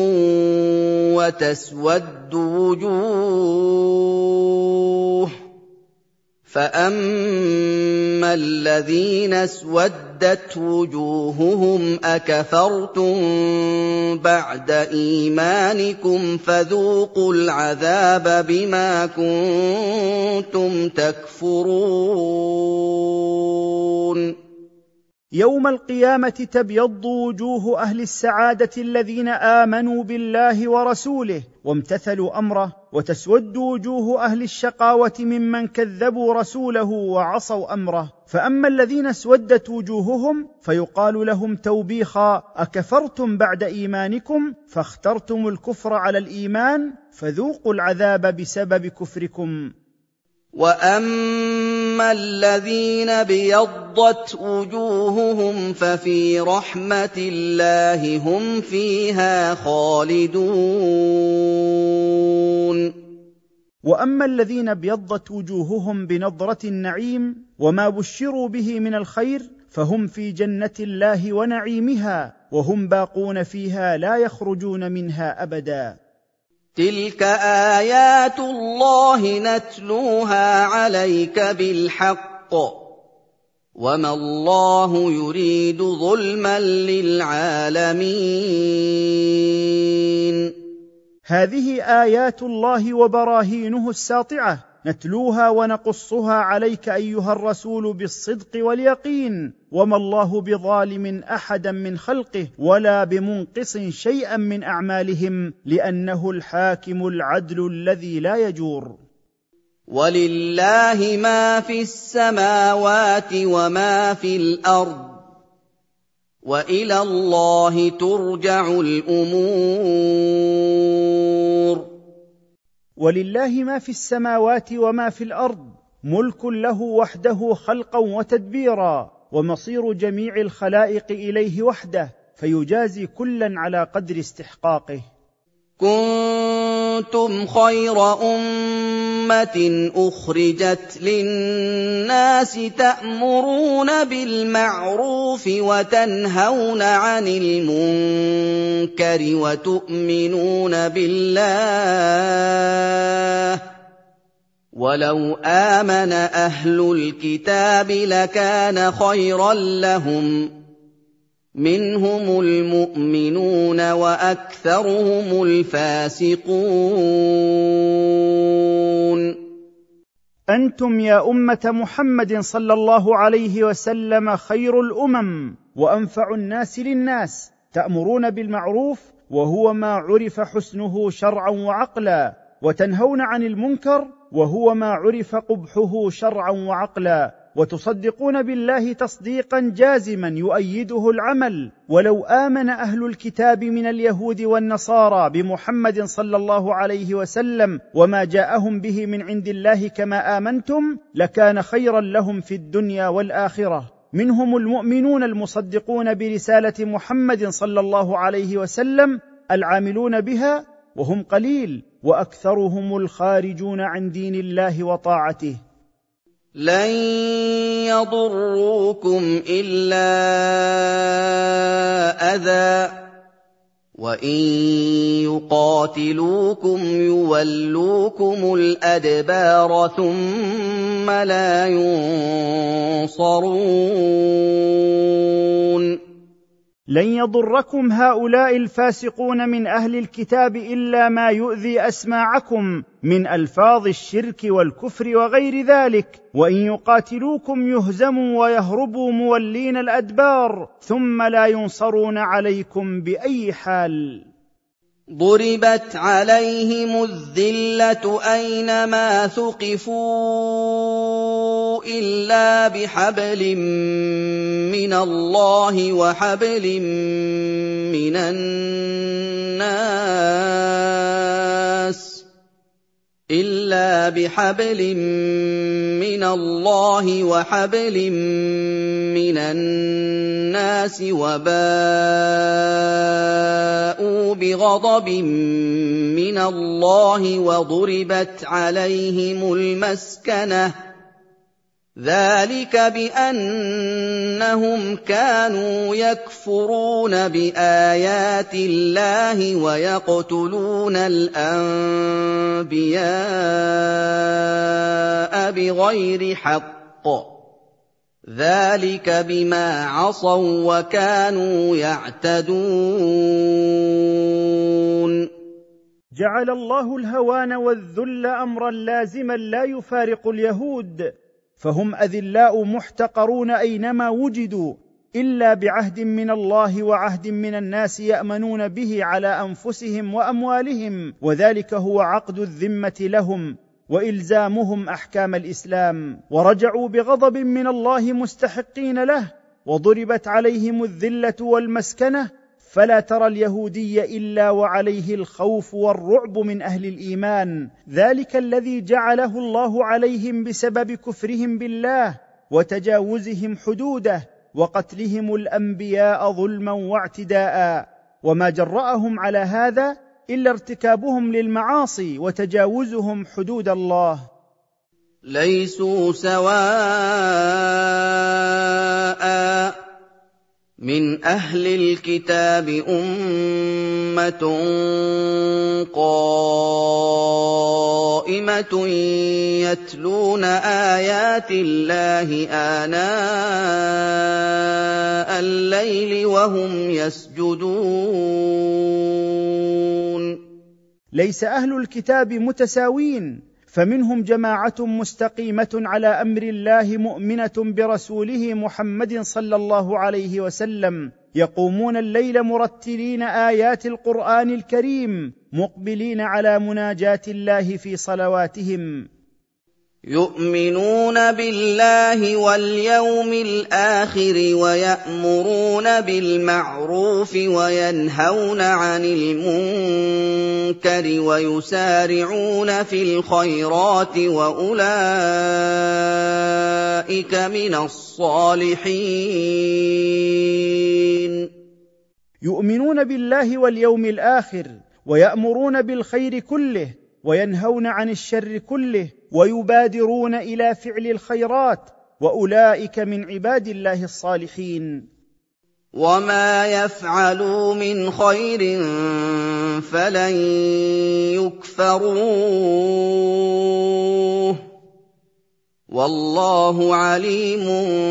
وتسود وجوه، فأما الذين اسودت وجوههم أكفرتم بعد إيمانكم فذوقوا العذاب بما كنتم تكفرون. يوم القيامة تبيض وجوه أهل السعادة الذين آمنوا بالله ورسوله وامتثلوا أمره، وتسود وجوه أهل الشقاوة ممن كذبوا رسوله وعصوا أمره. فأما الذين اسودت وجوههم فيقال لهم توبيخا: أكفرتم بعد إيمانكم فاخترتم الكفر على الإيمان فذوقوا العذاب بسبب كفركم. وَأَمَّا الَّذِينَ ابْيَضَّتْ وُجُوهُهُمْ فَفِي رَحْمَةِ اللَّهِ هُمْ فِيهَا خَالِدُونَ. وأما الذين ابيضت وجوههم بنضرة النعيم وما بشروا به من الخير فهم في جنة الله ونعيمها، وهم باقون فيها لا يخرجون منها أبدا. تِلْكَ آيَاتُ اللَّهِ نَتْلُوهَا عَلَيْكَ بِالْحَقِّ ۗ وَمَا اللَّهُ يُرِيدُ ظُلْمًا لِّلْعَالَمِينَ. هذه آيات الله وبراهينه الساطعة نتلوها ونقصها عليك أيها الرسول بالصدق واليقين، وما الله بظالم أحدا من خلقه ولا بمنقص شيئا من أعمالهم، لأنه الحاكم العدل الذي لا يجور. وَلِلَّهِ مَا فِي السَّمَاوَاتِ وَمَا فِي الْأَرْضِ، وَإِلَى اللَّهِ تُرْجَعُ الْأُمُورُ. ولله ما في السماوات وما في الأرض، ملك له وحده خلقا وتدبيرا، ومصير جميع الخلائق إليه وحده، فيجازي كلا على قدر استحقاقه. كنتم خير أمة أخرجت للناس تأمرون بالمعروف وتنهون عن المنكر وتؤمنون بالله، ولو آمن أهل الكتاب لكان خيرا لهم، منهم المؤمنون وأكثرهم الفاسقون. أنتم يا أمة محمد صلى الله عليه وسلم خير الأمم وأنفع الناس للناس، تأمرون بالمعروف وهو ما عرف حسنه شرعا وعقلا، وتنهون عن المنكر وهو ما عرف قبحه شرعا وعقلا، وتصدقون بالله تصديقا جازما يؤيده العمل، ولو آمن أهل الكتاب من اليهود والنصارى بمحمد صلى الله عليه وسلم وما جاءهم به من عند الله كما آمنتم لكان خيرا لهم في الدنيا والآخرة. منهم المؤمنون المصدقون برسالة محمد صلى الله عليه وسلم العاملون بها، وهم قليل، وأكثرهم الخارجون عن دين الله وطاعته. لن يضروكم إلا أذى، وإن يقاتلوكم يولوكم الأدبار ثم لا ينصرون. لن يضركم هؤلاء الفاسقون من أهل الكتاب إلا ما يؤذي أسماعكم من ألفاظ الشرك والكفر وغير ذلك، وإن يقاتلوكم يهزموا ويهربوا مولين الأدبار ثم لا ينصرون عليكم بأي حال. ضربت عليهم الذلة أينما ثقفوا إلا بحبل من الله وحبل من الناس وباءوا بغضب من الله وضربت عليهم المسكنة، ذلك بأنهم كانوا يكفرون بآيات الله ويقتلون الأنبياء بغير حق، ذلك بما عصوا وكانوا يعتدون. جعل الله الهوان والذل أمرا لازما لا يفارق اليهود، فهم أذلاء محتقرون أينما وجدوا، إلا بعهد من الله وعهد من الناس يأمنون به على أنفسهم وأموالهم، وذلك هو عقد الذمة لهم وإلزامهم أحكام الإسلام، ورجعوا بغضب من الله مستحقين له، وضربت عليهم الذلة والمسكنة، فلا ترى اليهودي إلا وعليه الخوف والرعب من أهل الإيمان، ذلك الذي جعله الله عليهم بسبب كفرهم بالله وتجاوزهم حدوده وقتلهم الأنبياء ظلما واعتداء، وما جرأهم على هذا إلا ارتكابهم للمعاصي وتجاوزهم حدود الله. ليسوا سواء من أهل الكتاب أمة قائمة يتلون آيات الله آناء الليل وهم يسجدون. ليس أهل الكتاب متساوين، فمنهم جماعة مستقيمة على أمر الله مؤمنة برسوله محمد صلى الله عليه وسلم، يقومون الليل مرتلين آيات القرآن الكريم مقبلين على مناجاة الله في صلواتهم. يؤمنون بالله واليوم الآخر ويأمرون بالمعروف وينهون عن المنكر ويسارعون في الخيرات وأولئك من الصالحين. يؤمنون بالله واليوم الآخر ويأمرون بالخير كله وينهون عن الشر كله ويبادرون إلى فعل الخيرات، وأولئك من عباد الله الصالحين. وما يفعلوا من خير فلن يكفروه والله عليم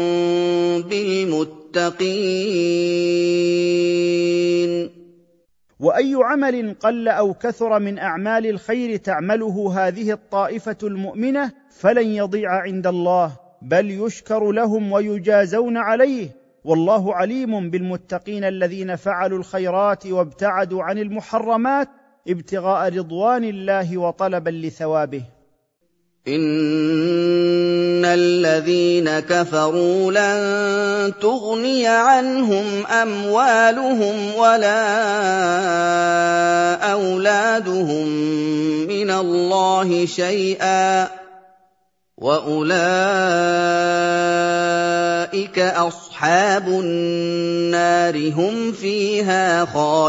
بالمتقين. وأي عمل قل أو كثر من أعمال الخير تعمله هذه الطائفة المؤمنة فلن يضيع عند الله، بل يشكر لهم ويجازون عليه، والله عليم بالمتقين الذين فعلوا الخيرات وابتعدوا عن المحرمات ابتغاء رضوان الله وطلبا لثوابه. إن الذين كفروا لن تغني عنهم أموالهم ولا أولادهم من الله شيئا وأولئك أصحاب النار هم فيها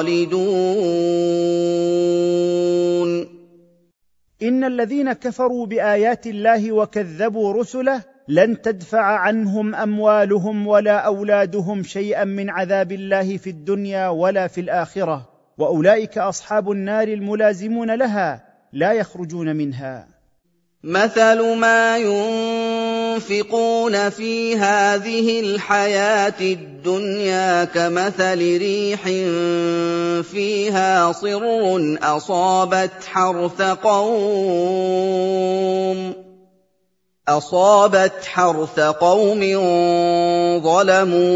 خالدون. إن الذين كفروا بآيات الله وكذبوا رسله لن تدفع عنهم أموالهم ولا أولادهم شيئا من عذاب الله في الدنيا ولا في الآخرة، وأولئك أصحاب النار الملازمون لها لا يخرجون منها. مثل ما يُنفِقُونَ فِي هَٰذِهِ الْحَيَاةِ الدُّنْيَا كَمَثَلِ رِيحٍ فِيهَا صِرٌّ أَصَابَتْ حَرْثَ قَوْمٍ ظَلَمُوا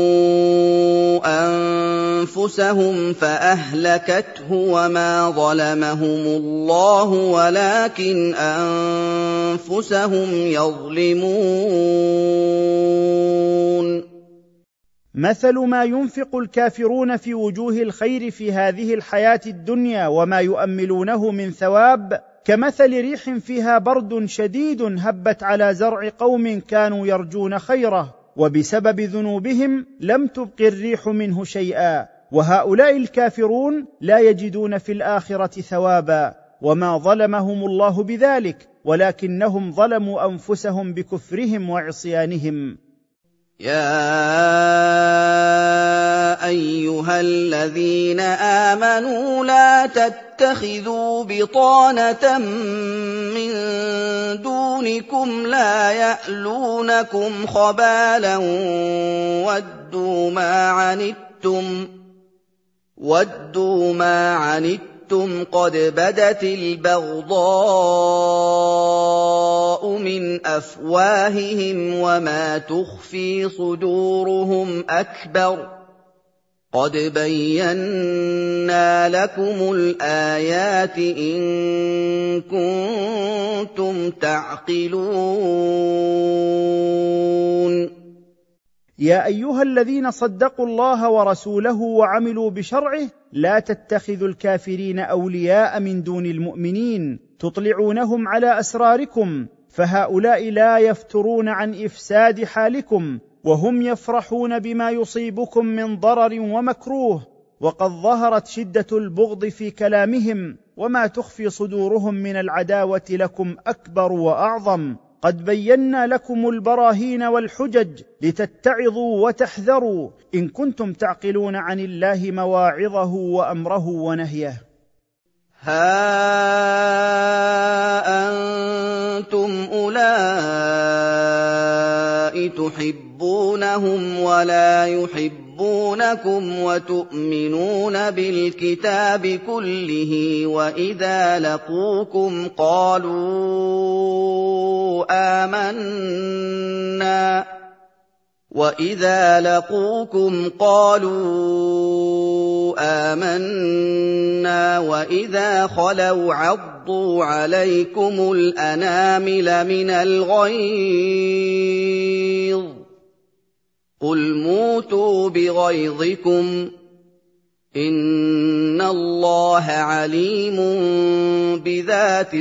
أَنفُسَهُمْ فَأَهْلَكَتْهُ وَمَا ظَلَمَهُمُ اللَّهُ وَلَٰكِنْ أَنفُسَهُمْ يَظْلِمُونَ مثل ما ينفق الكافرون في وجوه الخير في هذه الحياة الدنيا وما يؤملونه من ثواب كمثل ريح فيها برد شديد هبت على زرع قوم كانوا يرجون خيره، وبسبب ذنوبهم لم تبق الريح منه شيئا، وهؤلاء الكافرون لا يجدون في الآخرة ثوابا، وما ظلمهم الله بذلك ولكنهم ظلموا أنفسهم بكفرهم وعصيانهم. يا أيها الذين آمنوا لا تتخذوا بطانة من دونكم لا يألونكم خبالا ودوا ما عنتم قد بدت البغضاء من أفواههم وما تخفي صدورهم أكبر قد بينا لكم الآيات إن كنتم تعقلون. يا أيها الذين صدقوا الله ورسوله وعملوا بشرعه لا تتخذوا الكافرين أولياء من دون المؤمنين تطلعونهم على أسراركم، فهؤلاء لا يفترون عن إفساد حالكم وهم يفرحون بما يصيبكم من ضرر ومكروه، وقد ظهرت شدة البغض في كلامهم وما تخفي صدورهم من العداوة لكم أكبر وأعظم. قد بينا لكم البراهين والحجج لتتعظوا وتحذروا إن كنتم تعقلون عن الله مواعظه وأمره ونهيه. ها أنتم أولئك تحبونهم ولا يحبونكم وتؤمنون بالكتاب كله وإذا لقوكم قالوا آمنا وإذا خلوا عضوا عليكم الأنامل من الغيظ قل موتوا بغيظكم إن الله عليم بذات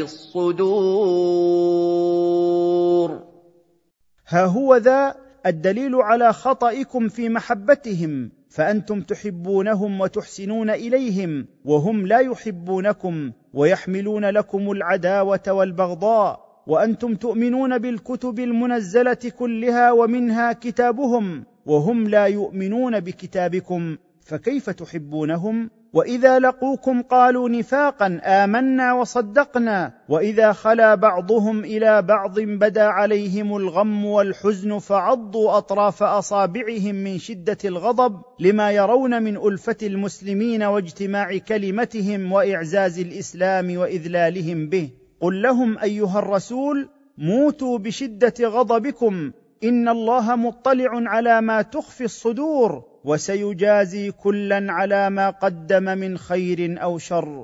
الصدور. ها هو ذا الدليل على خطئكم في محبتهم، فأنتم تحبونهم وتحسنون إليهم وهم لا يحبونكم ويحملون لكم العداوة والبغضاء، وأنتم تؤمنون بالكتب المنزلة كلها ومنها كتابهم وهم لا يؤمنون بكتابكم، فكيف تحبونهم؟ وإذا لقوكم قالوا نفاقا آمنا وصدقنا وإذا خلا بعضهم إلى بعض بدا عليهم الغم والحزن فعضوا أطراف أصابعهم من شدة الغضب لما يرون من ألفة المسلمين واجتماع كلمتهم وإعزاز الإسلام وإذلالهم به. قل لهم أيها الرسول موتوا بشدة غضبكم إن الله مطلع على ما تخفي الصدور وسيجازي كلا على ما قدم من خير أو شر.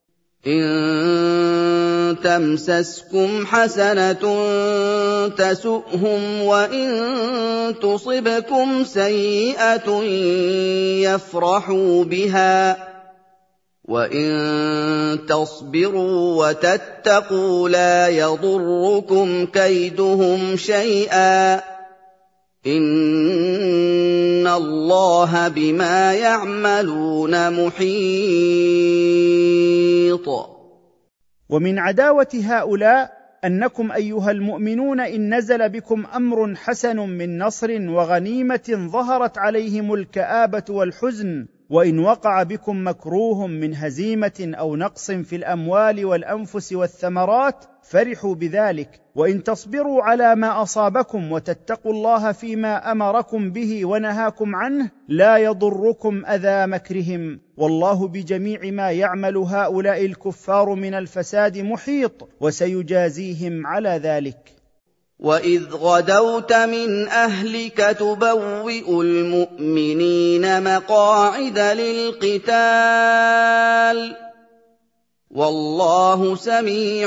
إن تمسسكم حسنة تسؤهم وإن تصبكم سيئة يفرحوا بها وإن تصبروا وتتقوا لا يضركم كيدهم شيئا إن الله بما يعملون محيط. ومن عداوة هؤلاء أنكم أيها المؤمنون إن نزل بكم أمر حسن من نصر وغنيمة ظهرت عليهم الكآبة والحزن وإن وقع بكم مكروه من هزيمة أو نقص في الأموال والأنفس والثمرات فرحوا بذلك، وإن تصبروا على ما أصابكم وتتقوا الله فيما أمركم به ونهاكم عنه لا يضركم أذى مكرهم، والله بجميع ما يعمل هؤلاء الكفار من الفساد محيط، وسيجازيهم على ذلك. وَإِذْ غَدَوْتَ مِنْ أَهْلِكَ تُبَوِّئُ الْمُؤْمِنِينَ مَقَاعِدَ لِلْقِتَالِ ۗ وَاللَّهُ سَمِيعٌ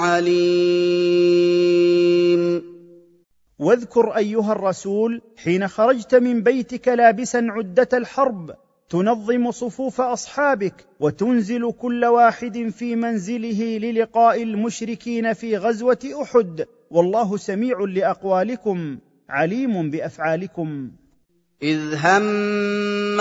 عَلِيمٌ. واذكر أيها الرسول حين خرجت من بيتك لابسا عدة الحرب تنظم صفوف أصحابك وتنزل كل واحد في منزله للقاء المشركين في غزوة أحد، والله سميع لأقوالكم عليم بأفعالكم. إذ هم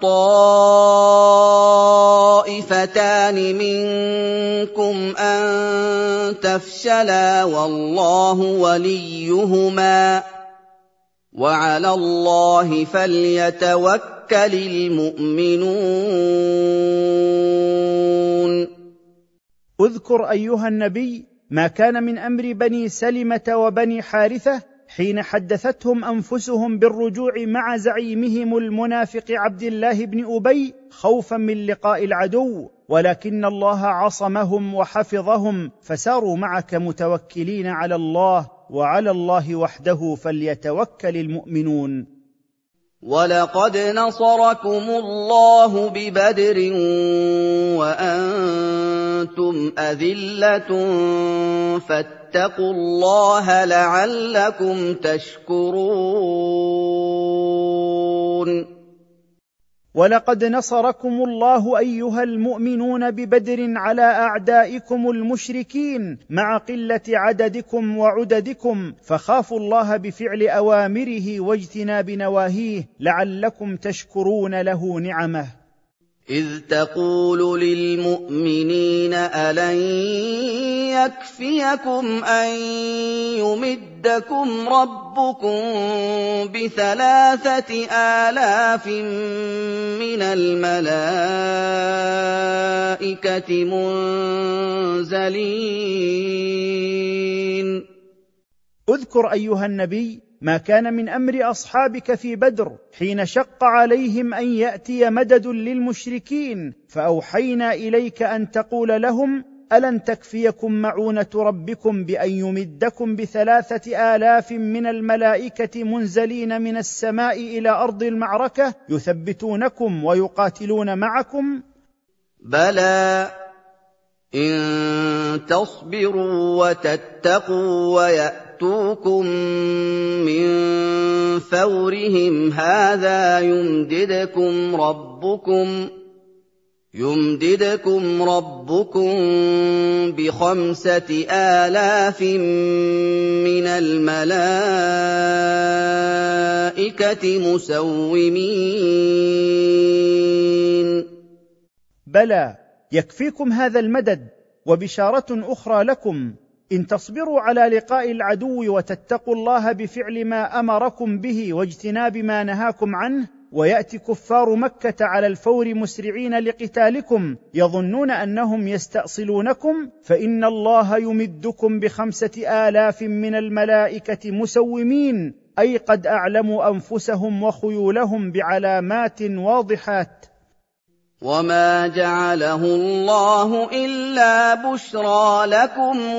الطائفتان منكم أن تفشلا والله وليهما وعلى الله فليتوكل المؤمنون. اذكر أيها النبي ما كان من أمر بني سلمة وبني حارثة حين حدثتهم أنفسهم بالرجوع مع زعيمهم المنافق عبد الله بن أبي خوفا من لقاء العدو، ولكن الله عصمهم وحفظهم فساروا معك متوكلين على الله، وعلى الله وحده فليتوكل المؤمنون. وَلَقَدْ نَصَرَكُمُ اللَّهُ بِبَدْرٍ وَأَنتُمْ أَذِلَّةٌ فَاتَّقُوا اللَّهَ لَعَلَّكُمْ تَشْكُرُونَ. ولقد نصركم الله أيها المؤمنون ببدر على أعدائكم المشركين مع قلة عددكم وعددكم، فخافوا الله بفعل أوامره واجتناب نواهيه لعلكم تشكرون له نعمه. إذ تقول للمؤمنين ألن يكفيكم أن يمدكم ربكم ب3,000 من الملائكة منزلين. اذكر أيها النبي ما كان من أمر أصحابك في بدر حين شق عليهم أن يأتي مدد للمشركين، فأوحينا إليك أن تقول لهم ألن تكفيكم معونة ربكم بأن يمدكم ب3,000 من الملائكة منزلين من السماء إلى أرض المعركة يثبتونكم ويقاتلون معكم؟ بلى إن تصبروا وتتقوا ويأتوكم من فورهم هذا يمددكم ربكم ب5,000 من الملائكة مسومين. بلى يكفيكم هذا المدد. وبشارة أخرى لكم، إن تصبروا على لقاء العدو وتتقوا الله بفعل ما أمركم به واجتناب ما نهاكم عنه، ويأتي كفار مكة على الفور مسرعين لقتالكم يظنون أنهم يستأصلونكم، فإن الله يمدكم ب5,000 من الملائكة مسومين، أي قد أعلموا أنفسهم وخيولهم بعلامات واضحات. وما جعله الله إلا بشرى لكم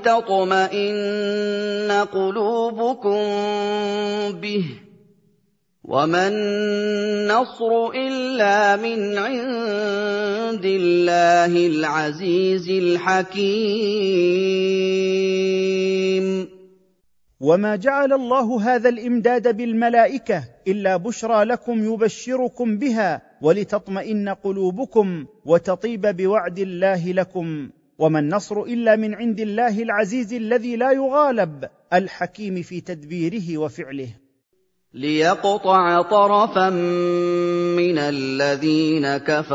ولتطمئن قلوبكم به، وما النصر إلا من عند الله العزيز الحكيم. وما جعل الله هذا الإمداد بالملائكة إلا بشرى لكم يبشركم بها ولتطمئن قلوبكم وتطيب بوعد الله لكم، وما النصر إلا من عند الله العزيز الذي لا يغالب الحكيم في تدبيره وفعله. ليقطع طرفا من الذين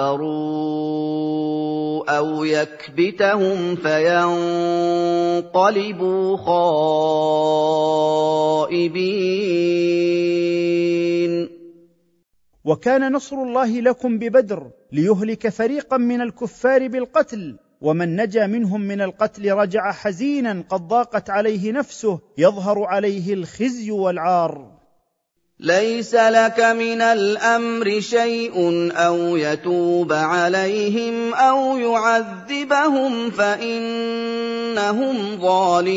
كفروا أو يكبتهم فينقلبوا خائبين. وكان نصر الله لكم ببدر ليهلك فريقا من الكفار بالقتل، ومن نجا منهم من القتل رجع حزينا قد ضاقت عليه نفسه يظهر عليه الخزي والعار. ليس لك من الأمر شيء أو يتوب عليهم أو يعذبهم فإنهم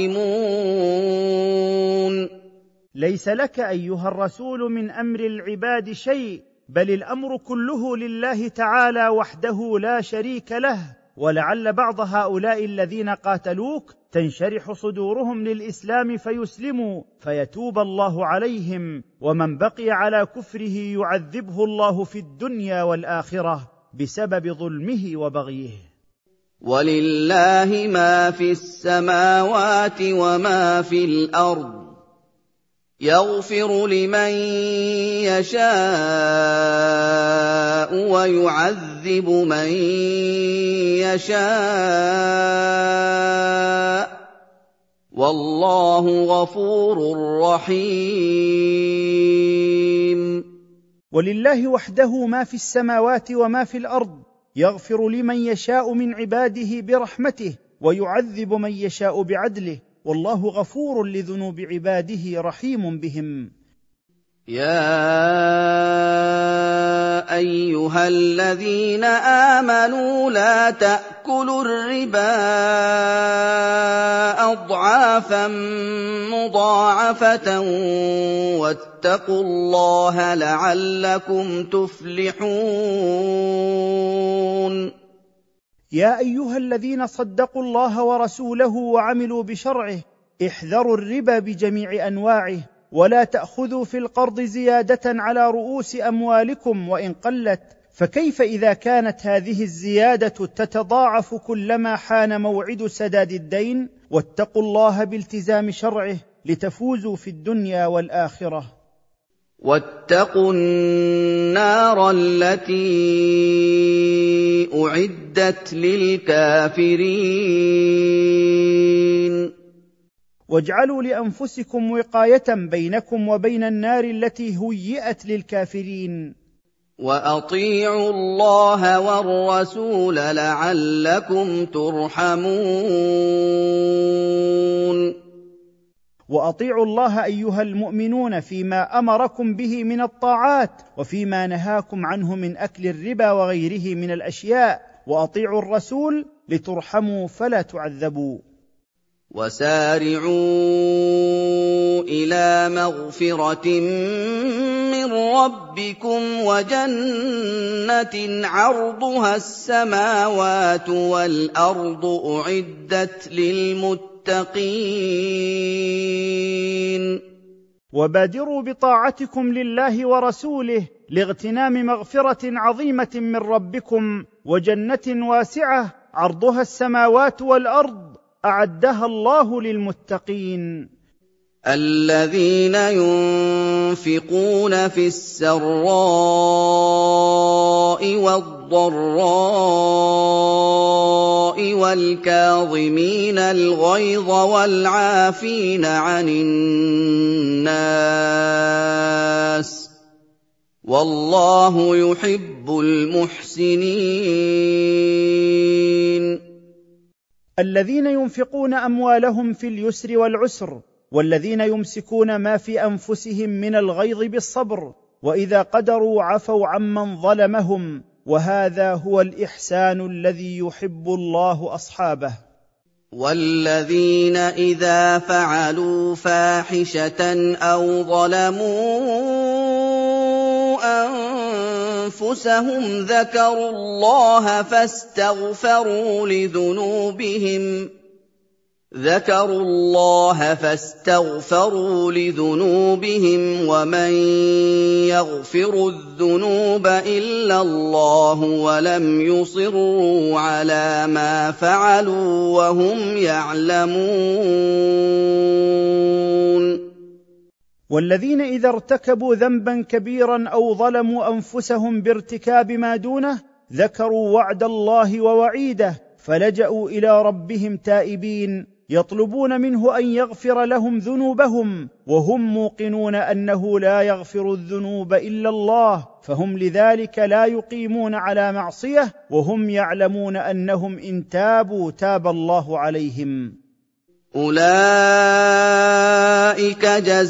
ظالمون. ليس لك أيها الرسول من أمر العباد شيء، بل الأمر كله لله تعالى وحده لا شريك له، ولعل بعض هؤلاء الذين قاتلوك تنشرح صدورهم للإسلام فيسلموا فيتوب الله عليهم، ومن بقي على كفره يعذبه الله في الدنيا والآخرة بسبب ظلمه وبغيه. ولله ما في السماوات وما في الأرض، يغفر لمن يشاء ويعذب من يشاء، والله غفور رحيم. ولله وحده ما في السماوات وما في الأرض، يغفر لمن يشاء من عباده برحمته ويعذب من يشاء بعدله، والله غفور لذنوب عباده رحيم بهم. يا أيها الذين آمنوا لا تأكلوا الربا أضعافا مضاعفة واتقوا الله لعلكم تفلحون. يا أيها الذين صدقوا الله ورسوله وعملوا بشرعه، احذروا الربا بجميع أنواعه، ولا تأخذوا في القرض زيادة على رؤوس أموالكم وإن قلت، فكيف إذا كانت هذه الزيادة تتضاعف كلما حان موعد سداد الدين؟ واتقوا الله بالتزام شرعه لتفوزوا في الدنيا والآخرة. واتقوا النار التي أعدت للكافرين. واجعلوا لأنفسكم وقاية بينكم وبين النار التي هيئت للكافرين. وأطيعوا الله والرسول لعلكم ترحمون. وأطيعوا الله أيها المؤمنون فيما أمركم به من الطاعات وفيما نهاكم عنه من أكل الربا وغيره من الأشياء، وأطيعوا الرسول لترحموا فلا تعذبوا. وسارعوا إلى مغفرة من ربكم وجنة عرضها السماوات والأرض أعدت للمتقين. وبادروا بطاعتكم لله ورسوله لاغتنام مغفرة عظيمة من ربكم وجنة واسعة عرضها السماوات والأرض أعدها الله للمتقين. الذين ينفقون في السراء والضراء والكاظمين الغيظ والعافين عن الناس، والله يحب المحسنين. الذين ينفقون أموالهم في اليسر والعسر، والذين يمسكون ما في أنفسهم من الغيظ بالصبر، وإذا قدروا عفوا عمن ظلمهم، وهذا هو الإحسان الذي يحب الله أصحابه. والذين إذا فعلوا فاحشة أو ظلموا أنفسهم ذكروا الله فاستغفروا لذنوبهم ومن يغفر الذنوب إلا الله ولم يصروا على ما فعلوا وهم يعلمون. والذين إذا ارتكبوا ذنبا كبيرا أو ظلموا أنفسهم بارتكاب ما دونه ذكروا وعد الله ووعيده فلجأوا إلى ربهم تائبين يطلبون منه ان يغفر لهم ذنوبهم، وهم موقنون انه لا يغفر الذنوب الا الله، فهم لذلك لا يقيمون على معصيه، وهم يعلمون انهم ان تابوا تاب الله عليهم. أولئك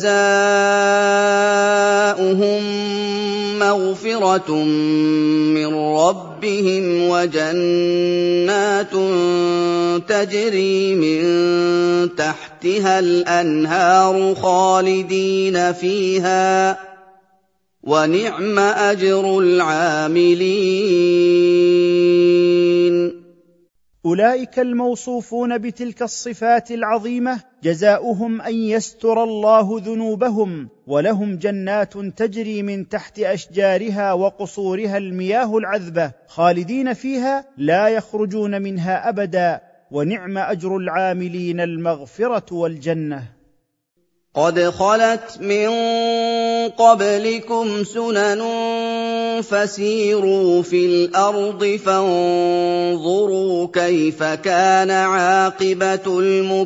جزاؤهم مغفرة من ربهم وجنات تجري من تحتها الأنهار خالدين فيها، ونعم أجر العاملين. أولئك الموصوفون بتلك الصفات العظيمة جزاؤهم أن يستر الله ذنوبهم، ولهم جنات تجري من تحت أشجارها وقصورها المياه العذبة خالدين فيها لا يخرجون منها أبدا، ونعم أجر العاملين المغفرة والجنة. قد خلت من قبلكم سنن فسيروا في الأرض فانظروا كيف كان عاقبة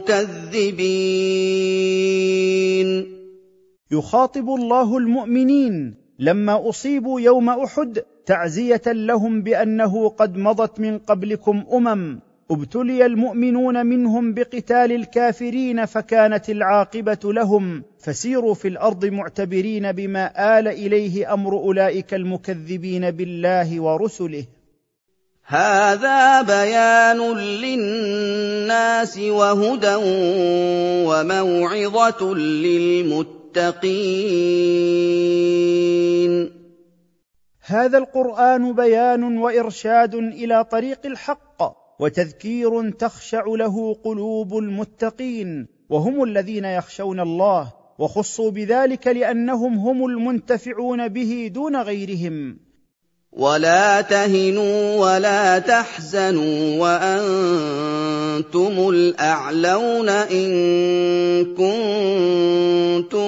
المكذبين. يخاطب الله المؤمنين لما أصيبوا يوم أحد تعزية لهم بأنه قد مضت من قبلكم ابتلي المؤمنون منهم بقتال الكافرين فكانت العاقبة لهم، فسيروا في الأرض معتبرين بما آل إليه أمر أولئك المكذبين بالله ورسله. هذا بيان للناس وهدى وموعظة للمتقين. هذا القرآن بيان وإرشاد إلى طريق الحق، وتذكير تخشع له قلوب المتقين، وهم الذين يخشون الله، وخصوا بذلك لأنهم هم المنتفعون به دون غيرهم. ولا تهنوا ولا تحزنوا وأنتم الأعلون إن كنتم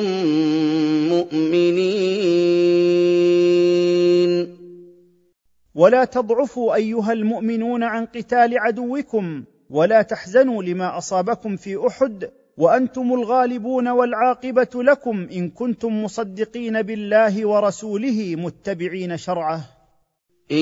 مؤمنين. ولا تضعفوا أيها المؤمنون عن قتال عدوكم، ولا تحزنوا لما أصابكم في أحد، وأنتم الغالبون والعاقبة لكم إن كنتم مصدقين بالله ورسوله متبعين شرعه. إن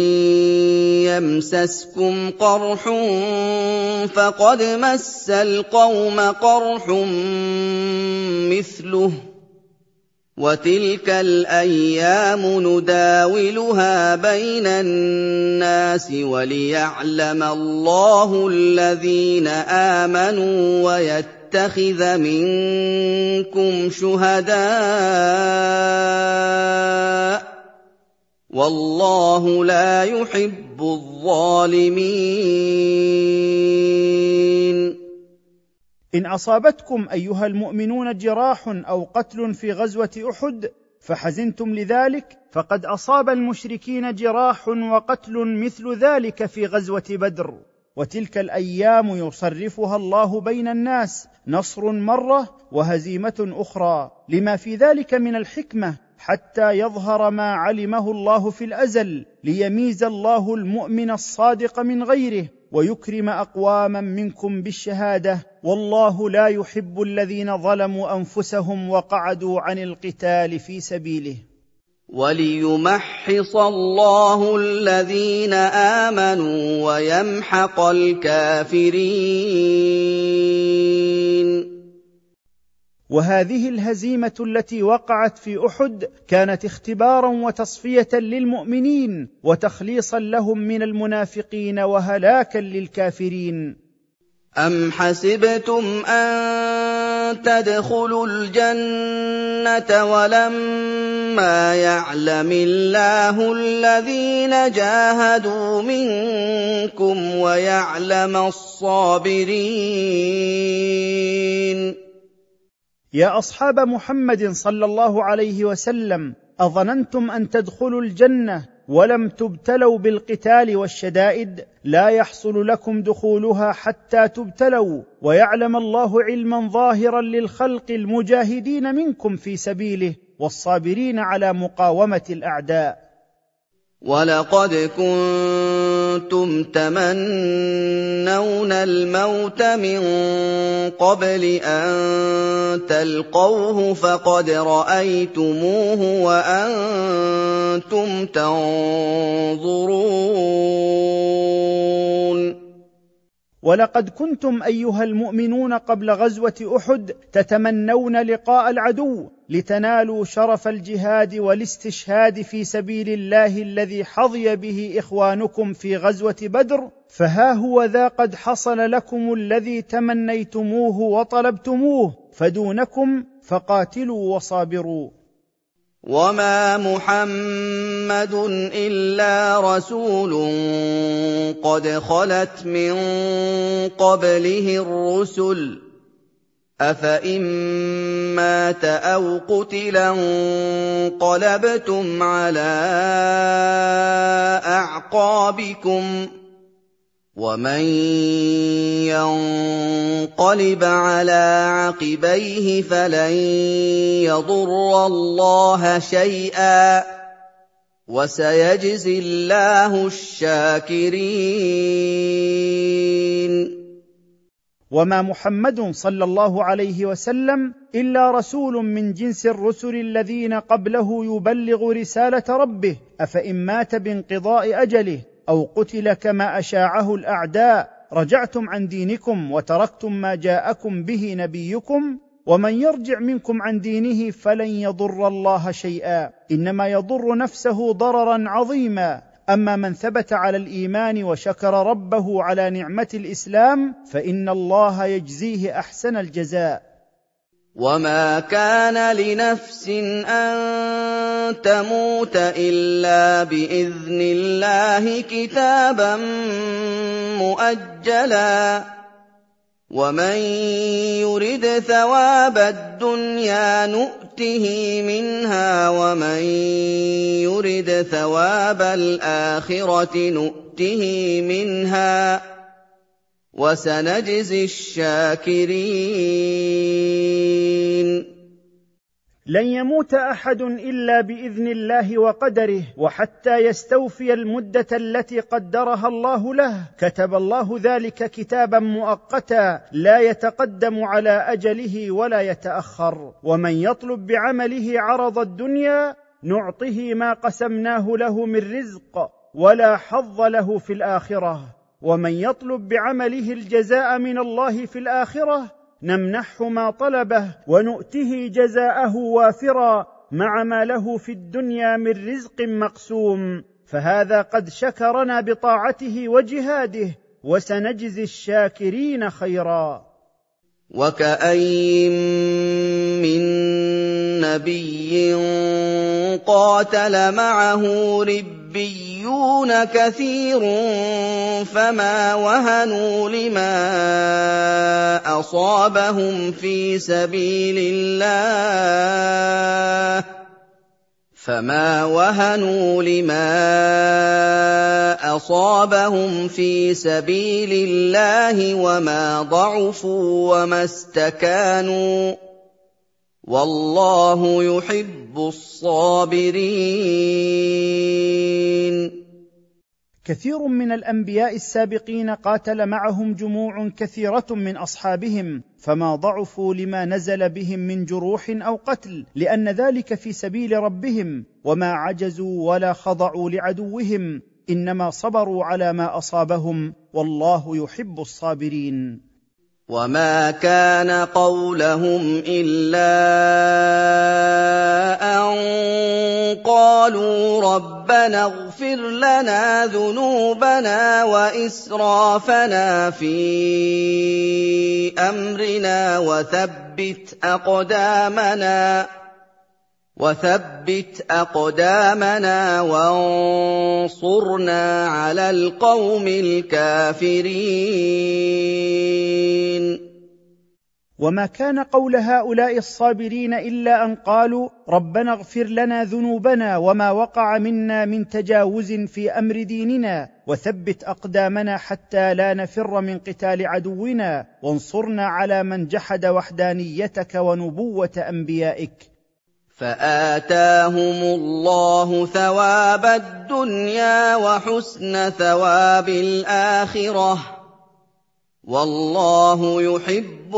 يمسسكم قرح فقد مس القوم قرح مثله، وتلك الأيام نداولها بين الناس وليعلم الله الذين آمنوا ويتخذ منكم شهداء، والله لا يحب الظالمين. إن أصابتكم أيها المؤمنون جراح أو قتل في غزوة أحد فحزنتم لذلك، فقد أصاب المشركين جراح وقتل مثل ذلك في غزوة بدر، وتلك الأيام يصرفها الله بين الناس، نصر مرة وهزيمة أخرى، لما في ذلك من الحكمة حتى يظهر ما علمه الله في الأزل، ليميز الله المؤمن الصادق من غيره، ويكرم أقواما منكم بالشهادة، والله لا يحب الذين ظلموا أنفسهم وقعدوا عن القتال في سبيله. وليمحص الله الذين آمنوا ويمحق الكافرين. وهذه الهزيمة التي وقعت في أحد كانت اختبارا وتصفية للمؤمنين، وتخليصا لهم من المنافقين وهلاكا للكافرين. أم حسبتم أن تدخلوا الجنة ولما يعلم الله الذين جاهدوا منكم ويعلم الصابرين. يا أصحاب محمد صلى الله عليه وسلم، أظننتم أن تدخلوا الجنة ولم تبتلوا بالقتال والشدائد؟ لا يحصل لكم دخولها حتى تبتلوا، ويعلم الله علما ظاهرا للخلق المجاهدين منكم في سبيله والصابرين على مقاومة الأعداء. وَلَقَدْ كُنتُمْ تَمَنَّوْنَ الْمَوْتَ مِن قَبْلِ أَن تَلْقَوْهُ فَقَدْ رَأَيْتُمُوهُ وَأَنتُمْ تَنظُرُونَ ولقد كنتم أيها المؤمنون قبل غزوة أحد تتمنون لقاء العدو لتنالوا شرف الجهاد والاستشهاد في سبيل الله الذي حظي به إخوانكم في غزوة بدر، فها هو ذا قد حصل لكم الذي تمنيتموه وطلبتموه، فدونكم فقاتلوا وصابروا. وَمَا مُحَمَّدٌ إِلَّا رَسُولٌ قَدْ خَلَتْ مِن قَبْلِهِ الرُّسُلُ ۚ أَفَإِن مَّاتَ أَوْ قُتِلَ انقَلَبْتُمْ عَلَىٰ أَعْقَابِكُمْ ۚ وَمَن يَنقَلِبْ عَلَىٰ عَقِبَيْهِ فَلَن يَضُرَّ اللَّهَ شَيْئًا ۗ وَسَيَجْزِي اللَّهُ الشَّاكِرِينَ. وما محمد صلى الله عليه وسلم إلا رسول من جنس الرسل الذين قبله يبلغ رسالة ربه، أفإن مات بانقضاء أجله أو قتل كما أشاعه الأعداء رجعتم عن دينكم وتركتم ما جاءكم به نبيكم، ومن يرجع منكم عن دينه فلن يضر الله شيئا، إنما يضر نفسه ضررا عظيما. أما من ثبت على الإيمان وشكر ربه على نعمة الإسلام فإن الله يجزيه أحسن الجزاء. وَمَا كَانَ لِنَفْسٍ أَن تَمُوتَ إِلَّا بِإِذْنِ اللَّهِ كِتَابًا مُّؤَجَّلًا ۗ وَمَن يُرِدْ ثَوَابَ الدُّنْيَا نُؤْتِهِ مِنْهَا وَمَن يُرِدْ ثَوَابَ الْآخِرَةِ نُؤْتِهِ مِنْهَا ۚ وَسَنَجْزِي الشَّاكِرِينَ. لن يموت أحد إلا بإذن الله وقدره، وحتى يستوفي المدة التي قدرها الله له كتب الله ذلك كتابا مؤقتا لا يتقدم على أجله ولا يتأخر. ومن يطلب بعمله عرض الدنيا نعطه ما قسمناه له من رزق ولا حظ له في الآخرة، ومن يطلب بعمله الجزاء من الله في الآخرة نمنحه ما طلبه ونؤته جزاءه وافرا مع ما له في الدنيا من رزق مقسوم، فهذا قد شكرنا بطاعته وجهاده، وسنجزي الشاكرين خيرا. وَكَأَيِّن مِّن نَّبِيٍّ قَاتَلَ مَعَهُ رِبِّيُّونَ كَثِيرٌ فَمَا وَهَنُوا لِمَا أَصَابَهُمْ في سبيل الله وما ضعفوا وما استكانوا، والله يحب الصابرين. كثير من الأنبياء السابقين قاتل معهم جموع كثيرة من أصحابهم فما ضعفوا لما نزل بهم من جروح أو قتل، لأن ذلك في سبيل ربهم، وما عجزوا ولا خضعوا لعدوهم، إنما صبروا على ما أصابهم، والله يحب الصابرين. وَمَا كَانَ قَوْلَهُمْ إِلَّا أَن قَالُوا رَبَّنَا اغْفِرْ لَنَا ذُنُوبَنَا وَإِسْرَافَنَا فِي أَمْرِنَا وَثَبِّتْ أَقْدَامَنَا وَانصُرْنَا عَلَى الْقَوْمِ الْكَافِرِينَ. وما كان قول هؤلاء الصابرين إلا أن قالوا ربنا اغفر لنا ذنوبنا وما وقع منا من تجاوز في أمر ديننا، وثبت أقدامنا حتى لا نفر من قتال عدونا، وانصرنا على من جحد وحدانيتك ونبوة أنبيائك. فآتاهم الله ثواب الدنيا وحسن ثواب الآخرة والله يحب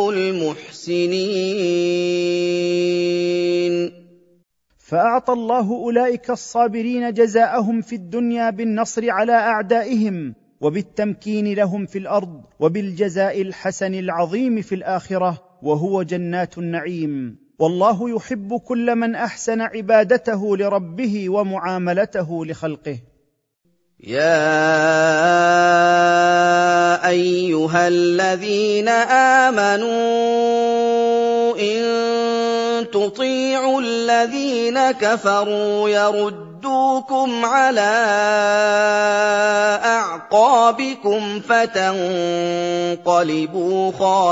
المحسنين. فأعطى الله أولئك الصابرين جزاءهم في الدنيا بالنصر على أعدائهم وبالتمكين لهم في الأرض وبالجزاء الحسن العظيم في الآخرة وهو جنات النعيم. والله يحب كل من أحسن عبادته لربه ومعاملته لخلقه. يا أيها الذين آمنوا إن تطيعوا الذين كفروا يردوكم على أعقابكم فتنقلبوا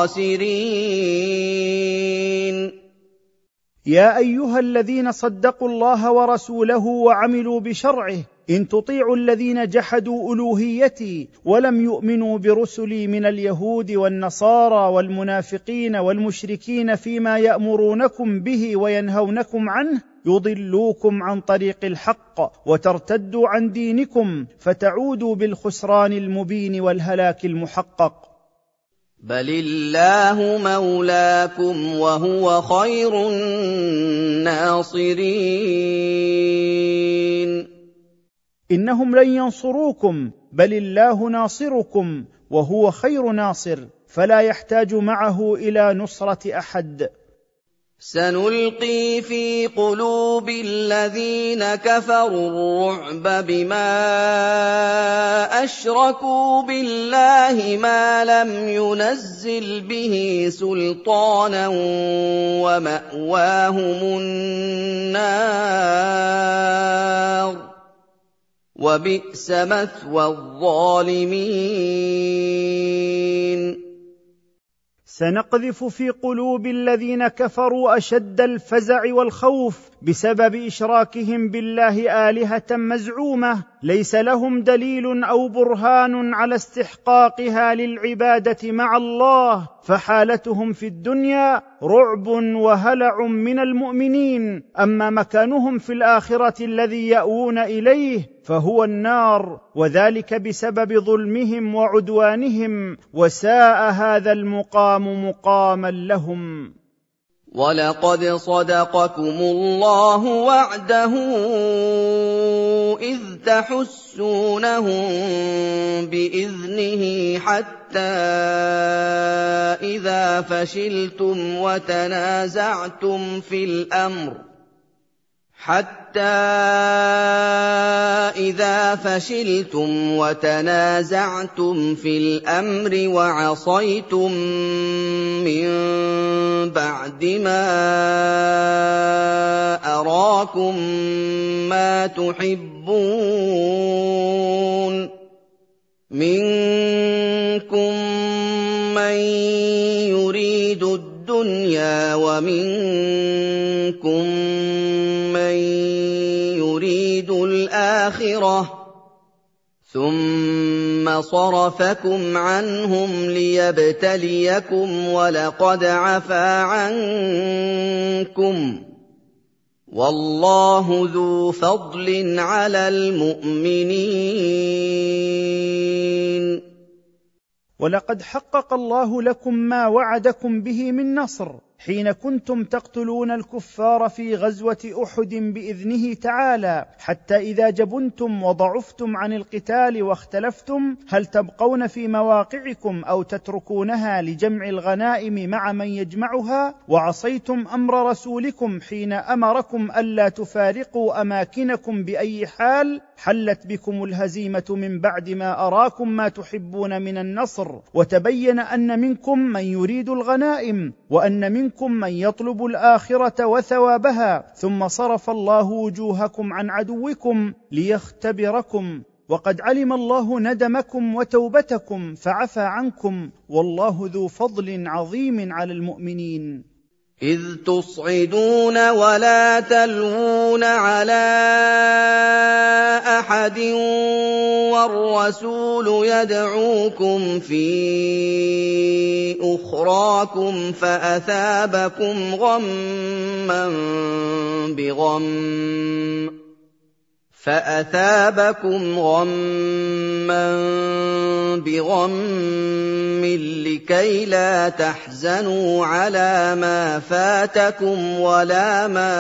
خاسرين. يا أيها الذين صدقوا الله ورسوله وعملوا بشرعه إن تطيعوا الذين جحدوا ألوهيتي ولم يؤمنوا برسلي من اليهود والنصارى والمنافقين والمشركين فيما يأمرونكم به وينهونكم عنه يضلوكم عن طريق الحق وترتدوا عن دينكم فتعودوا بالخسران المبين والهلاك المحقق. بل الله مولاكم وهو خير الناصرين. إنهم لن ينصروكم بل الله ناصركم وهو خير ناصر فلا يحتاج معه إلى نصرة أحد. سنلقي في قلوب الذين كفروا الرعب بما أشركوا بالله ما لم ينزل به سلطانا ومأواهم النار وبئس مثوى الظالمين. سنقذف في قلوب الذين كفروا أشد الفزع والخوف بسبب إشراكهم بالله آلهة مزعومة ليس لهم دليل أو برهان على استحقاقها للعبادة مع الله، فحالتهم في الدنيا رعب وهلع من المؤمنين، أما مكانهم في الآخرة الذي يأوون إليه فهو النار، وذلك بسبب ظلمهم وعدوانهم، وساء هذا المقام مقاما لهم. ولقد صدقكم الله وعده إذ تحسونهم بإذنه حتى إذا فشلتم وتنازعتم في الأمر وعصيتم من بعد ما أراكم ما تحبون منكم من يريد الدنيا ومنكم من يريد الآخرة ثم صرفكم عنهم ليبتليكم ولقد عفا عنكم والله ذو فضل على المؤمنين. ولقد حقق الله لكم ما وعدكم به من نصر حين كنتم تقتلون الكفار في غزوة أحد بإذنه تعالى، حتى إذا جبنتم وضعفتم عن القتال واختلفتم هل تبقون في مواقعكم أو تتركونها لجمع الغنائم مع من يجمعها، وعصيتم أمر رسولكم حين أمركم ألا تفارقوا أماكنكم بأي حال، حلت بكم الهزيمة من بعد ما أراكم ما تحبون من النصر، وتبين أن منكم من يريد الغنائم وأن منكم من يطلب الآخرة وثوابها، ثم صرف الله وجوهكم عن عدوكم ليختبركم، وقد علم الله ندمكم وتوبتكم فعفى عنكم، والله ذو فضل عظيم على المؤمنين. إذ تصعدون ولا تلوون على أحد أَيُّهَا الرَّسُولُ يَدْعُوكُمْ فِي أُخْرَاكُمْ فَأَثَابَكُمْ غَمًّا بِغَمٍّ لِّكَيْ لَا تَحْزَنُوا عَلَىٰ مَا فَاتَكُمْ وَلَا مَا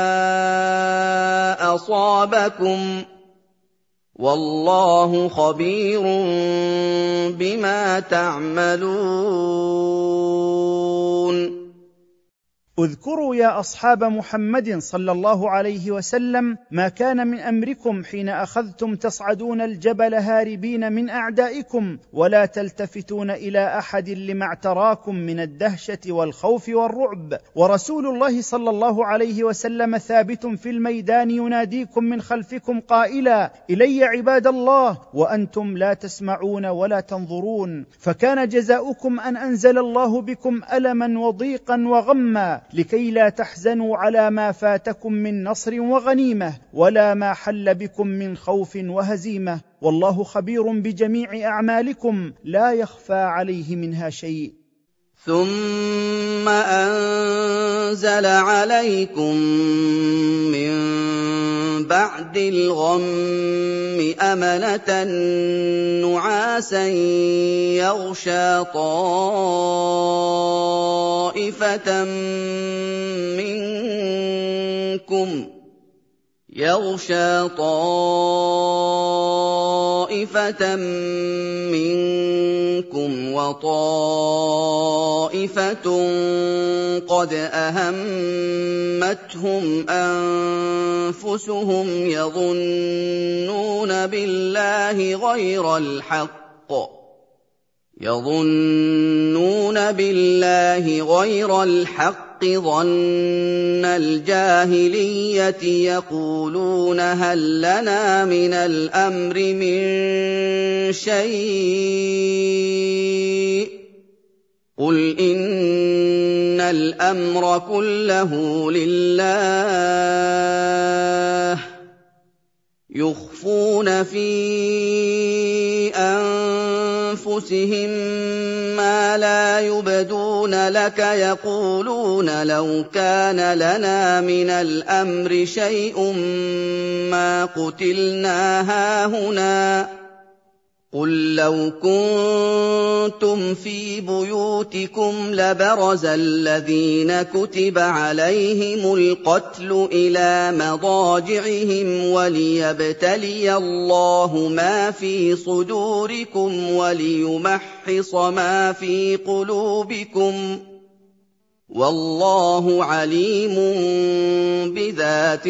أَصَابَكُمْ ۗ وَاللَّهُ خَبِيرٌ بِمَا تَعْمَلُونَ. اذكروا يا اصحاب محمد صلى الله عليه وسلم ما كان من امركم حين اخذتم تصعدون الجبل هاربين من اعدائكم ولا تلتفتون الى احد لما اعتراكم من الدهشه والخوف والرعب، ورسول الله صلى الله عليه وسلم ثابت في الميدان يناديكم من خلفكم قائلا: الي عباد الله، وانتم لا تسمعون ولا تنظرون. فكان جزاؤكم ان انزل الله بكم الما وضيقا وغما لكي لا تحزنوا على ما فاتكم من نصر وغنيمة ولا ما حل بكم من خوف وهزيمة، والله خبير بجميع أعمالكم لا يخفى عليه منها شيء. ثم أنزل عليكم من بعد الغم أمنة نعاسا يغشى طائفة منكم وطائفة قد أهمتهم أنفسهم يظنون بالله غير الحق ظن الجاهلية يقولون هل لنا من الأمر من شيء قل إن الأمر كله لله يخفون في أنفسهم ما لا يبدون لك يقولون لو كان لنا من الأمر شيء ما قتلنا هاهنا قل لو كنتم في بيوتكم لبرز الذين كتب عليهم القتل إلى مضاجعهم وليبتلي الله ما في صدوركم وليمحص ما في قلوبكم والله عليم بذات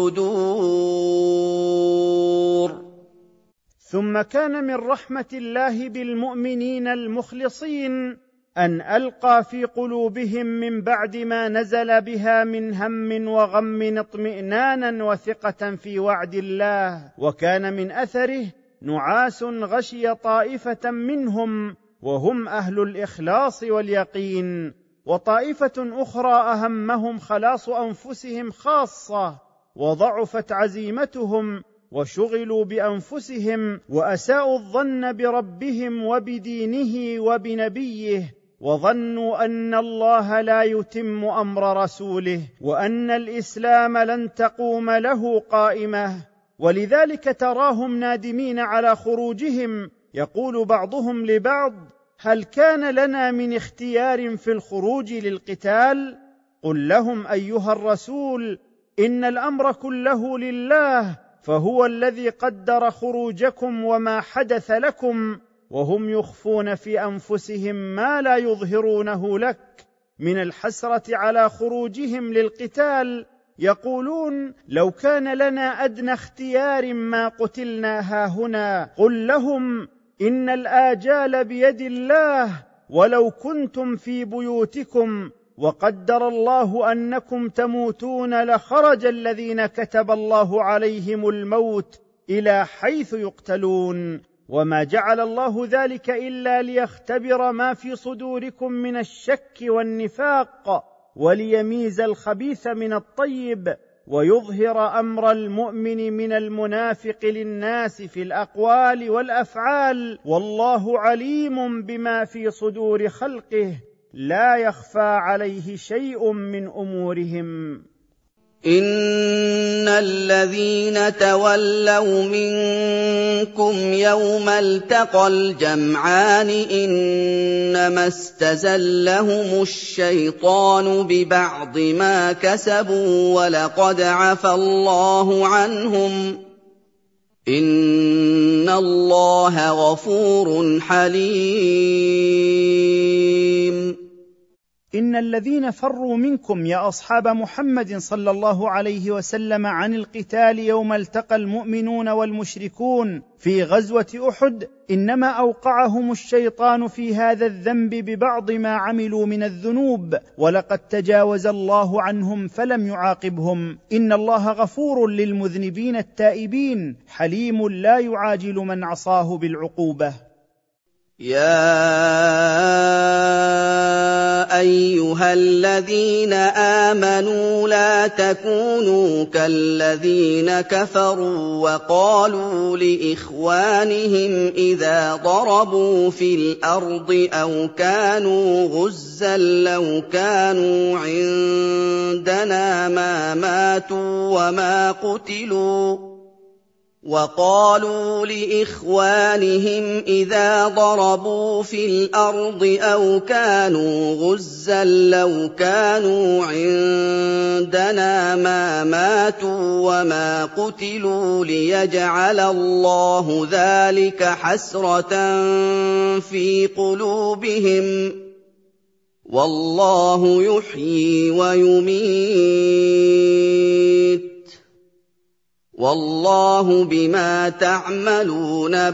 الصدور. ثم كان من رحمة الله بالمؤمنين المخلصين أن ألقى في قلوبهم من بعد ما نزل بها من هم وغم اطمئنانا وثقة في وعد الله، وكان من أثره نعاس غشي طائفة منهم وهم أهل الإخلاص واليقين، وطائفة أخرى أهمهم خلاص أنفسهم خاصة وضعفت عزيمتهم وشغلوا بأنفسهم وأساءوا الظن بربهم وبدينه وبنبيه، وظنوا أن الله لا يتم أمر رسوله وأن الإسلام لن تقوم له قائمة، ولذلك تراهم نادمين على خروجهم، يقول بعضهم لبعض: هل كان لنا من اختيار في الخروج للقتال؟ قل لهم أيها الرسول إن الأمر كله لله، فهو الذي قدر خروجكم وما حدث لكم، وهم يخفون في أنفسهم ما لا يظهرونه لك من الحسرة على خروجهم للقتال، يقولون لو كان لنا أدنى اختيار ما قتلنا هاهنا. قل لهم إن الآجال بيد الله، ولو كنتم في بيوتكم وقدر الله أنكم تموتون لخرج الذين كتب الله عليهم الموت إلى حيث يقتلون، وما جعل الله ذلك إلا ليختبر ما في صدوركم من الشك والنفاق وليميز الخبيث من الطيب ويظهر امر المؤمن من المنافق للناس في الاقوال والافعال، والله عليم بما في صدور خلقه لا يخفى عليه شيء من امورهم. إن الذين تولوا منكم يوم التقى الجمعان إنما استزلهم الشيطان ببعض ما كسبوا ولقد عفى الله عنهم إن الله غفور حليم. إن الذين فروا منكم يا أصحاب محمد صلى الله عليه وسلم عن القتال يوم التقى المؤمنون والمشركون في غزوة أحد إنما أوقعهم الشيطان في هذا الذنب ببعض ما عملوا من الذنوب، ولقد تجاوز الله عنهم فلم يعاقبهم. إن الله غفور للمذنبين التائبين حليم لا يعاجل من عصاه بالعقوبة. يا أيها الذين آمنوا لا تكونوا كالذين كفروا وقالوا لإخوانهم إذا ضربوا في الأرض أو كانوا غزا لو كانوا عندنا ما ماتوا وما قتلوا وقالوا لإخوانهم إذا ضربوا في الأرض أو كانوا غزا لو كانوا عندنا ما ماتوا وما قتلوا ليجعل الله ذلك حسرة في قلوبهم والله يحيي ويميت والله بما تعملون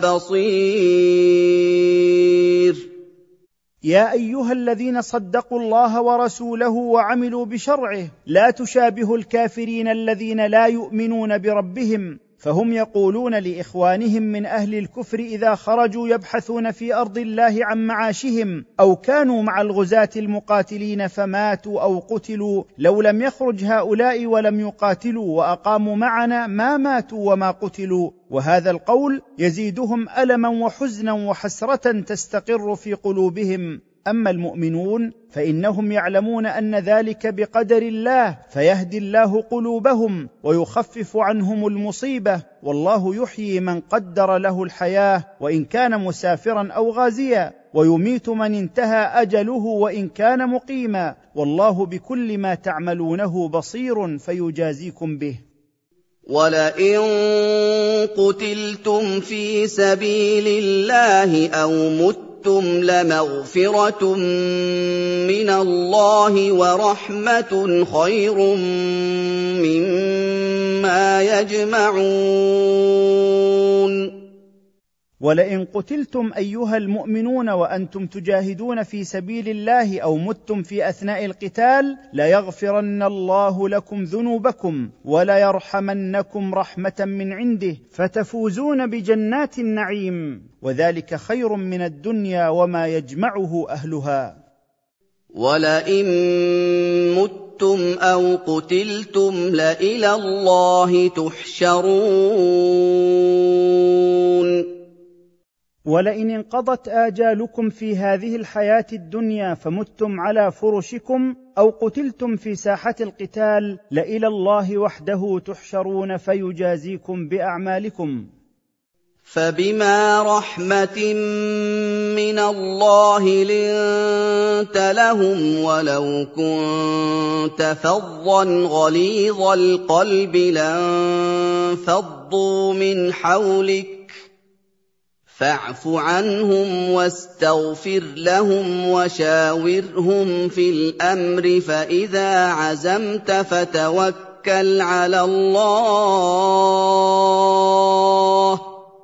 بصير. يا أيها الذين صدقوا الله ورسوله وعملوا بشرعه لا تشابهوا الكافرين الذين لا يؤمنون بربهم، فهم يقولون لإخوانهم من أهل الكفر إذا خرجوا يبحثون في أرض الله عن معاشهم أو كانوا مع الغزاة المقاتلين فماتوا أو قتلوا لو لم يخرج هؤلاء ولم يقاتلوا وأقاموا معنا ما ماتوا وما قتلوا، وهذا القول يزيدهم ألما وحزنا وحسرة تستقر في قلوبهم. أما المؤمنون فإنهم يعلمون أن ذلك بقدر الله فيهدي الله قلوبهم ويخفف عنهم المصيبة، والله يحيي من قدر له الحياة وإن كان مسافرا أو غازيا، ويميت من انتهى أجله وإن كان مقيما، والله بكل ما تعملونه بصير فيجازيكم به. ولئن قتلتم في سبيل الله أو متم لمغفرة من الله ورحمة خير مما يجمعون. ولئن قتلتم أيها المؤمنون وأنتم تجاهدون في سبيل الله أو متم في أثناء القتال ليغفرن الله لكم ذنوبكم وليرحمنكم رحمة من عنده فتفوزون بجنات النعيم، وذلك خير من الدنيا وما يجمعه أهلها. ولئن متم أو قتلتم لإلى الله تحشرون. ولئن انقضت آجالكم في هذه الحياة الدنيا فمتم على فرشكم أو قتلتم في ساحة القتال لإلى الله وحده تحشرون فيجازيكم بأعمالكم. فبما رحمة من الله لنت لهم ولو كنت فظا غليظ القلب لانفضوا من حولك فاعف عنهم واستغفر لهم وشاورهم في الأمر فإذا عزمت فتوكل على الله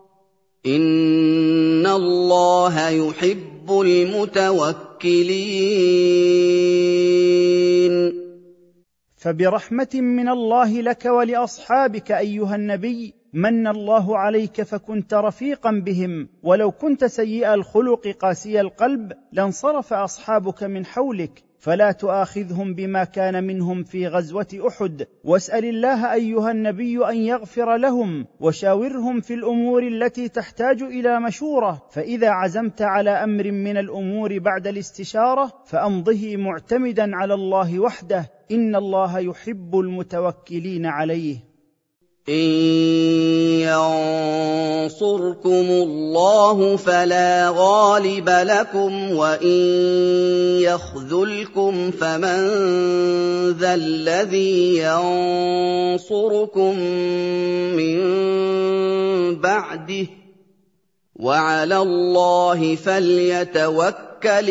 إن الله يحب المتوكلين. فبرحمة من الله لك ولأصحابك أيها النبي من الله عليك فكنت رفيقا بهم، ولو كنت سيء الخلق قاسي القلب لانصرف أصحابك من حولك، فلا تؤاخذهم بما كان منهم في غزوة أحد، واسأل الله أيها النبي أن يغفر لهم، وشاورهم في الأمور التي تحتاج إلى مشورة، فإذا عزمت على أمر من الأمور بعد الاستشارة فأمضه معتمدا على الله وحده، إن الله يحب المتوكلين عليه. إن ينصركم الله فلا غالب لكم، وإن يخذلكم فمن ذا الذي ينصركم من بعده، وعلى الله فليتوكل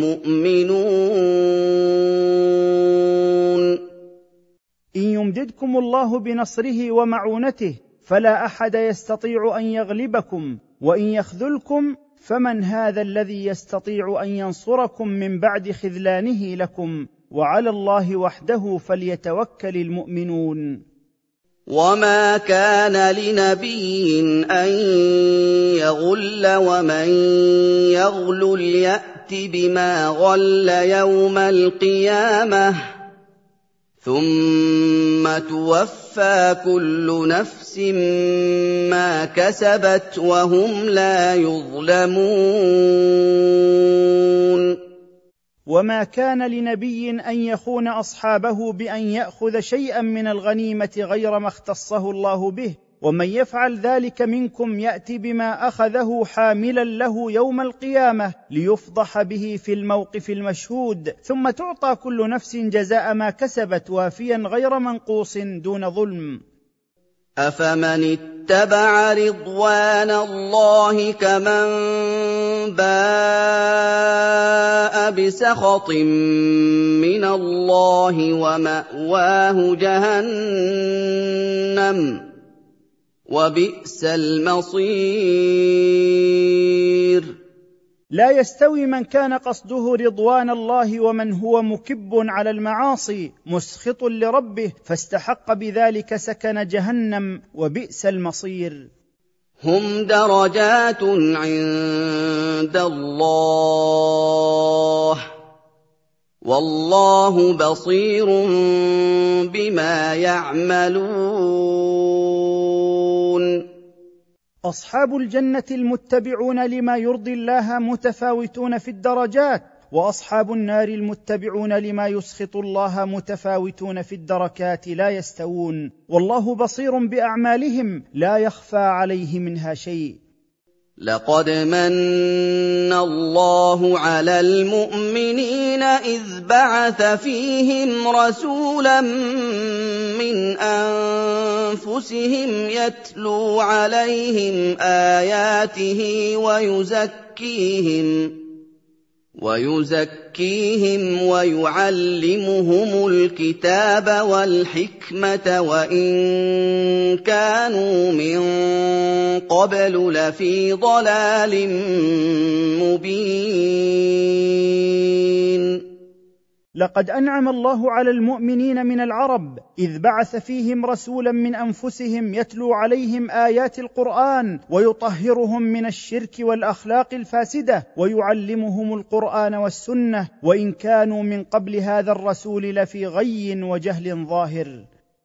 المؤمنون. إن يمددكم الله بنصره ومعونته فلا أحد يستطيع أن يغلبكم، وإن يخذلكم فمن هذا الذي يستطيع أن ينصركم من بعد خذلانه لكم، وعلى الله وحده فليتوكل المؤمنون. وما كان لنبي أن يغل، ومن يغل يأت بما غل يوم القيامة، ثم توفى كل نفس ما كسبت وهم لا يظلمون. وما كان لنبي أن يخون أصحابه بأن يأخذ شيئا من الغنيمة غير ما اختصه الله به، ومن يفعل ذلك منكم يأتي بما أخذه حاملا له يوم القيامة ليفضح به في الموقف المشهود، ثم تعطى كل نفس جزاء ما كسبت وافيا غير منقوص دون ظلم. أفمن اتبع رضوان الله كمن باء بسخط من الله ومأواه جهنم وبئس المصير. لا يستوي من كان قصده رضوان الله ومن هو مكب على المعاصي مسخط لربه فاستحق بذلك سكن جهنم، وبئس المصير. هم درجات عند الله والله بصير بما يعملون. أصحاب الجنة المتبعون لما يرضي الله متفاوتون في الدرجات، وأصحاب النار المتبعون لما يسخط الله متفاوتون في الدركات لا يستوون، والله بصير بأعمالهم لا يخفى عليه منها شيء. لقد من الله على المؤمنين إذ بعث فيهم رسولا من أنفسهم يتلو عليهم آياته ويزكيهم ويعلمهم الكتاب والحكمة وإن كانوا من قبل لفي ضلال مبين. لقد أنعم الله على المؤمنين من العرب إذ بعث فيهم رسولا من أنفسهم يتلو عليهم آيات القرآن ويطهرهم من الشرك والأخلاق الفاسدة ويعلمهم القرآن والسنة، وإن كانوا من قبل هذا الرسول لفي غي وجهل ظاهر.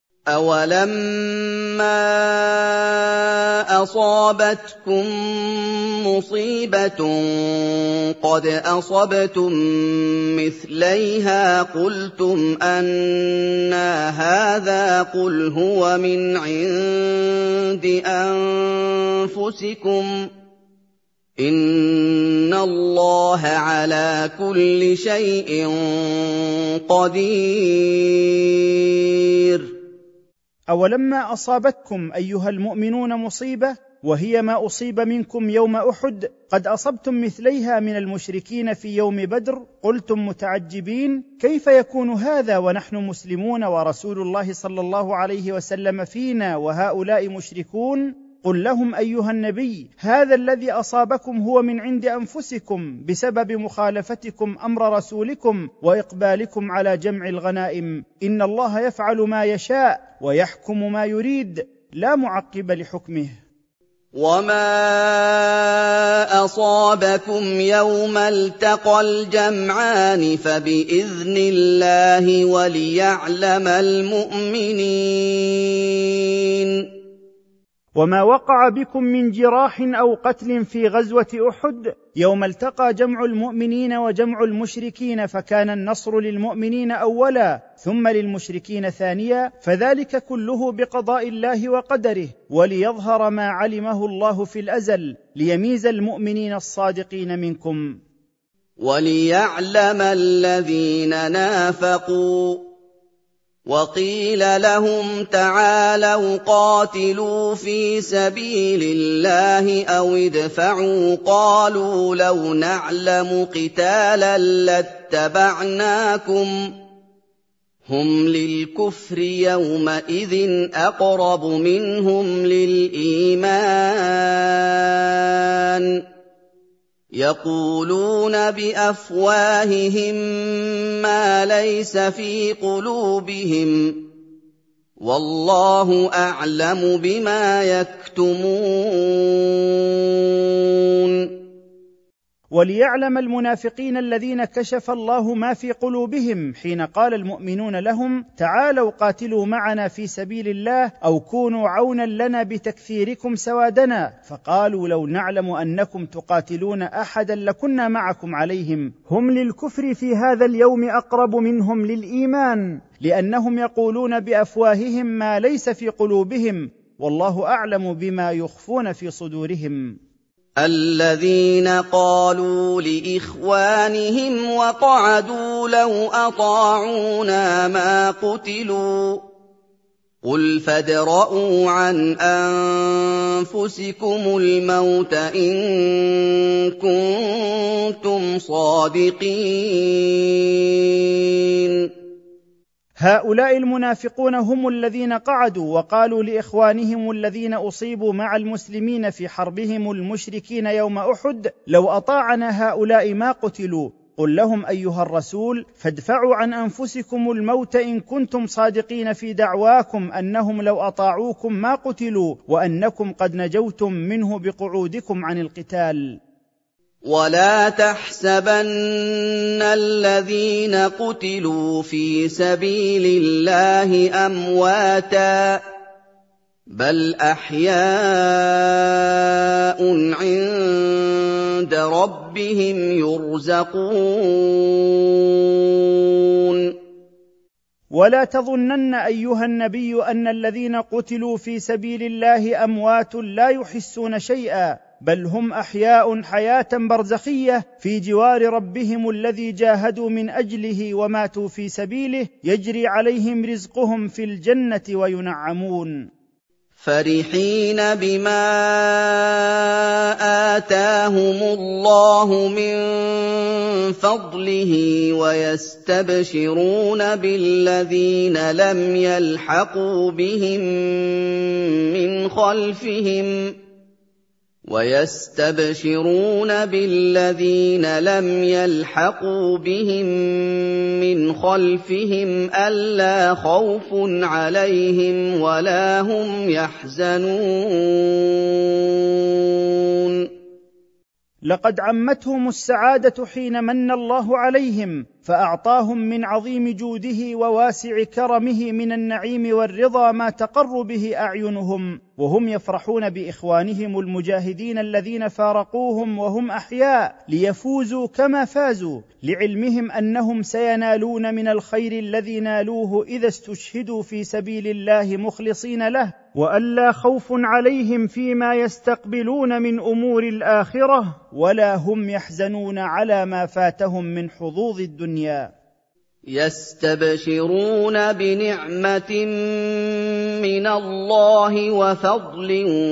أولما أصابتكم مصيبة قد أصبتم مثليها قلتم أنى هذا قل هو من عند أنفسكم إن الله على كل شيء قدير. أولما أصابتكم أيها المؤمنون مصيبة وهي ما أصيب منكم يوم أحد قد أصبتم مثليها من المشركين في يوم بدر قلتم متعجبين كيف يكون هذا ونحن مسلمون ورسول الله صلى الله عليه وسلم فينا وهؤلاء مشركون؟ قل لهم أيها النبي هذا الذي أصابكم هو من عند أنفسكم بسبب مخالفتكم أمر رسولكم وإقبالكم على جمع الغنائم، إن الله يفعل ما يشاء ويحكم ما يريد، لا معقب لحكمه. وما أصابكم يوم التقى الجمعان فبإذن الله وليعلم المؤمنين. وما وقع بكم من جراح أو قتل في غزوة أحد يوم التقى جمع المؤمنين وجمع المشركين، فكان النصر للمؤمنين أولا ثم للمشركين ثانيا، فذلك كله بقضاء الله وقدره، وليظهر ما علمه الله في الأزل ليميز المؤمنين الصادقين منكم. وليعلم الذين نافقوا وقيل لهم تعالوا قاتلوا في سبيل الله أو ادفعوا قالوا لو نعلم قتالا لاتبعناكم هم للكفر يومئذ أقرب منهم للإيمان يقولون بأفواههم ما ليس في قلوبهم والله أعلم بما يكتمون. وليعلم المنافقين الذين كشف الله ما في قلوبهم حين قال المؤمنون لهم تعالوا قاتلوا معنا في سبيل الله أو كونوا عونا لنا بتكثيركم سوادنا، فقالوا لو نعلم أنكم تقاتلون أحدا لكنا معكم عليهم هم للكفر في هذا اليوم أقرب منهم للإيمان، لأنهم يقولون بأفواههم ما ليس في قلوبهم والله أعلم بما يخفون في صدورهم. الذين قالوا لإخوانهم وقعدوا لو أطاعونا ما قتلوا قل فادرءوا عن أنفسكم الموت إن كنتم صادقين. هؤلاء المنافقون هم الذين قعدوا وقالوا لإخوانهم الذين أصيبوا مع المسلمين في حربهم المشركين يوم أحد لو أطاعنا هؤلاء ما قتلوا. قل لهم أيها الرسول فادفعوا عن أنفسكم الموت إن كنتم صادقين في دعواكم أنهم لو أطاعوكم ما قتلوا وأنكم قد نجوتم منه بقعودكم عن القتال. ولا تحسبن الذين قتلوا في سبيل الله أمواتا بل أحياء عند ربهم يرزقون. ولا تظنن أيها النبي أن الذين قتلوا في سبيل الله أموات لا يحسون شيئا، بل هم أحياء حياة برزخية في جوار ربهم الذي جاهدوا من أجله وماتوا في سبيله، يجري عليهم رزقهم في الجنة وينعمون. فرحين بما آتاهم الله من فضله ويستبشرون بالذين لم يلحقوا بهم من خلفهم ألا خوف عليهم ولا هم يحزنون. لقد عمتهم السعادة حين من الله عليهم فأعطاهم من عظيم جوده وواسع كرمه من النعيم والرضا ما تقر به أعينهم، وهم يفرحون بإخوانهم المجاهدين الذين فارقوهم وهم أحياء ليفوزوا كما فازوا، لعلمهم أنهم سينالون من الخير الذي نالوه إذا استشهدوا في سبيل الله مخلصين له، وألا خوف عليهم فيما يستقبلون من أمور الآخرة ولا هم يحزنون على ما فاتهم من حظوظ الدنيا. يستبشرون بنعمة من الله وفضل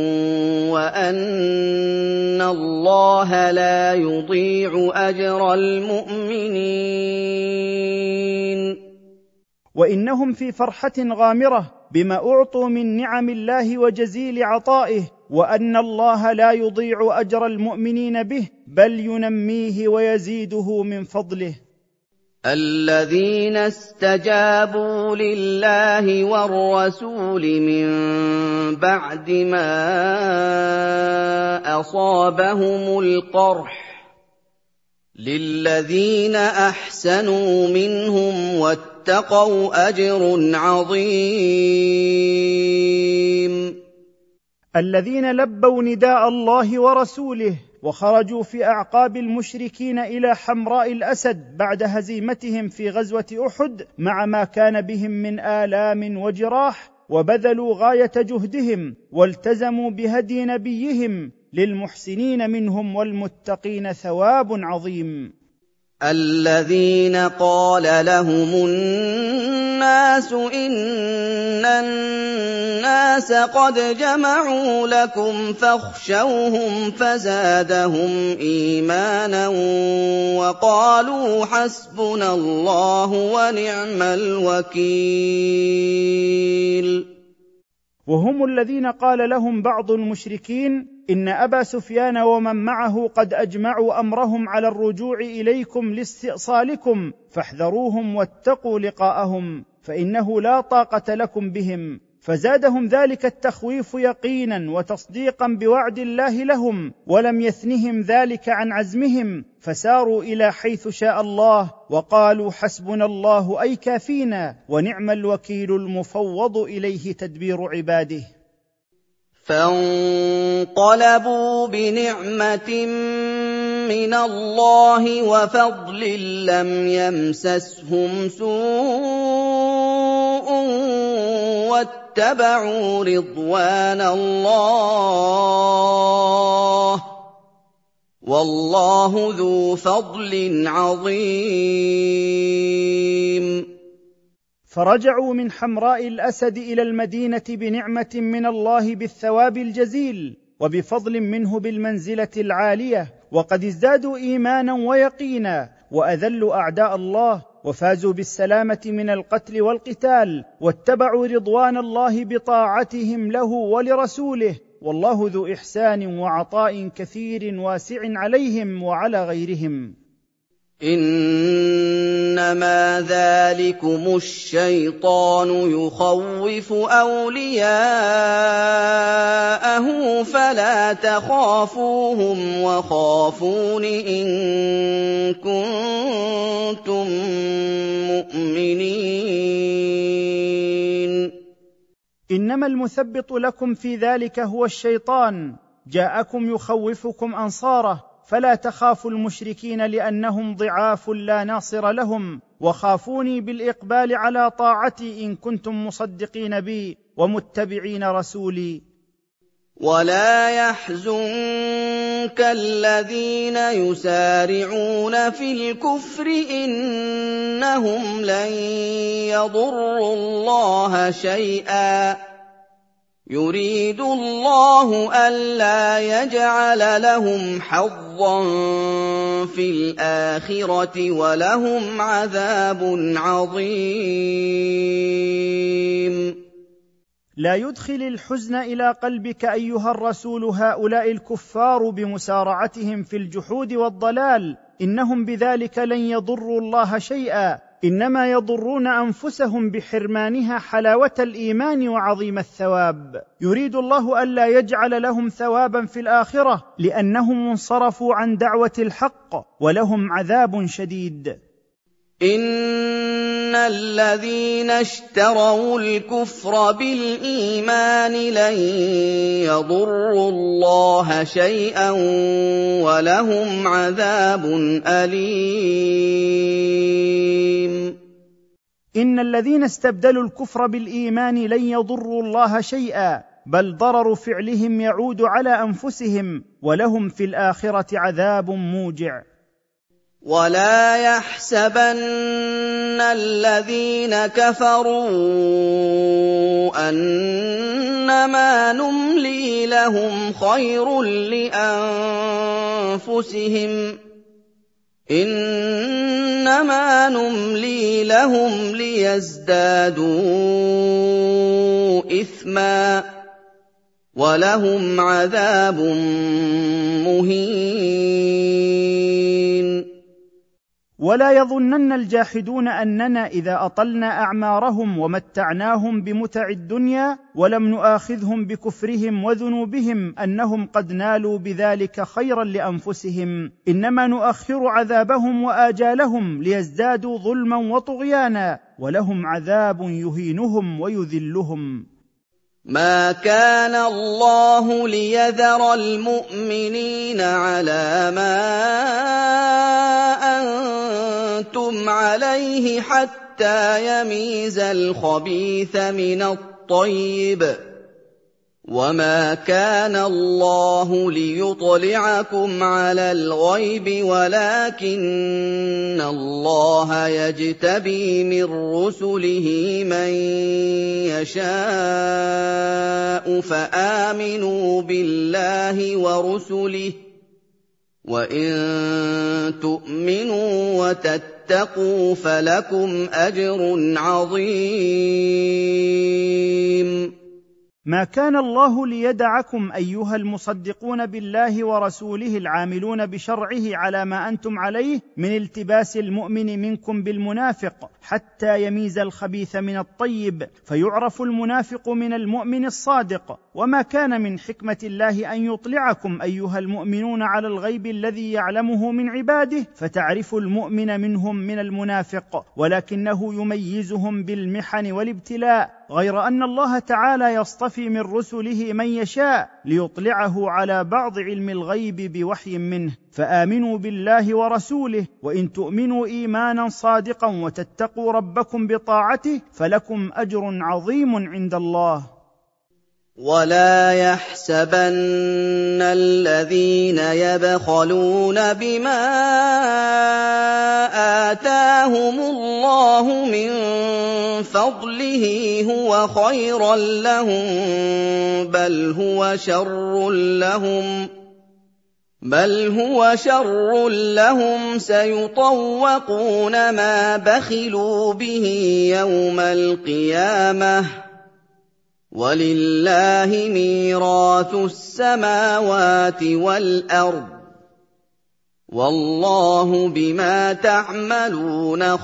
وأن الله لا يضيع أجر المؤمنين. وإنهم في فرحة غامرة بما أعطوا من نعم الله وجزيل عطائه، وأن الله لا يضيع أجر المؤمنين به بل ينميه ويزيده من فضله. الذين استجابوا لله والرسول من بعد ما أصابهم القرح للذين أحسنوا منهم واتقوا أجر عظيم. الذين لبوا نداء الله ورسوله وخرجوا في أعقاب المشركين إلى حمراء الأسد بعد هزيمتهم في غزوة أحد مع ما كان بهم من آلام وجراح، وبذلوا غاية جهدهم والتزموا بهدي نبيهم، للمحسنين منهم والمتقين ثواب عظيم. الذين قال لهم الناس إن الناس قد جمعوا لكم فاخشوهم فزادهم إيمانا وقالوا حسبنا الله ونعم الوكيل. وهم الذين قال لهم بعض المشركين إن أبا سفيان ومن معه قد أجمعوا أمرهم على الرجوع إليكم لاستئصالكم، فاحذروهم واتقوا لقاءهم فإنه لا طاقة لكم بهم. فزادهم ذلك التخويف يقينا وتصديقا بوعد الله لهم، ولم يثنهم ذلك عن عزمهم، فساروا إلى حيث شاء الله وقالوا حسبنا الله أي كافينا ونعم الوكيل المفوض إليه تدبير عباده. فانقلبوا بنعمة من الله وفضل لم يمسسهم سوء واتبعوا رضوان الله والله ذو فضل عظيم. فرجعوا من حمراء الأسد إلى المدينة بنعمة من الله بالثواب الجزيل وبفضل منه بالمنزلة العالية، وقد ازدادوا إيمانا ويقينا وأذلوا أعداء الله وفازوا بالسلامة من القتل والقتال، واتبعوا رضوان الله بطاعتهم له ولرسوله، والله ذو إحسان وعطاء كثير واسع عليهم وعلى غيرهم. إنما ذلكم الشيطان يخوف أولياءه فلا تخافوهم وخافون إن كنتم مؤمنين. إنما المثبط لكم في ذلك هو الشيطان، جاءكم يخوفكم أنصاره، فلا تخافوا المشركين لأنهم ضعاف لا ناصر لهم، وخافوني بالإقبال على طاعتي إن كنتم مصدقين بي ومتبعين رسولي. ولا يحزنك الذين يسارعون في الكفر إنهم لن يضروا الله شيئا يريد الله ألا يجعل لهم حظا في الآخرة ولهم عذاب عظيم. لا يدخل الحزن إلى قلبك أيها الرسول هؤلاء الكفار بمسارعتهم في الجحود والضلال، إنهم بذلك لن يضروا الله شيئا، إنما يضرون أنفسهم بحرمانها حلاوة الإيمان وعظيم الثواب. يريد الله ألا يجعل لهم ثوابا في الآخرة لأنهم انصرفوا عن دعوة الحق ولهم عذاب شديد. إن الذين اشتروا الكفر بالإيمان لن يضروا الله شيئا ولهم عذاب أليم. إن الذين استبدلوا الكفر بالإيمان لن يضروا الله شيئا، بل ضرر فعلهم يعود على أنفسهم ولهم في الآخرة عذاب موجع. ولا يحسبن الذين كفروا أنما نملي لهم خير لأنفسهم إنما نملي لهم ليزدادوا إثما ولهم عذاب مهين. ولا يظنن الجاحدون أننا إذا أطلنا أعمارهم ومتعناهم بمتع الدنيا ولم نؤاخذهم بكفرهم وذنوبهم أنهم قد نالوا بذلك خيرا لأنفسهم، إنما نؤخر عذابهم وآجالهم ليزدادوا ظلما وطغيانا، ولهم عذاب يهينهم ويذلهم. ما كان الله ليذر المؤمنين على ما أنتم عليه حتى يميز الخبيث من الطيب، وما كان الله ليطلعكم على الغيب ولكن الله يجتبي من رسله من يشاء، فآمنوا بالله ورسله، وإن تؤمنوا وتتقوا فلكم أجر عظيم. ما كان الله ليدعكم أيها المصدقون بالله ورسوله العاملون بشرعه على ما أنتم عليه من التباس المؤمن منكم بالمنافق حتى يميز الخبيث من الطيب، فيعرف المنافق من المؤمن الصادق. وما كان من حكمة الله أن يطلعكم أيها المؤمنون على الغيب الذي يعلمه من عباده فتعرفوا المؤمن منهم من المنافق، ولكنه يميزهم بالمحن والابتلاء، غير أن الله تعالى يصطفي من رسله من يشاء ليطلعه على بعض علم الغيب بوحي منه. فآمنوا بالله ورسوله، وإن تؤمنوا إيمانا صادقا وتتقوا ربكم بطاعته فلكم أجر عظيم عند الله. ولا يحسبن الذين يبخلون بما آتاهم الله من فضله هو خيرا لهم، بل هو شر لهم، سيطوقون ما بخلوا به يوم القيامة، ولله ميراث السماوات والأرض، والله بما تعملون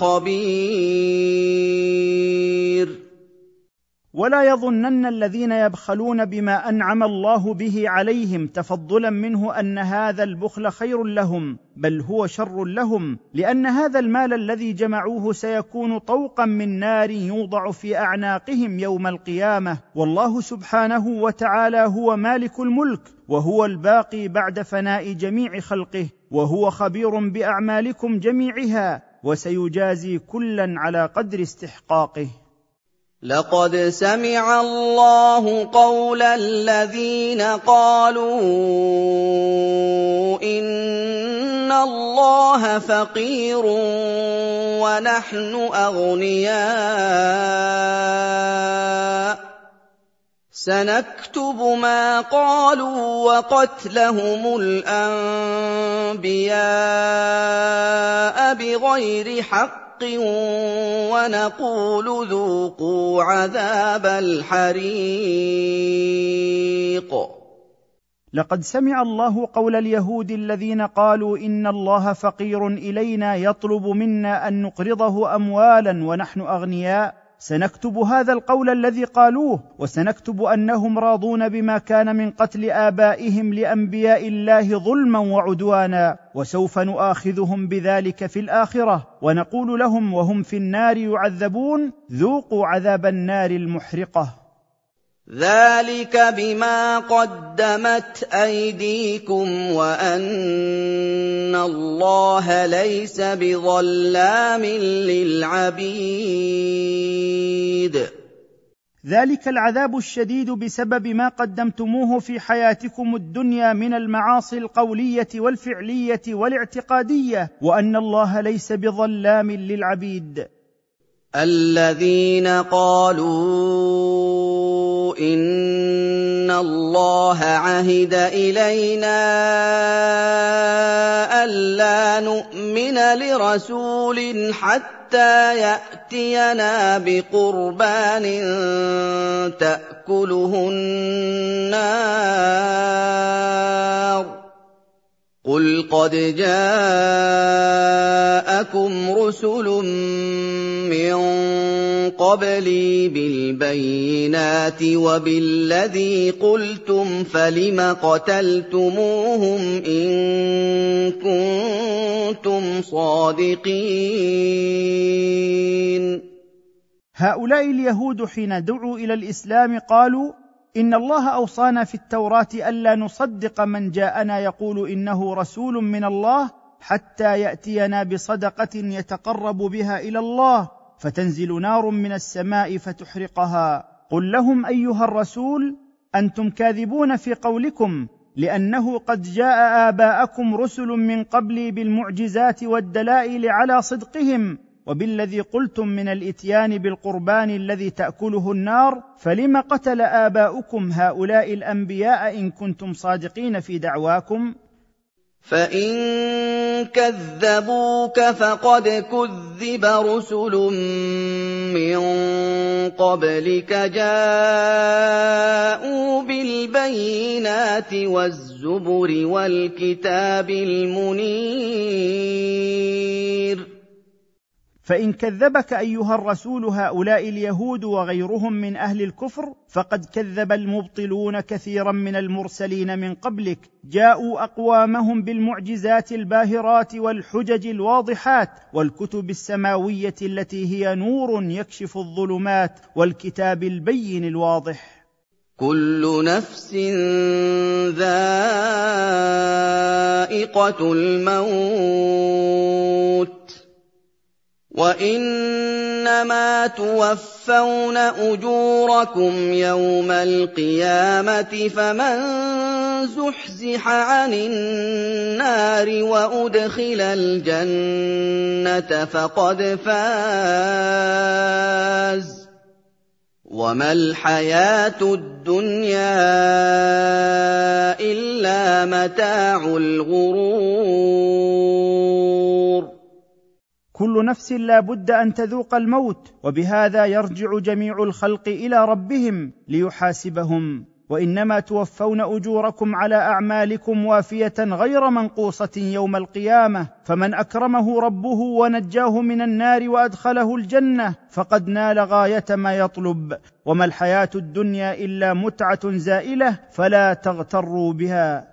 خبير. ولا يظنن الذين يبخلون بما أنعم الله به عليهم تفضلا منه أن هذا البخل خير لهم، بل هو شر لهم، لأن هذا المال الذي جمعوه سيكون طوقا من نار يوضع في أعناقهم يوم القيامة، والله سبحانه وتعالى هو مالك الملك، وهو الباقي بعد فناء جميع خلقه، وهو خبير بأعمالكم جميعها، وسيجازي كلا على قدر استحقاقه. لقد سمع الله قول الذين قالوا إن الله فقير ونحن أغنياء، سنكتب ما قالوا وقتلهم الأنبياء بغير حق، ونقول ذوقوا عذاب الحريق. لقد سمع الله قول اليهود الذين قالوا إن الله فقير إلينا يطلب منا أن نقرضه أموالا ونحن أغنياء. سنكتب هذا القول الذي قالوه، وسنكتب أنهم راضون بما كان من قتل آبائهم لأنبياء الله ظلما وعدوانا، وسوف نؤاخذهم بذلك في الآخرة، ونقول لهم وهم في النار يعذبون ذوقوا عذاب النار المحرقة. ذلك بما قدمت أيديكم وأن الله ليس بظلام للعبيد. ذلك العذاب الشديد بسبب ما قدمتموه في حياتكم الدنيا من المعاصي القولية والفعلية والاعتقادية، وأن الله ليس بظلام للعبيد. الذين قالوا إن الله عهد إلينا ألا نؤمن لرسول حتى يأتينا بقربان تأكله النار، قل قَدْ جَاءَكُمْ رُسُلٌ مِّن قَبْلِي بِالْبَيِّنَاتِ وَبِالَّذِي قُلْتُمْ فَلِمَ قَتَلْتُمُوهُمْ إِن كُنتُمْ صَادِقِينَ. هؤلاء اليهود حين دعوا إلى الإسلام قالوا: إن الله أوصانا في التوراة ألا نصدق من جاءنا يقول إنه رسول من الله حتى يأتينا بصدقة يتقرب بها إلى الله فتنزل نار من السماء فتحرقها. قل لهم أيها الرسول: أنتم كاذبون في قولكم، لأنه قد جاء آباءكم رسل من قبلي بالمعجزات والدلائل على صدقهم وبالذي قلتم من الإتيان بالقربان الذي تأكله النار، فلم قتل آباؤكم هؤلاء الأنبياء إن كنتم صادقين في دعواكم؟ فإن كذبوك فقد كذب رسل من قبلك جاءوا بالبينات والزبر والكتاب المنير. فإن كذبك أيها الرسول هؤلاء اليهود وغيرهم من أهل الكفر، فقد كذب المبطلون كثيرا من المرسلين من قبلك، جاءوا أقوامهم بالمعجزات الباهرات والحجج الواضحات والكتب السماوية التي هي نور يكشف الظلمات والكتاب البين الواضح. كل نفس ذائقة الموت وَإِنَّمَا تُوَفَّوْنَ أُجُورَكُمْ يَوْمَ الْقِيَامَةِ فَمَن زُحْزِحَ عَنِ النَّارِ وَأُدْخِلَ الْجَنَّةَ فَقَدْ فَازَ وَمَا الْحَيَاةُ الدُّنْيَا إِلَّا مَتَاعُ الْغُرُورِ. كل نفس لا بد أن تذوق الموت، وبهذا يرجع جميع الخلق إلى ربهم ليحاسبهم، وإنما توفون أجوركم على أعمالكم وافية غير منقوصة يوم القيامة، فمن أكرمه ربه ونجاه من النار وأدخله الجنة فقد نال غاية ما يطلب، وما الحياة الدنيا إلا متعة زائلة فلا تغتروا بها.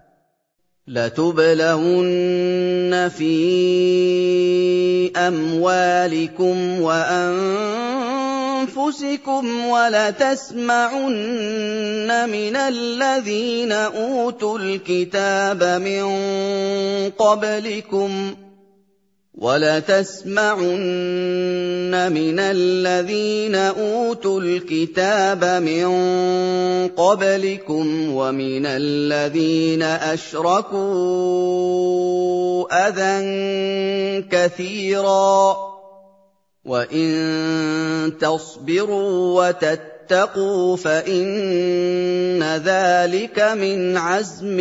لَتُبْلَوُنَّ فِي أَمْوَالِكُمْ وَأَنفُسِكُمْ وَلَتَسْمَعُنَّ مِنَ الَّذِينَ أُوتُوا الْكِتَابَ مِن قَبْلِكُمْ وَمِنَ الَّذِينَ أَشْرَكُوا أَذًى كَثِيرًا ۚ وَإِن تَصْبِرُوا وَتَتَّقُوا فَإِنَّ ذَٰلِكَ مِنْ عَزْمِ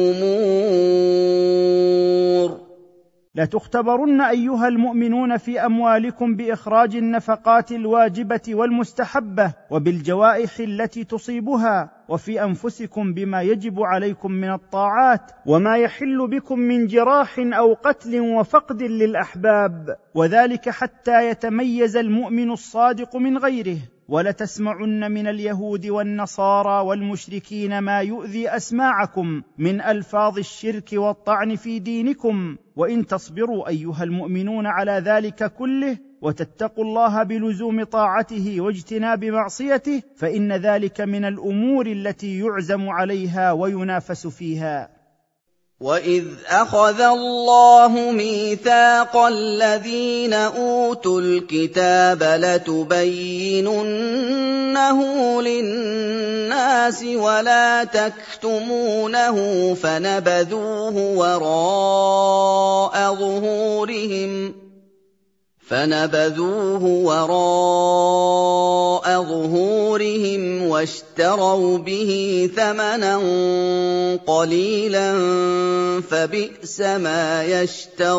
الْأُمُورِ. لتختبرن أيها المؤمنون في أموالكم بإخراج النفقات الواجبة والمستحبة وبالجوائح التي تصيبها، وفي أنفسكم بما يجب عليكم من الطاعات وما يحل بكم من جراح أو قتل وفقد للأحباب، وذلك حتى يتميز المؤمن الصادق من غيره. ولتسمعن من اليهود والنصارى والمشركين ما يؤذي أسماعكم من ألفاظ الشرك والطعن في دينكم، وإن تصبروا أيها المؤمنون على ذلك كله وتتقوا الله بلزوم طاعته واجتناب معصيته فإن ذلك من الأمور التي يعزم عليها وينافس فيها. وَإِذْ أَخَذَ اللَّهُ مِيثَاقَ الَّذِينَ أُوتُوا الْكِتَابَ لَتُبَيِّنُنَّهُ لِلنَّاسِ وَلَا تَكْتُمُونَهُ فَنَبَذُوهُ وَرَاءَ ظُهُورِهِمْ وَاشْتَرَوْا بِهِ ثَمَنًا قَلِيلًا فَبِئْسَ مَا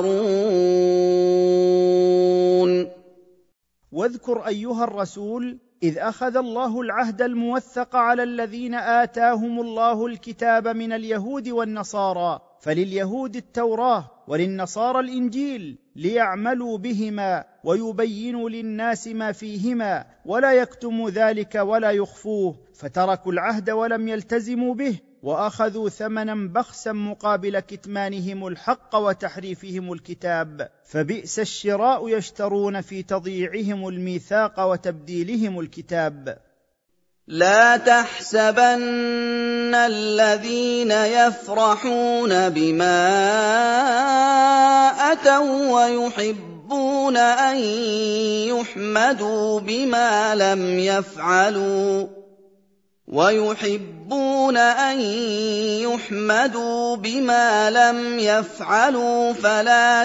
يَشْتَرُونَ. واذكر أيها الرسول إذ أخذ الله العهد الموثق على الذين آتاهم الله الكتاب من اليهود والنصارى، فلليهود التوراة وللنصارى الإنجيل، ليعملوا بهما ويبينوا للناس ما فيهما ولا يكتموا ذلك ولا يخفوه، فتركوا العهد ولم يلتزموا به، وأخذوا ثمنا بخسا مقابل كتمانهم الحق وتحريفهم الكتاب، فبئس الشراء يشترون في تضييعهم الميثاق وتبديلهم الكتاب. لا تحسبن الذين يفرحون بما أتوا ويحبون أن يحمدوا بما لم يفعلوا فلا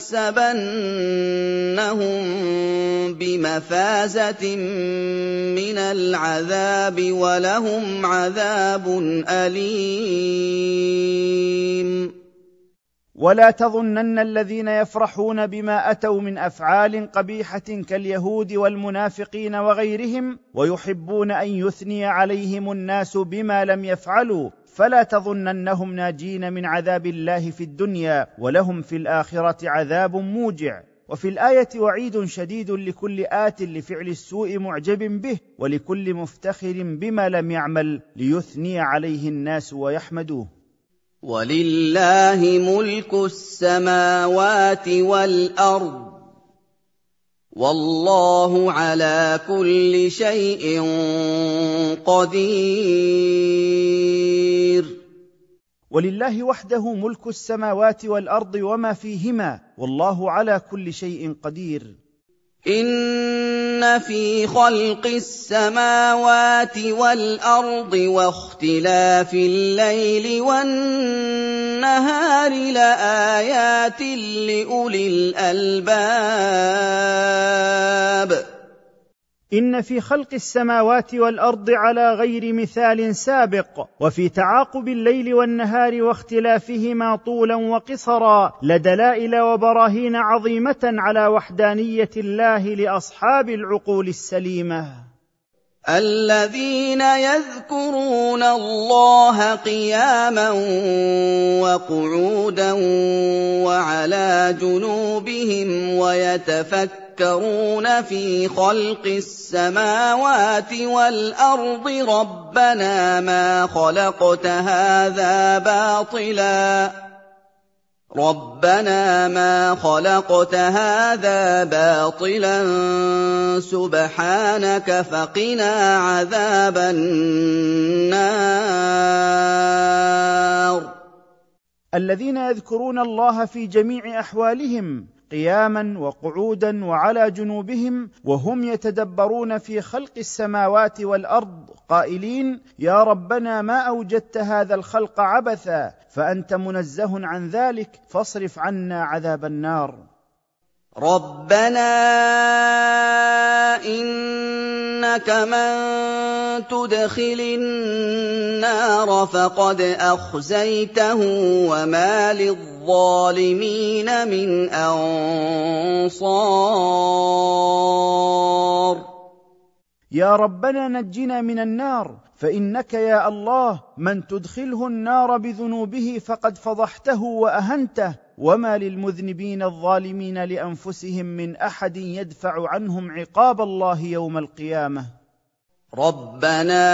تحسبنهم بمفازة من العذاب ولهم عذاب أليم. ولا تظنن الذين يفرحون بما أتوا من أفعال قبيحة كاليهود والمنافقين وغيرهم ويحبون أن يثني عليهم الناس بما لم يفعلوا، فلا تظننهم ناجين من عذاب الله في الدنيا، ولهم في الآخرة عذاب موجع. وفي الآية وعيد شديد لكل آت لفعل السوء معجب به، ولكل مفتخر بما لم يعمل ليثني عليه الناس ويحمدوه. ولله ملك السماوات والأرض والله على كل شيء قدير. ولله وحده ملك السماوات والأرض وما فيهما، والله على كل شيء قدير. إن في خلق السماوات والأرض واختلاف الليل والنهار لآيات لأولي الألباب. إن في خلق السماوات والأرض على غير مثال سابق، وفي تعاقب الليل والنهار واختلافهما طولا وقصرا لدلائل وبراهين عظيمة على وحدانية الله لأصحاب العقول السليمة. الذين يذكرون الله قياما وقعودا وعلى جنوبهم ويتفكرون في خلق السماوات والأرض ربنا ما خلقت هذا باطلا سبحانك فقنا عذاب النار. الذين يذكرون الله في جميع أحوالهم قياما وقعودا وعلى جنوبهم، وهم يتدبرون في خلق السماوات والأرض قائلين: يا ربنا ما أوجدت هذا الخلق عبثا، فأنت منزه عن ذلك، فاصرف عنا عذاب النار. ربنا إنك من تدخل النار فقد أخزيته وما للظالمين من أنصار. يا ربنا نجنا من النار، فإنك يا الله من تدخله النار بذنوبه فقد فضحته وأهنته، وما للمذنبين الظالمين لأنفسهم من أحد يدفع عنهم عقاب الله يوم القيامة. ربنا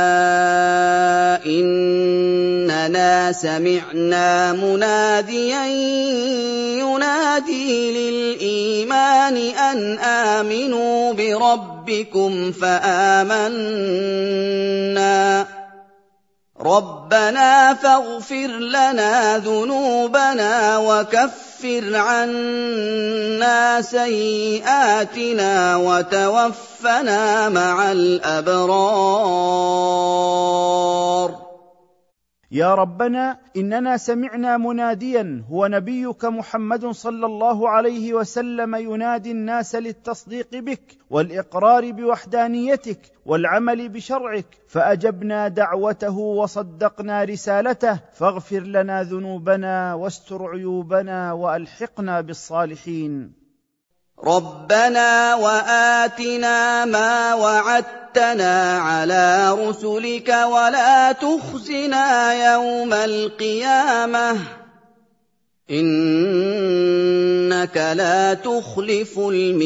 إننا سمعنا مناديا ينادي للإيمان أن آمنوا بربكم فآمنا. ربنا فاغفر لنا ذنوبنا وكفر عنا سيئاتنا وتوفنا مع الأبرار. يا ربنا إننا سمعنا مناديا هو نبيك محمد صلى الله عليه وسلم ينادي الناس للتصديق بك والإقرار بوحدانيتك والعمل بشرعك، فأجبنا دعوته وصدقنا رسالته، فاغفر لنا ذنوبنا واستر عيوبنا وألحقنا بالصالحين. رَبَّنَا وَآتِنَا مَا وَعَدتَّنَا عَلَىٰ رُسُلِكَ وَلَا تُخْزِنَا يَوْمَ الْقِيَامَةِ إِنَّكَ لَا تُخْلِفُ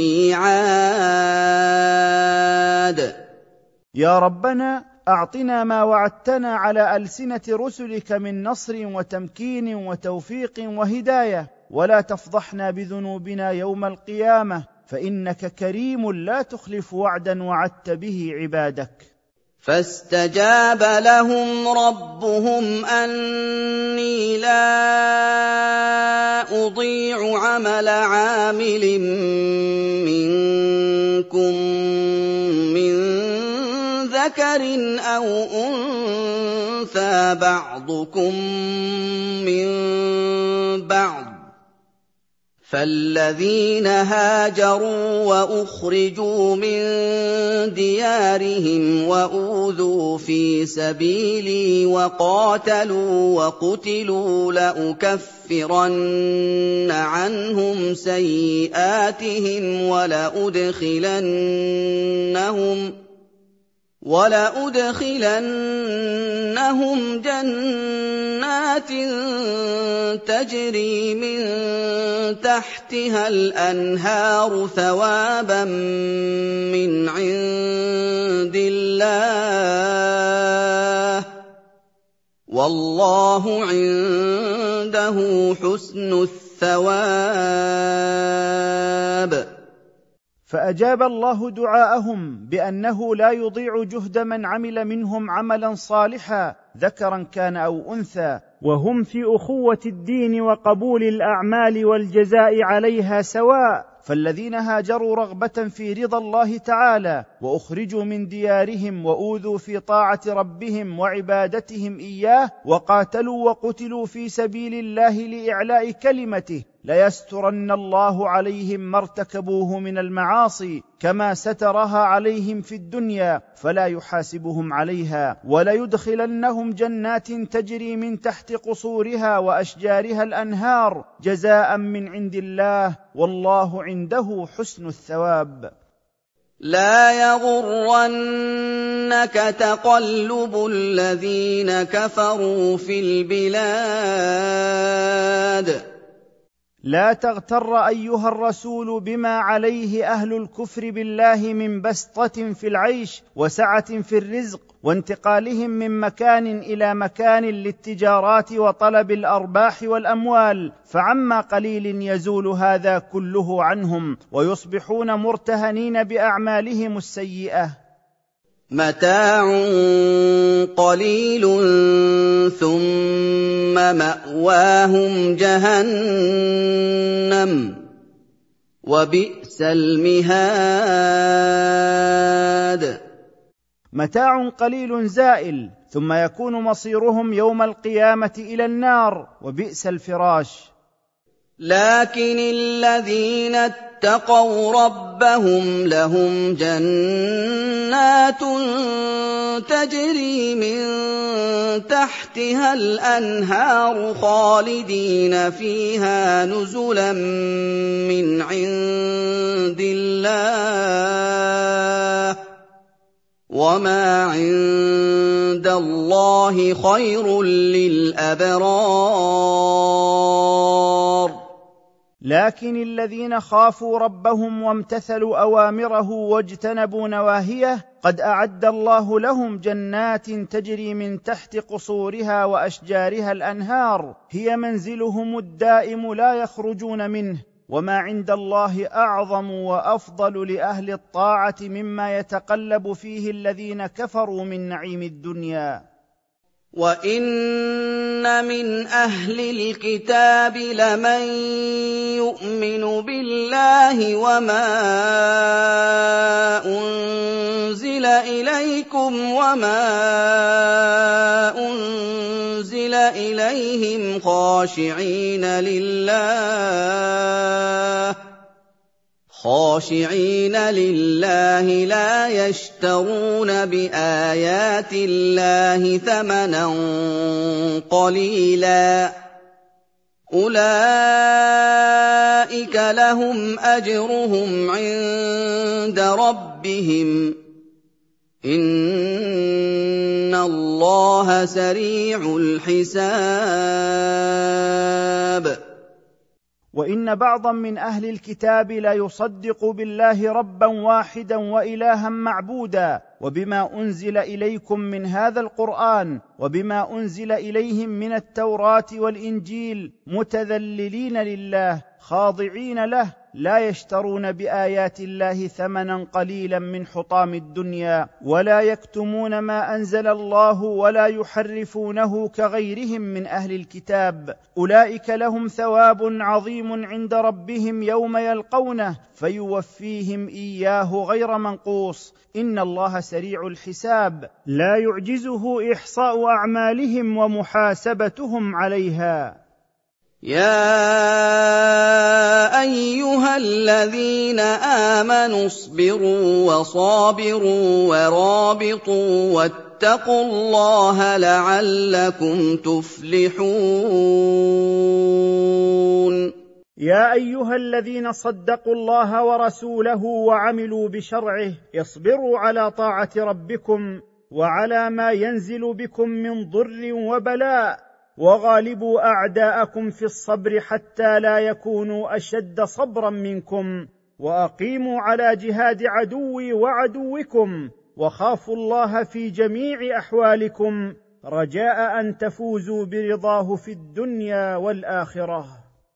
الْمِيعَادَ. يا ربنا أعطنا ما وعدتنا على ألسنة رسلك من نصر وتمكين وتوفيق وهداية، ولا تفضحنا بذنوبنا يوم القيامة، فإنك كريم لا تخلف وعدا وعدت به عبادك. فاستجاب لهم ربهم أني لا أضيع عمل عامل منكم من ذكر أو أنثى بعضكم من بعض، فالذين هاجروا وأخرجوا من ديارهم وأوذوا في سبيلي وقاتلوا وقتلوا لأكفرن عنهم سيئاتهم ولأدخلنهم جنات تجري من تحتها الأنهار ثوابا من عند الله، والله عنده حسن الثواب. فأجاب الله دعاءهم بأنه لا يضيع جهد من عمل منهم عملا صالحا ذكرا كان أو أنثى، وهم في أخوة الدين وقبول الأعمال والجزاء عليها سواء. فالذين هاجروا رغبة في رضا الله تعالى وأخرجوا من ديارهم وأوذوا في طاعة ربهم وعبادتهم إياه وقاتلوا وقتلوا في سبيل الله لإعلاء كلمته، ليسترن الله عليهم ما ارتكبوه من المعاصي كما سترها عليهم في الدنيا، فلا يحاسبهم عليها، وليدخلنهم جنات تجري من تحت قصورها وأشجارها الأنهار جزاء من عند الله، والله عنده حسن الثواب. لا يغرنك تقلب الذين كفروا في البلاد. لا تغتر أيها الرسول بما عليه أهل الكفر بالله من بسطة في العيش وسعة في الرزق وانتقالهم من مكان إلى مكان للتجارات وطلب الأرباح والأموال، فعما قليل يزول هذا كله عنهم ويصبحون مرتهنين بأعمالهم السيئة. متاع قليل ثم مأواهم جهنم وبئس المهاد. متاع قليل زائل ثم يكون مصيرهم يوم القيامة إلى النار، وبئس الفراش. لكن الذين اتقوا ربهم لهم جنات تجري من تحتها الأنهار خالدين فيها نزلا من عند الله، وما عند الله خير للأبرار. لكن الذين خافوا ربهم وامتثلوا أوامره واجتنبوا نواهيه قد أعد الله لهم جنات تجري من تحت قصورها وأشجارها الأنهار، هي منزلهم الدائم لا يخرجون منه، وما عند الله أعظم وأفضل لأهل الطاعة مما يتقلب فيه الذين كفروا من نعيم الدنيا. وَإِنَّ مِنْ أَهْلِ الْكِتَابِ لَمَن يُؤْمِنُ بِاللَّهِ وَمَا أُنزِلَ إِلَيْكُمْ وَمَا أُنزِلَ إِلَيْهِمْ خاشعين لله لا يشترون بآيات الله ثمنا قليلا، أولئك أُولَٰئِكَ لَهُمْ أَجْرُهُمْ عِندَ رَبِّهِمْ ۗ إِنَّ اللَّهَ سَرِيعُ الْحِسَابِ. وان بعضا من اهل الكتاب لا يصدق بالله ربا واحدا والها معبودا، وبما انزل اليكم من هذا القران، وبما انزل اليهم من التوراه والانجيل، متذللين لله خاضعين له، لا يشترون بايات الله ثمنا قليلا من حطام الدنيا، ولا يكتمون ما انزل الله ولا يحرفونه كغيرهم من اهل الكتاب. اولئك لهم ثواب عظيم عند ربهم يوم يلقونه، فيوفيهم اياه غير منقوص. ان الله سريع الحساب، لا يعجزه احصاء اعمالهم ومحاسبتهم عليها. يا أيها الذين آمنوا اصبروا وصابروا ورابطوا واتقوا الله لعلكم تفلحون. يا ايها الذين صدقوا الله ورسوله وعملوا بشرعه، اصبروا على طاعه ربكم وعلى ما ينزل بكم من ضر وبلاء، وغالبوا اعداءكم في الصبر حتى لا يكونوا اشد صبرا منكم، واقيموا على جهاد عدوي وعدوكم، وخافوا الله في جميع احوالكم رجاء ان تفوزوا برضاه في الدنيا والاخره.